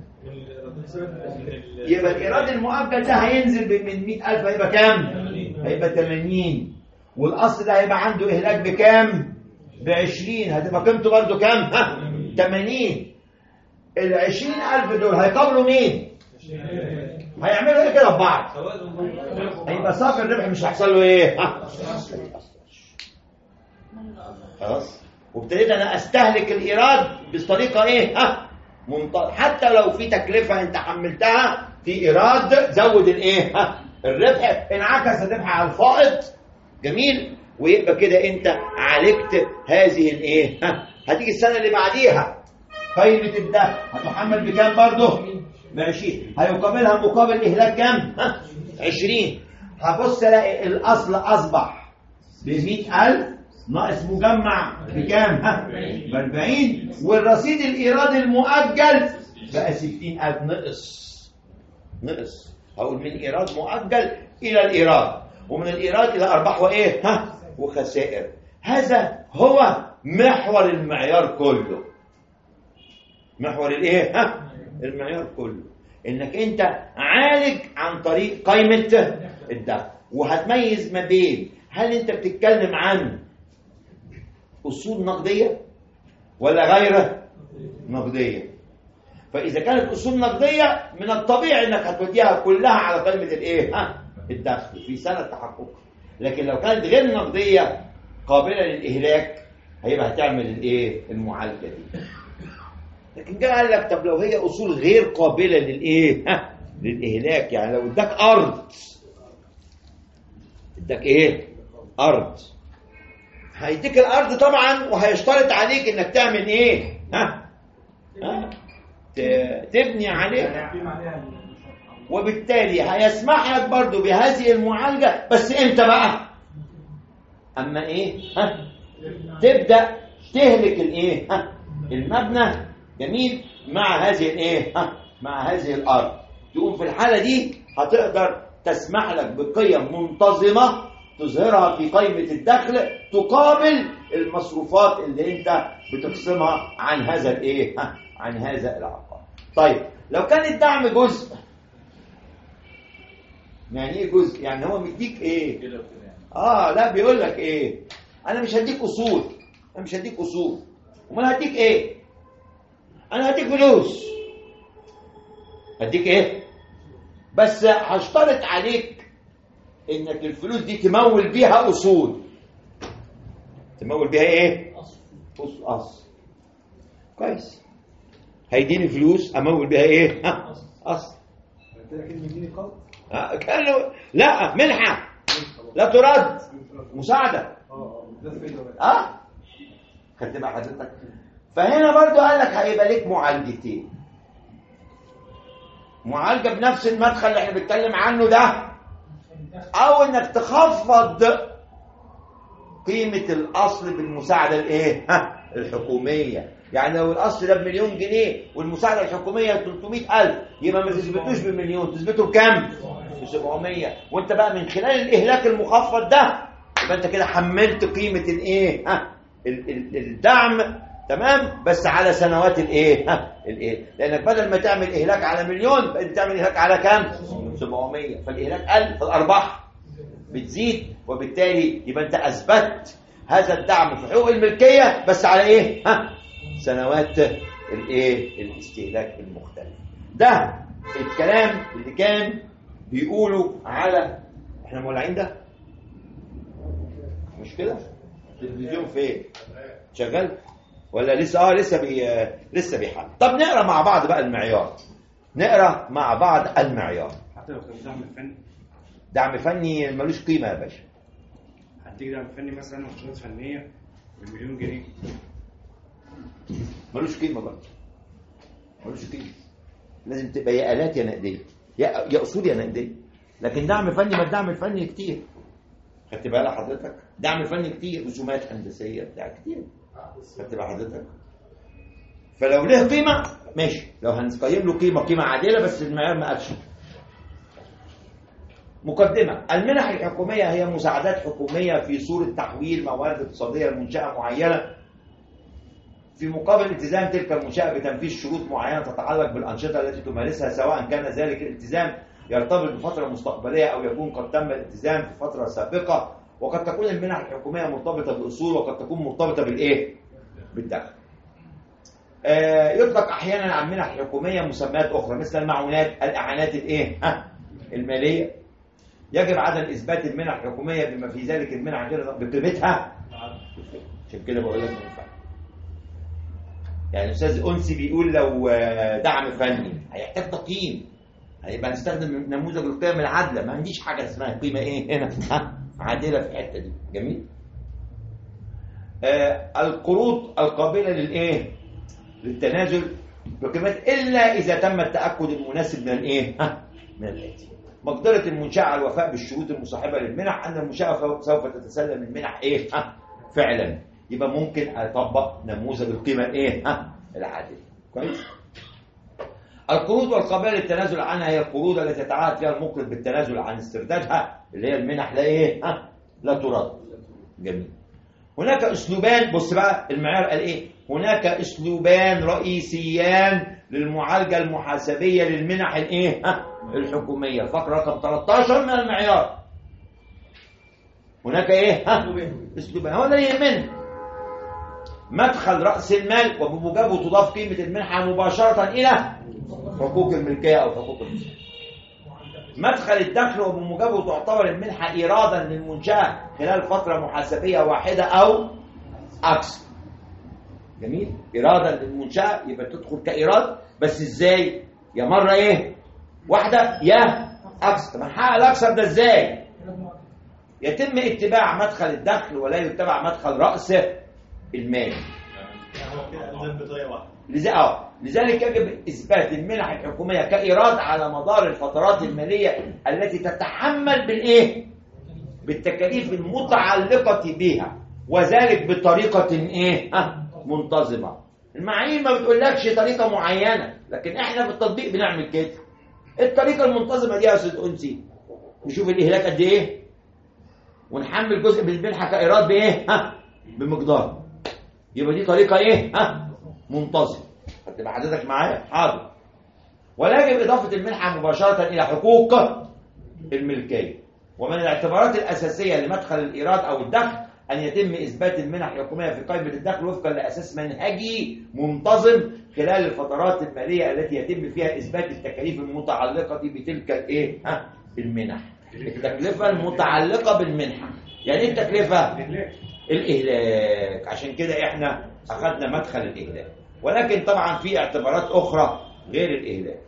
يبقى الايراد المؤجل ده هينزل من مئة ألف هيبقى كام؟ هيبقى ثمانين. والاصل ده هيبقى عنده اهلاك بكام؟ بعشرين. هتبقى قيمته برضه كام؟ ها ثمانين. ال عشرين ألف دول هيقابلوا مين؟ هيعملوا ايه كده ببعض؟ هيبقى صافي الربح مش هيحصل له ايه؟ ها خلاص. وابتديت انا استهلك الايراد بطريقه ايه؟ ها منطقة. حتى لو في تكلفه انت حملتها في ايراد زود الايه؟ ها الربح، انعكس الربح على الفائض. جميل. ويبقى كده انت عالجت هذه الايه؟ ها هتيجي السنه اللي بعديها قيمه الدخل هتحمل بكام برضه؟ ب عشرين. هيقابلها مقابل اهلاك كام؟ ها عشرين. هبص الاقي الاصل اصبح ب مئة ألف ناقص مجمع بكام؟ ها ب أربعين. والرصيد الايراد المؤجل بقى ستين ألف. نقص نقص. هقول من ايراد مؤجل الى الايراد، ومن الايراد الى ارباح وايه؟ ها وخسائر. هذا هو محور المعيار كله. محور الايه؟ ها المعيار كله انك انت عالج عن طريق قائمه الدخل. وهتميز ما بين هل انت بتتكلم عن اصول نقديه ولا غير نقديه. فاذا كانت اصول نقديه من الطبيعي انك هتوديها كلها على قائمه الايه؟ ها الدخل في سنه تحققها. لكن لو كانت غير نقديه قابله للاهلاك هيبقى هتعمل الايه؟ المعالجه دي. لكن جه قال لك طب لو هي اصول غير قابله للايه؟ ها للاهلاك، يعني لو اداك ارض، اداك ايه؟ ارض، هيديك الارض طبعا وهيشترط عليك انك تعمل ايه؟ ها ها ت- تبني عليها، وبالتالي هيسمح لك برضو بهذه المعالجه، بس امتى بقى؟ اما ايه؟ ها تبدا تهلك الايه؟ ها المبنى، جميل، مع هذه الايه؟ ها مع هذه الارض، تقوم في الحاله دي هتقدر تسمح لك بقيم منتظمه تظهرها في قائمه الدخل تقابل المصروفات اللي انت بتخصمها عن هذا الايه؟ ها عن هذا العقار. طيب لو كان الدعم جزء، يعني ايه جزء؟ يعني هو مديك ايه؟ اه لا بيقول لك ايه؟ انا مش هديك اصول، انا مش هديك اصول، امال هديك ايه؟ انا هديك فلوس. هديك ايه؟ بس هشترط عليك انك الفلوس دي تمول بيها اصول. تمول بيها ايه؟ اصل. اصل كويس. هيديني فلوس امول بيها ايه؟ ها اصل. كده كده مديني قرض. آه كانوا لا منحه لا ترد، مساعده. اه اه ده فين ده؟ اه خدت بقى حضرتك. فهنا برضو قال لك هيبقى ليك معالجتين، معالجه بنفس المدخل اللي احنا بنتكلم عنه ده، او انك تخفض قيمه الاصل بالمساعده الايه؟ ها الحكوميه. يعني لو الاصل ده بمليون جنيه والمساعده الحكوميه ثلاثمائة ألف، يبقى ما تثبتوش بمليون، تثبته بكام؟ ب سبعمائة. وانت بقى من خلال الاهلاك المخفض ده يبقى انت كده حملت قيمه الايه؟ ها الدعم، تمام، بس على سنوات الايه؟ ها الايه؟ لانك بدل ما تعمل اهلاك على مليون بقيت بتعمل اهلاك على كام؟ سبعمائة. فالاهلاك قل، فالارباح بتزيد، وبالتالي يبقى انت اثبتت هذا الدعم في حقوق الملكيه بس على ايه؟ ها سنوات الايه؟ الاستهلاك المختلف. ده الكلام اللي كان بيقولوا على، احنا مولعين ده مش كده؟ التلفزيون فين؟ شغال ولا لسه؟ اه لسه بي لسه بيحل. طب نقرا مع بعض بقى المعيار، نقرا مع بعض المعيار. حتى لو كان دعم فني، دعم فني ملوش قيمه يا باشا. هديك دعم فني مثلا وشروط فنيه بمليون جنيه، ملوش قيمه برضه، ملوش قيمه. لازم تبقى يا آلات يا نقديه، يا يا اصول يا نقديه. لكن دعم فني، ما الدعم الفني كتير، خدت بالك حضرتك؟ دعم فني كتير، رسومات هندسيه بتاع كتير، خدت بالك حضرتك؟ فلو له قيمه ماشي، لو هنقيم له قيمه قيمه عادله، بس المعيار ما قالش. مقدمه: المنح الحكوميه هي مساعدات حكوميه في صوره تحويل موارد اقتصاديه لمنشاه معينه في مقابل التزام تلك المنشاه بتنفيذ شروط معينه تتعلق بالانشطه التي تمارسها، سواء كان ذلك الالتزام يرتبط بفتره مستقبليه او يكون قد تم الالتزام في فتره سابقه. وقد تكون المنح الحكوميه مرتبطه بالاصول، وقد تكون مرتبطه بالايه؟ بالدخل. آه يطلق احيانا على المنح الحكوميه مسميات اخرى مثل المعونات، الاعانات الايه؟ ها الماليه. يجب عدم اثبات المنح الحكوميه بما في ذلك المنح غير بقيمتها، عشان كده بقول لك ما ينفعش. يعني الاستاذ انسي بيقول لو دعم فني هيحتاج تقييم، هيبقى نستخدم نموذج القيم العادله. ما عنديش حاجه اسمها قيمه ايه هنا ها عادله في الحته دي. جميل. آه القروض القابله للايه؟ للتنازل بقيمات الا اذا تم التاكد المناسب من الايه؟ ها من الاتي: مقدره المنشاه على الوفاء بالشروط المصاحبه للمنح، ان المنشاه سوف تتسلم المنح ايه؟ ها فعلا. يبقى ممكن اطبق نموذج القيمه ايه؟ ها العادله. كويس. القروض والقابله للتنازل عنها هي القروض التي يتعهد فيها المقرض بالتنازل عن استردادها، اللي هي المنح لا ايه؟ ها لا ترد. جميل. هناك اسلوبان، بص بقى المعيار قال ايه؟ هناك اسلوبان رئيسيان للمعالجه المحاسبيه للمنح الايه؟ ها الحكوميه. فقره رقم ثلاثة عشر من المعيار. هناك ايه؟ ها اسلوبان، هو ده يهمنا. مدخل رأس المال، وبموجبه تضاف قيمة المنحة مباشرة إلى حقوق الملكية أو حقوق المساهمة. مدخل الدخل، وبموجبه تعتبر المنحة إيرادا للمنشأة خلال فترة محاسبية واحدة أو أكثر. جميل. اراده للمنشاه يبقى تدخل كايراد، بس ازاي؟ يا مره ايه واحده يا اكثر. طب هنحقق الاكثر ده ازاي؟ يتم اتباع مدخل الدخل ولا يتبع مدخل راس المال. هو كده الزام بطريقه واحده. لذلك اه لذلك يجب اثبات المنح الحكوميه كايراد على مدار الفترات الماليه التي تتحمل بالايه؟ بالتكاليف المتعلقه بها، وذلك بطريقه ايه؟ ها منتظمه. المعايير ما بتقولكش طريقه معينه، لكن احنا في التطبيق بنعمل كده. الطريقه المنتظمه دي يا استاذ انسي نشوف الاهلاك قد ايه ونحمل جزء من المنحه كايراد بايه؟ ها بمقدار. يبقى دي طريقه ايه؟ ها منتظم. هتبقى حضرتك معايا؟ حاضر. ولا يجب اضافه المنحه مباشره الى حقوق الملكيه. ومن الاعتبارات الاساسيه لمدخل الايراد او الدخل ان يتم اثبات المنح الحكوميه في قائمه الدخل وفقا لاساس منهجي منتظم خلال الفترات الماليه التي يتم فيها اثبات التكاليف المتعلقه بتلك الايه؟ ها المنح. التكلفه المتعلقه بالمنحه. يعني ايه التكلفه؟ الاهلاك. عشان كده احنا اخذنا مدخل الاهلاك، ولكن طبعا في اعتبارات اخرى غير الاهلاك.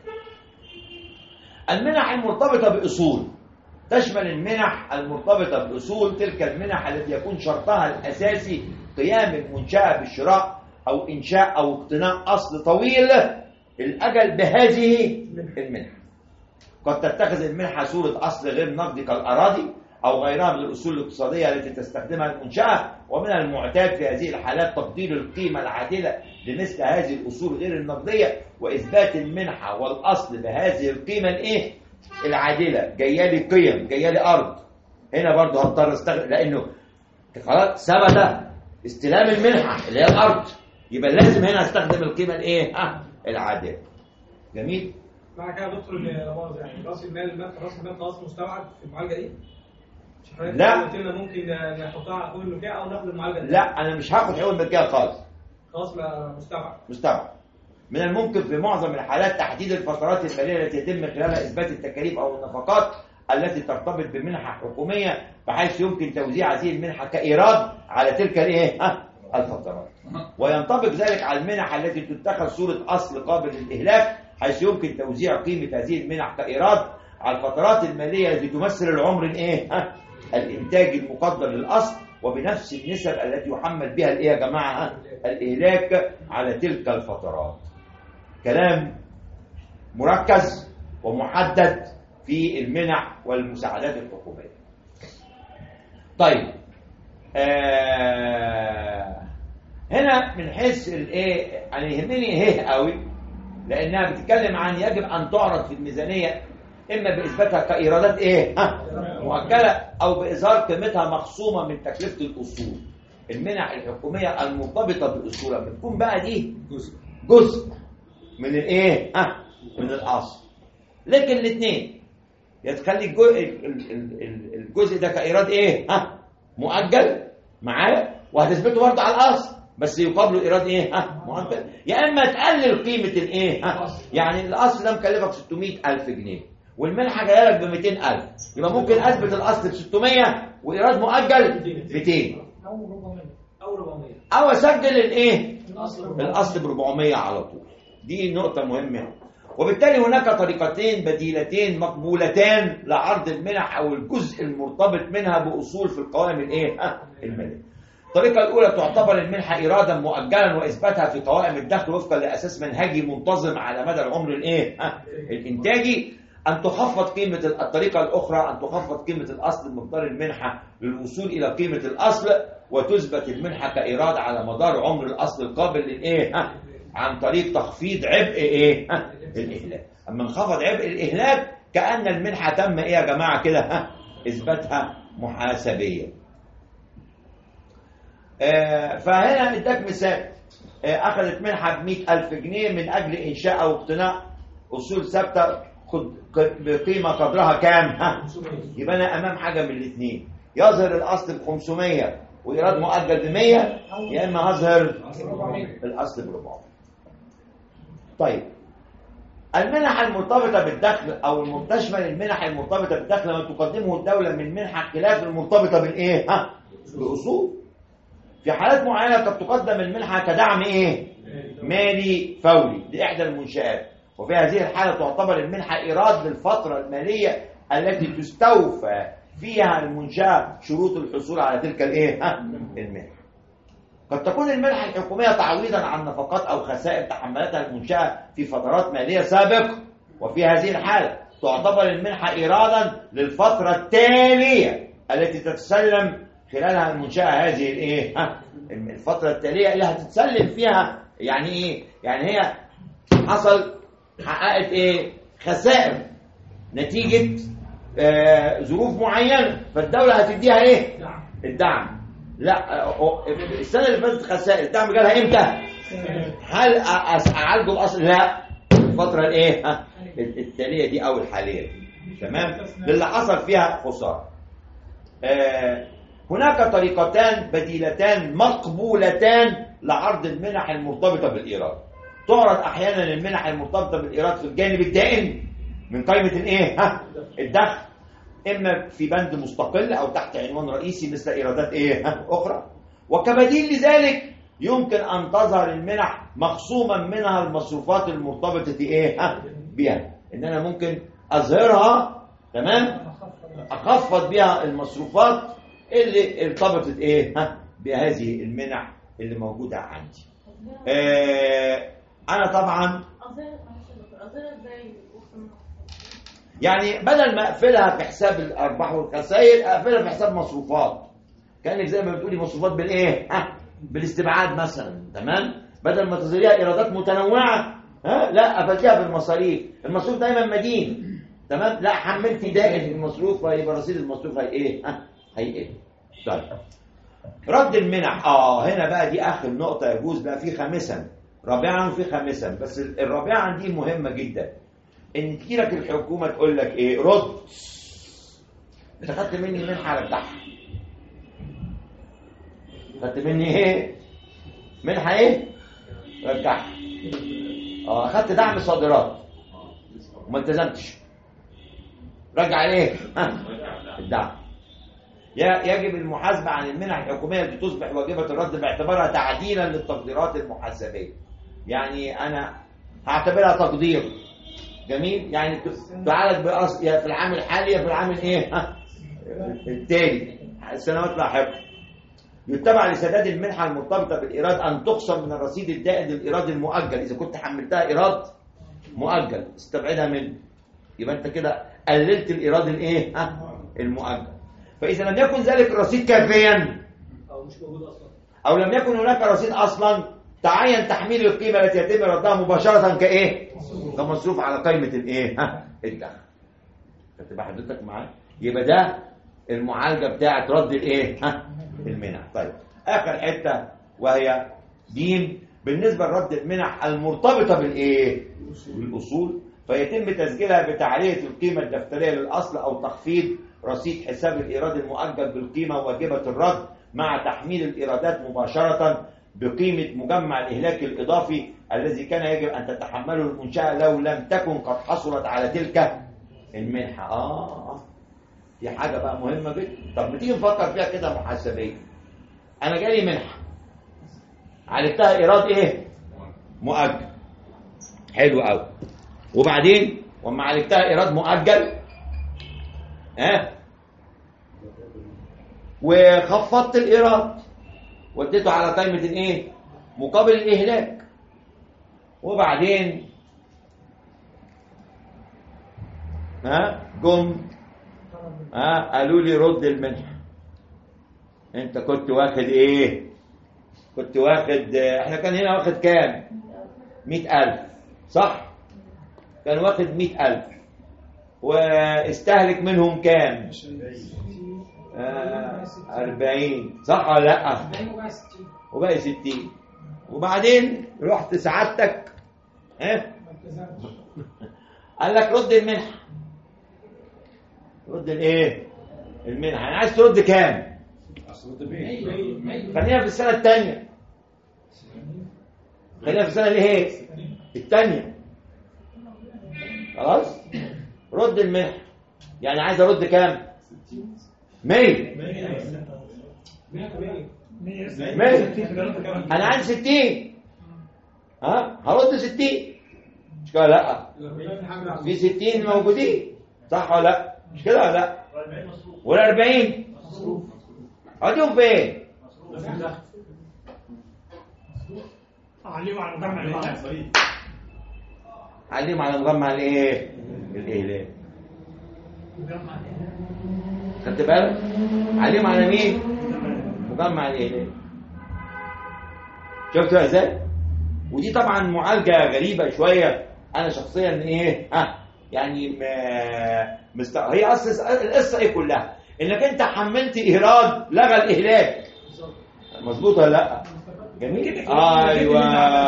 المنح المرتبطه باصول تشمل المنح المرتبطه باصول تلك المنح التي يكون شرطها الاساسي قيام المنشاه بالشراء او انشاء او اقتناء اصل طويل الاجل بهذه المنح. قد تتخذ المنحه صوره اصل غير نقدي كالاراضي أو غيرها من الأصول الاقتصادية التي تستخدمها المنشأة، ومن المعتاد في هذه الحالات تقدير القيمة العادلة لمثل هذه الأصول غير النقدية وإثبات المنحة والأصل بهذه القيمة الإيه؟ العادلة. جاية لي قيم، جاية لي أرض، هنا برضه هضطر استخدم لأنه خلاص ثبت استلام المنحة اللي هي الأرض، يبقى لازم هنا استخدم القيمة الإيه؟ ها العادلة. جميل؟ معنى كده يا دكتور يعني رأس المال رأس المال خلاص مستبعد في المعالجة دي؟ لا ممكن نحطها على حقوق الملكيه او ناخد المعالجه. لا انا مش هاخد حقوق الملكيه خالص. خلاص مستبعد. مستبعد. من الممكن في معظم الحالات تحديد الفترات الماليه التي يتم خلالها اثبات التكاليف او النفقات التي ترتبط بمنحه حكوميه، بحيث يمكن توزيع هذه المنحه كايراد على تلك الايه؟ ها الفترات. وينطبق ذلك على المنح التي تتخذ صوره اصل قابل للاهلاك، حيث يمكن توزيع قيمه هذه المنح كايراد على الفترات الماليه التي تمثل العمر الايه؟ ها الانتاج المقدر للاصل، وبنفس النسب التي يحمل بها الايه يا جماعه؟ الاهلاك على تلك الفترات. كلام مركز ومحدد في المنح والمساعدات الحكوميه. طيب آه هنا من حيث الايه انا يهمني هيه قوي، لانها بتتكلم عن يجب ان تعرض في الميزانيه اما باثباتها كايرادات ايه؟ ها مؤجله او باظهار قيمتها مخصومه من تكلفه الاصول. المنح الحكوميه المرتبطه بالاصول لما تكون بقى دي جزء جزء من الايه؟ ها من الاصل. لكن الاثنين يا تخلي الجزء الجزء ده كايراد ايه؟ ها مؤجل معايا وهتثبته برضه على الاصل، بس يقابله ايراد ايه؟ ها مؤجل. يا اما تقلل قيمه الايه؟ ها يعني الاصل ده مكلفك ستمائة ألف جنيه والمنحه جايه لك ب مئتين ألف، يبقى ممكن اثبت الاصل ب ستمائة وايراد مؤجل مئتين او أربعمائة او أربعمائة او اسجل الايه؟ الاصل الاصل ب أربعمائة على طول. دي نقطه مهمه. وبالتالي هناك طريقتين بديلتين مقبولتان لعرض المنح او الجزء المرتبط منها باصول في القوائم الايه؟ ها الماليه. الطريقه الاولى تعتبر المنحه ايرادا مؤجلا واثباتها في قوائم الدخل وفقا لاساس منهجي منتظم على مدى العمر الايه؟ ها الانتاجي. أن تخفض قيمة الطريقة الأخرى أن تخفض قيمة الأصل بمقدار المنحة للوصول إلى قيمة الأصل، وتثبت المنحة كإيراد على مدار عمر الأصل القابل للإيه؟ ها عن طريق تخفيض عبء إيه؟ ها الإهلاك. أما انخفض عبء الإهلاك كأن المنحة تم إيه يا جماعة كده؟ ها إثباتها محاسبيا. آه فهنا اداك مثال. آه أخذت منحة ب مئة ألف جنيه من أجل إنشاء أو اقتناء أصول ثابتة بقيمة قدرها كام؟ ها يبقى أنا أمام حاجة من الاثنين، يظهر الأصل ب خمسمائة وإيراد مؤجل ب مئة، يا إما أظهر الأصل ب أربعمائة. طيب المنح المرتبطة بالدخل أو المتشمل المنح المرتبطة بالدخل ما تقدمه الدولة من منحة خلاف المرتبطة بالإيه؟ ها بأصول. في حالات معينة قد تقدم المنحة كدعم إيه؟ مالي فوري لإحدى المنشآت، وفي هذه الحالة تعتبر المنحة إيراد للفترة المالية التي تستوفى فيها المنشأة شروط الحصول على تلك الإيه؟ ها؟ المنحة. قد تكون المنحة الحكومية تعويضا عن نفقات أو خسائر تحملتها المنشأة في فترات مالية سابقة، وفي هذه الحالة تعتبر المنحة إيرادا للفترة التالية التي تتسلم خلالها المنشأة هذه الإيه؟ ها؟ الفترة التالية اللي هتتسلم فيها. يعني إيه؟ يعني هي حصل حققت إيه؟ خسائر نتيجة آه ظروف معينة، فالدولة هتديها إيه؟ الدعم. لا السنة اللي فاتت خسائر، الدعم جالها إمتى؟ هل أعالجه الأصل؟ لا، الفترة الإيه؟ ها؟ التالية دي أو الحالية دي. تمام؟ للي حصل فيها خسارة. آه هناك طريقتان بديلتان مقبولتان لعرض المنح المرتبطة بالإيراد. تعرض أحيانا المنح المرتبطة بالإيراد في الجانب الدائم من قائمة الإيه؟ ها؟ الدخل، إما في بند مستقل أو تحت عنوان رئيسي مثل إيرادات إيه؟ ها؟ أخرى. وكبديل لذلك يمكن أن تظهر المنح مخصوما منها المصروفات المرتبطة إيه؟ ها؟ بها. إن أنا ممكن أظهرها، تمام؟ أخفض بها المصروفات اللي ارتبطت إيه؟ ها؟ بهذه المنح اللي موجودة عندي. آه أنا طبعا يعني بدل ما أقفلها في حساب الأرباح والخسائر أقفلها في حساب مصروفات، كأنك زي ما بتقولي مصروفات بالإيه؟ ها؟ بالاستبعاد مثلا. تمام؟ بدل ما تظهريها إيرادات متنوعة، ها؟ لا قفلتيها بالمصاريف. المصروف دايما مدين، تمام؟ لا حملتي دائم المصروف، فيبقى رصيد المصروف هي إيه؟ ها؟ هيقل. طيب رد المنح. اه هنا بقى دي اخر نقطه يجوز بقى في خامسا رابعا وفي خامسا، بس الرابعا دي مهمه جدا. ان تجي لك الحكومه تقول لك ايه؟ رد، انت خدت مني منحه رجعها. خدت مني ايه؟ منحه ايه؟ رجعها. اه اخدت دعم صادرات وما التزمتش، رجع ايه؟ الدعم. يجب المحاسبة عن المنح الحكومية التي تصبح واجبة الرد باعتبارها تعديلا للتقديرات المحاسبية. يعني أنا هعتبرها تقدير جميل، يعني تعالج بأصل في العام الحالي في العام إيه؟ ها؟ التالي السنوات لاحقة. يتبع لسداد المنحة المرتبطة بالإيراد أن تقسم من الرصيد الدائن للإيراد المؤجل. إذا كنت حملتها إيراد مؤجل استبعدها منه، يبقى أنت كده قللت الإيراد الإيه؟ ها؟ المؤجل. فإذا لم يكن ذلك الرصيد كافيا او مش موجود اصلا أو لم يكن هناك رصيد أصلا، تعين تحميل القيمة التي يتم ردها مباشرة كإيه؟ كمصروف على قائمة الإيه؟ ها؟ الدخل. فتبقى حضرتك معايا؟ يبقى ده المعالجة بتاعة رد الإيه؟ ها؟ المنح. طيب آخر حتة وهي دين بالنسبة لرد المنح المرتبطة بالإيه؟ بالأصول، فيتم تسجيلها بتعرية القيمة الدفترية للأصل أو تخفيض رصيد حساب الإيراد المؤجل بالقيمة واجبة الرد مع تحميل الإيرادات مباشرة بقيمة مجمع الإهلاك الإضافي الذي كان يجب أن تتحمله المنشأة لو لم تكن قد حصلت على تلك المنحة. آه دي حاجة بقى مهمة جدا. طب بتيجي نفكر فيها كده محاسبية. أنا جالي منحة عالجتها إيراد إيه؟ مؤجل. حلو قوي. وبعدين وما عالجتها إيراد مؤجل ها وخفضت الإيراد وديته على قائمة الإيه؟ مقابل الإهلاك. وبعدين ها جم ها قالوا لي رد المنحة. أنت كنت واخد إيه؟ كنت واخد إحنا كان هنا واخد كام؟ مئة ألف صح؟ كان واخد مئة ألف واستهلك منهم كام؟ آه أربعين صح ولا لأ؟ وباقي ستين. وبعدين رحت سعادتك ها قال لك رد المنحة. رد الايه؟ المنحة. يعني عايز ترد كام؟ خلينا في السنة الثانية. خلينا في السنة اللي هي الثانية. خلاص؟ رد المنحة. يعني عايز ارد كام؟ مية. مية. انا عندي ستين، ها هرد ستين، مش كده لا؟ في ستين موجودين صح ولا لا؟ مش كده ولا لا؟ ولا أربعين اديهم فين؟ عليهم على مجمع الإهلاك. عليهم على مجمع الايه؟ الاهلاك. خدت بالك؟ عليهم على مين؟ مجمع الاهلاك. شفتوا ازاي؟ ودي طبعا معالجه غريبه شويه، انا شخصيا ايه ها يعني ما مست... هي اصل القصه ايه كلها؟ انك انت حملت ايراد لغى الاهلاك. مظبوط ولا لا؟ جميل. ايوه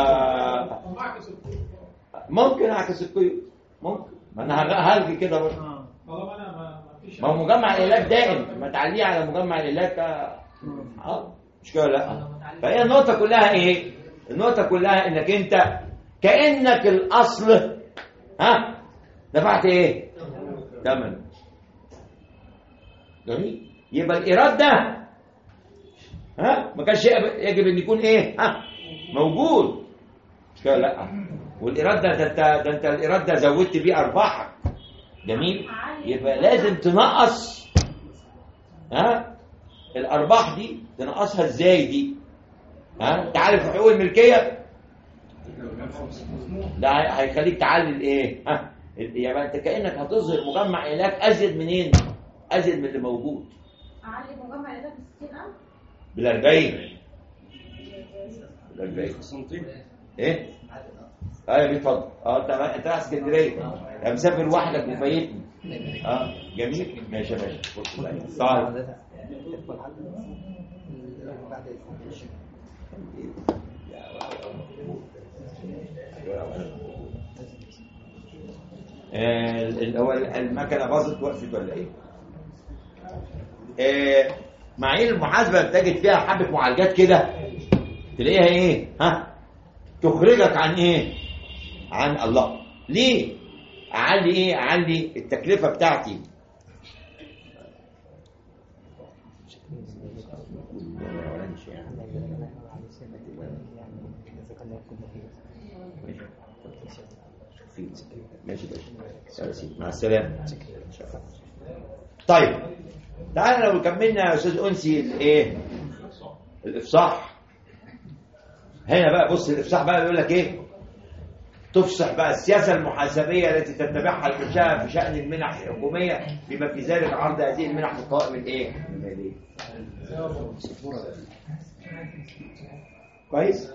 ممكن اعكس القيود، ممكن، ما انا هلغي كده برضه. طالما انا ما فيش، ما هو مجمع الاهلاك دائم، ما تعليه على مجمع الاهلاك اه مش كده لا؟ فهي النقطه كلها ايه؟ النقطه كلها انك انت كانك الاصل ها دفعت ايه؟ ثمن. جميل. يبقى الايراد ده ها ما كانش يجب ان يكون ايه ها موجود، مش كده لا؟ والايراد ده ده انت ده انت الايراد ده زودت بيه ارباحك. جميل. يبقى لازم تنقص ها الارباح دي، تنقصها ازاي دي؟ ها انت عارف حقوق الملكيه ده هيخليك تعلل ايه ها؟ يبقى انت كانك هتظهر مجمع اهلاك ازيد منين؟ ازيد من اللي موجود. اعلي مجمع اهلاك ب ستين ألف بال أربعين بال أربعين سنتين ايه؟ ايوه بيتفضل. اه انت انت رايح اسكندريه، يا مسافر وحدك وفايتني. اه جميل ماشي يا باشا. طيب اللي هو المكنه باظت وقفت ولا ايه؟ آه معايير المحاسبه بتجد فيها حبه معالجات كده تلاقيها ايه؟ ها؟ تخرجك عن ايه؟ عن الله. ليه؟ اعلي ايه؟ اعلي التكلفه بتاعتي. ماشي ماشي مع السلامه. طيب تعالى لو كملنا يا استاذ انسي الايه؟ الافصاح. هنا بقى بص الافصاح بقى بيقول لك ايه؟ تفصح بقى السياسه المحاسبيه التي تتبعها المنشاه في شان المنح الحكوميه بما في ذلك عرض هذه المنح في القوائم الايه؟ الماليه. كويس؟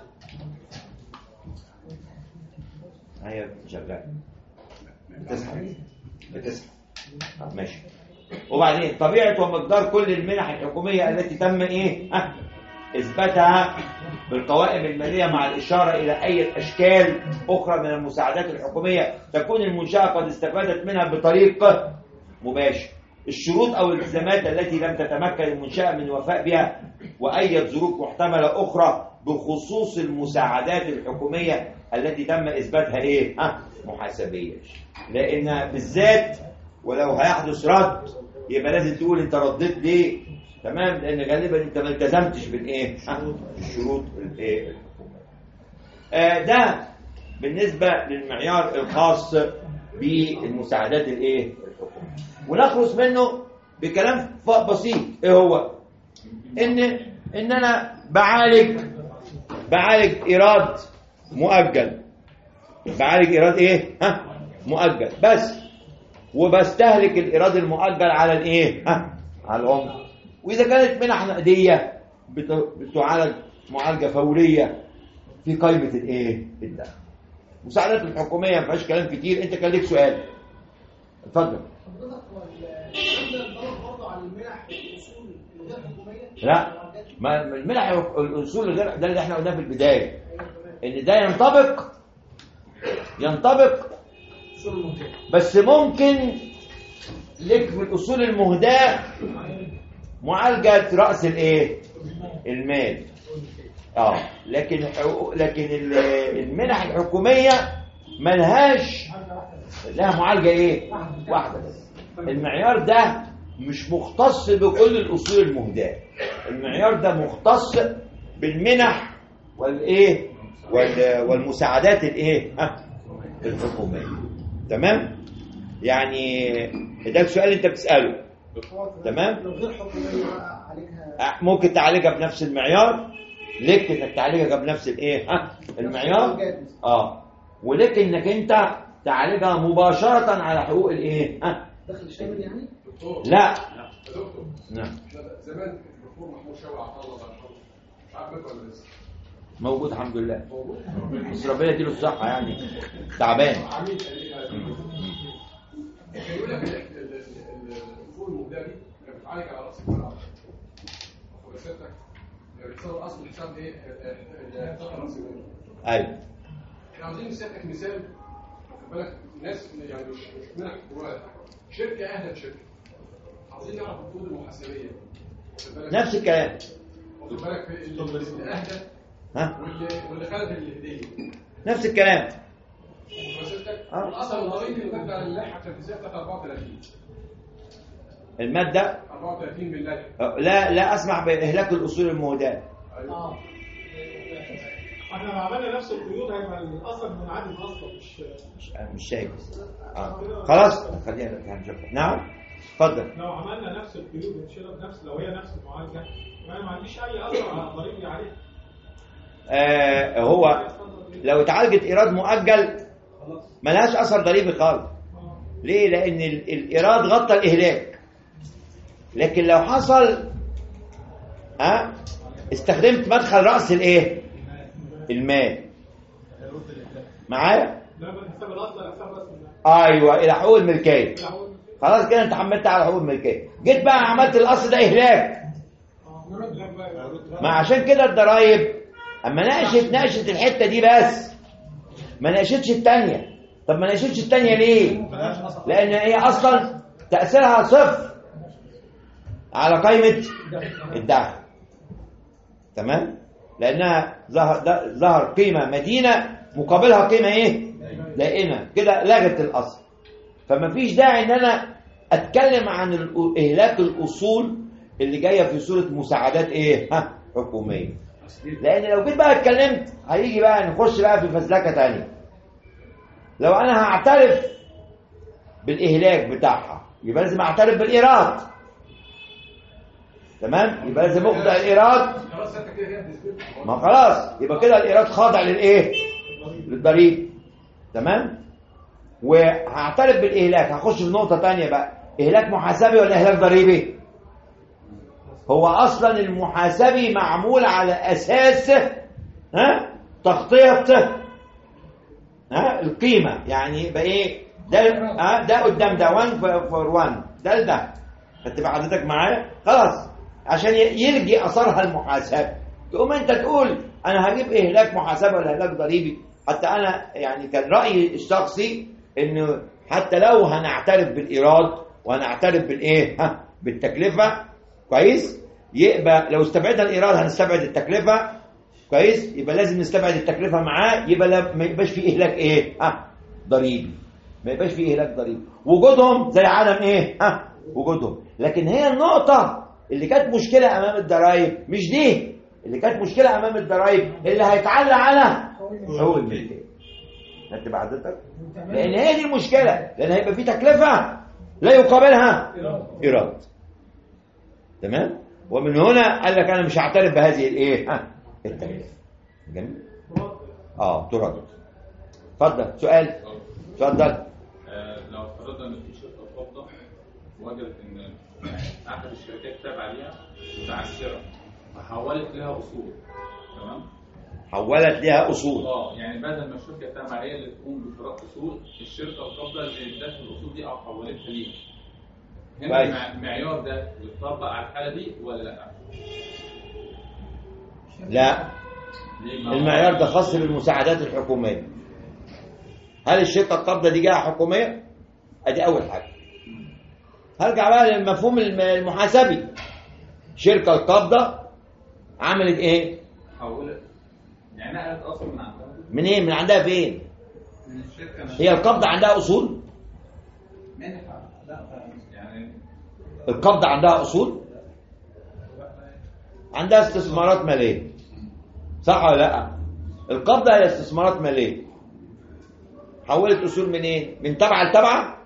هي شغاله بتسحب بتسحب ماشي. وبعدين طبيعه ومقدار كل المنح الحكوميه التي تم ايه؟ ها اثباتها بالقوائم الماليه مع الاشاره الى اي اشكال اخرى من المساعدات الحكوميه تكون المنشاه قد استفادت منها بطريق مباشر. الشروط او الالتزامات التي لم تتمكن المنشاه من الوفاء بها، واي ظروف محتمله اخرى بخصوص المساعدات الحكوميه التي تم اثباتها ايه؟ ها محاسبيه. لان بالذات ولو هيحدث رد يبقى لازم تقول انت رديت ليه؟ تمام؟ لان غالبا انت ما التزمتش بالايه؟ الشروط الايه الحكوميه. آه ده بالنسبه للمعيار الخاص بالمساعدات الايه الحكوميه. ونخلص منه بكلام بسيط. ايه هو؟ ان ان انا بعالج بعالج ايراد مؤجل. بعالج ايراد ايه؟ ها مؤجل بس، وبستهلك الايراد المؤجل على الايه؟ ها على العمر. واذا كانت منح نقديه بتعالج معالجه فوريه في قائمه الايه؟ الدخل. المساعدات الحكوميه ما فيهاش كلام كتير. انت كان ليك سؤال اتفضل. حضرتك هو الكلام برضه على المنح والاصول الغير حكوميه؟ لا، ما المنح الاصول الغير ده اللي احنا قلناه في البدايه، ان ده ينطبق ينطبق بس ممكن لك في الاصول المهداه معالجه راس الايه؟ المال. اه لكن لكن المنح الحكوميه ملهاش لها معالجه ايه؟ واحده بس. المعيار ده مش مختص بكل الاصول المهداه. المعيار ده مختص بالمنح والايه والمساعدات الايه الحكوميه. تمام؟ يعني ده السؤال اللي انت بتساله. تمام؟ لو غير حكوميه عليها ممكن تعالجها بنفس المعيار، لك انك تعالجها بنفس الايه ها المعيار. اه ولك انك انت تعالجها مباشره على حقوق الايه ها دخل شامل يعني. لا يا دكتور نعم زمان الدكتور محمود شوقي عطا الله الله يرحمه مش عارف مات ولا لسه موجود الحمد لله، بس ربنا يديله الصحه يعني تعبان. عميد كان يقول لك الاصول المهداه دي كانت بتعالج على راس الملعب وسيادتك بيحصل اصل حساب ايه حساب راس المال. ايوه احنا عاوزين نسيادتك مثال واخد بالك ناس يعني مش مش منح جواها شركه اهدت شركه عاوزين نعرف القيود المحاسبيه واخد بالك نفس الكلام واخد بالك اللي اهدت ها واللي واللي خدت الهديه نفس الكلام. آه. الاصل الضريبي الماده على اللائحه التنفيذيه بتاعت أربعة وثلاثين الماده أربعة وثلاثين باللائحه لا لا اسمح باهلاك الاصول المهداه. اه احنا لو عملنا نفس القيود هيبقى الاثر منعدم اصلا مش مش, مش شايف آه. خلاص خلينا هنشوف. نعم اتفضل. لو عملنا نفس القيود ونشيلها بنفس لو هي نفس المعالجه انا ما عنديش اي اثر على الضريبي عليها. آه هو لو اتعالجت ايراد مؤجل ملهاش اثر ضريبي خالص. ليه؟ لان الايراد غطى الاهلاك. لكن لو حصل ها أه؟ استخدمت مدخل راس الايه المال معايا لا من حساب الاصل لحساب راس المال. ايوه الى حقوق الملكيه. خلاص كده انت حملت على حقوق الملكيه، جيت بقى عملت الاصل ده اهلاك. ما عشان كده الضرايب اما ناقشت ناقشت الحته دي بس ما ناقشتش الثانيه. طب ما ناقشتش الثانيه ليه؟ لان هي اصلا تاثيرها صفر على قائمه الدخل. تمام؟ لانها ظهر ظهر قيمه مدينه مقابلها قيمه ايه دائمه كده لغت الاصل. فما فيش داعي ان انا اتكلم عن اهلاك الاصول اللي جايه في صوره مساعدات ايه ها حكوميه. لان لو جيت بقى اتكلمت هيجي بقى نخش بقى في فزلكه ثانيه. لو انا هعترف بالاهلاك بتاعها يبقى لازم اعترف بالايراد. تمام؟ يبقى لازم اخضع الايراد. ما خلاص يبقى كده الايراد خاضع للايه للضريبه. تمام؟ وهعترف بالاهلاك. هخش في نقطه ثانيه بقى، اهلاك محاسبي ولا اهلاك ضريبي؟ هو اصلا المحاسبي معمول على اساس ها تغطيه ها القيمه. يعني يبقى ايه ده ها ده قدام ده واحد فور واحد ده ده هتبقى حضرتك معايا خلاص عشان يلجي اثرها المحاسبه. تقوم انت تقول انا هجيب اهلاك محاسبه ولا اهلاك ضريبي. حتى انا يعني كان رايي الشخصي انه حتى لو هنعترف بالايراد وهنعترف بالايه ها بالتكلفه كويس، يبقى لو استبعدنا الايراد هنستبعد التكلفه كويس، يبقى لازم نستبعد التكلفه معاه. يبقى ما يبقاش فيه اهلاك ايه ها ضريبي. ما يبقاش فيه اهلاك ضريبي. وجودهم زي عدم ايه ها وجودهم. لكن هي النقطه اللي كانت مشكله امام الضرايب مش دي اللي كانت مشكله امام الضرايب اللي هيتعلى على حقوق الملكيه. انت بعدتك لان هي دي المشكله. لان هيبقى في تكلفه لا يقابلها ايراد. تمام؟ ومن هنا قال لك انا مش هعترف بهذه الايه ها التكلفه. جميل؟ اه ترد. اتفضل سؤال. اتفضل. آه لو افترضنا ان في شركه فضه وجدت ان احد الشركات تابعه ليها متعثره فحولت لها اصول. تمام؟ حولت لها اصول. اه يعني بدل ما الشركه التابعه هي اللي تقوم بشراء اصول، الشركه الفضه اللي ادت الاصول دي او حولتها ليها. هنا المعيار ده يطبق على الحاله دي ولا لا؟ لا المعيار ده خاص بالمساعدات الحكوميه. هل الشركه القابضه دي جهه حكوميه؟ ادي اول حاجه. هرجع بقى للمفهوم المحاسبي. شركه القابضه عملت ايه؟ حولت يعني نقلت اصل من عندها. منين؟ إيه؟ من عندها فين؟ من الشركه. هي القابضه عندها اصول؟ منحه. لا يعني القبضة عندها أصول؟ عندها استثمارات مالية، صح ولا لا؟ القبضة هي استثمارات مالية. حولت أصول منين؟ إيه؟ من تبعة لتبعة؟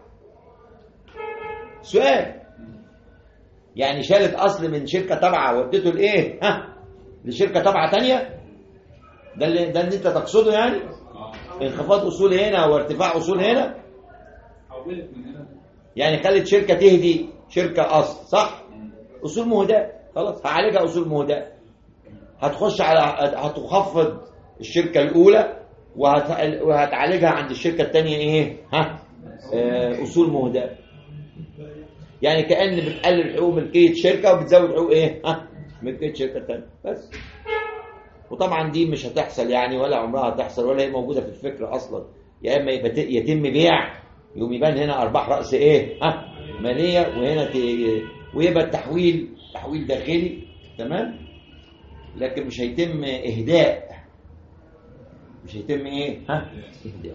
سؤال. يعني شالت أصل من شركة تبعة ودته لإيه؟ ها؟ لشركة تبعة تانية؟ ده اللي ده اللي أنت تقصده يعني؟ انخفاض أصول هنا وارتفاع أصول هنا؟ حولت من هنا يعني خلت شركة تهدي شركة أصل، صح؟ أصول مهداة، خلاص هعالجها أصول مهداة. هتخش على هتخفض الشركة الأولى وهت... وهتعالجها عند الشركة الثانية إيه؟ ها؟ آه أصول مهداة. يعني كأن بتقلل حقوق ملكية شركة وبتزود حقوق إيه؟ ها؟ ملكية شركة ثانية بس. وطبعا دي مش هتحصل يعني، ولا عمرها هتحصل، ولا هي موجودة في الفكر أصلا. يا إما يبقى يتم بيع يوم يبان هنا أرباح رأس إيه؟ ها؟ مالية، وهنا ت... ويبقى التحويل تحويل داخلي، تمام؟ لكن مش هيتم إهداء، مش هيتم إيه؟ ها؟ إهداء.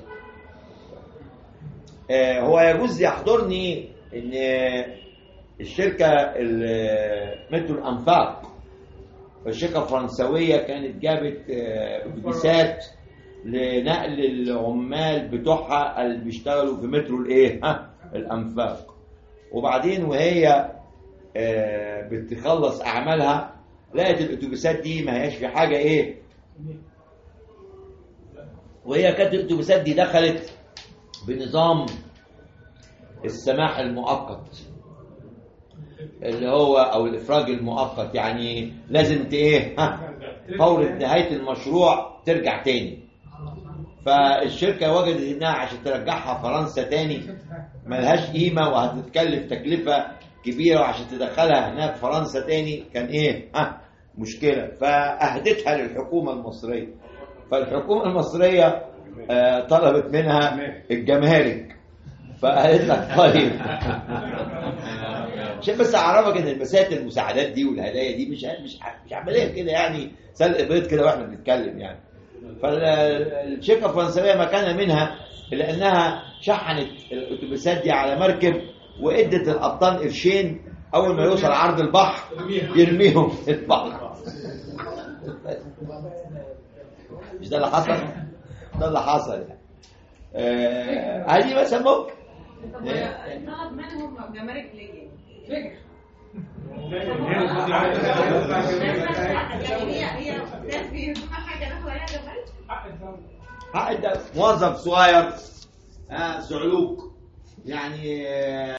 آه هو يجوز يحضرني إن الشركة مترو الأنفاق، الشركة الفرنسوية كانت جابت أتوبيسات لنقل العمال بتوعها اللي بيشتغلوا في مترو الإيه؟ ها؟ الأنفاق. وبعدين وهي بتخلص أعمالها لقيت الأتوبيسات دي ما هياش في حاجة إيه؟ وهي كانت الأتوبيسات دي دخلت بنظام السماح المؤقت اللي هو أو الإفراج المؤقت، يعني لازم ت إيه؟ ها؟ فور نهاية المشروع ترجع تاني. فالشركة وجدت إنها عشان ترجعها فرنسا تاني ملهاش قيمة وهتتكلف تكلفة كبيرة، وعشان تدخلها هناك فرنسا تاني كان إيه؟ ها؟ مشكلة. فأهدتها للحكومة المصرية. فالحكومة المصرية آه طلبت منها الجمارك، فقالت لك طيب عشان بس اعرفك ان المسائل المساعدات دي والهدايا دي مش مش مش عمليه كده يعني سلق بيض كده واحنا بنتكلم يعني. فالشركه الفرنسيه ما كان منها الا انها شحنت الاتوبيسات دي على مركب وادت القبطان قرشين اول ما يوصل عرض البحر يرميهم في البحر. مش ده اللي حصل؟ ده اللي حصل يعني. هذه مثلا ممكن طلب منهم جمارك ليه؟ فكر. هي هي ناس بيهمها حاجه ناخد عليها جمارك؟ حق ده موظف صغير آه سعلوك يعني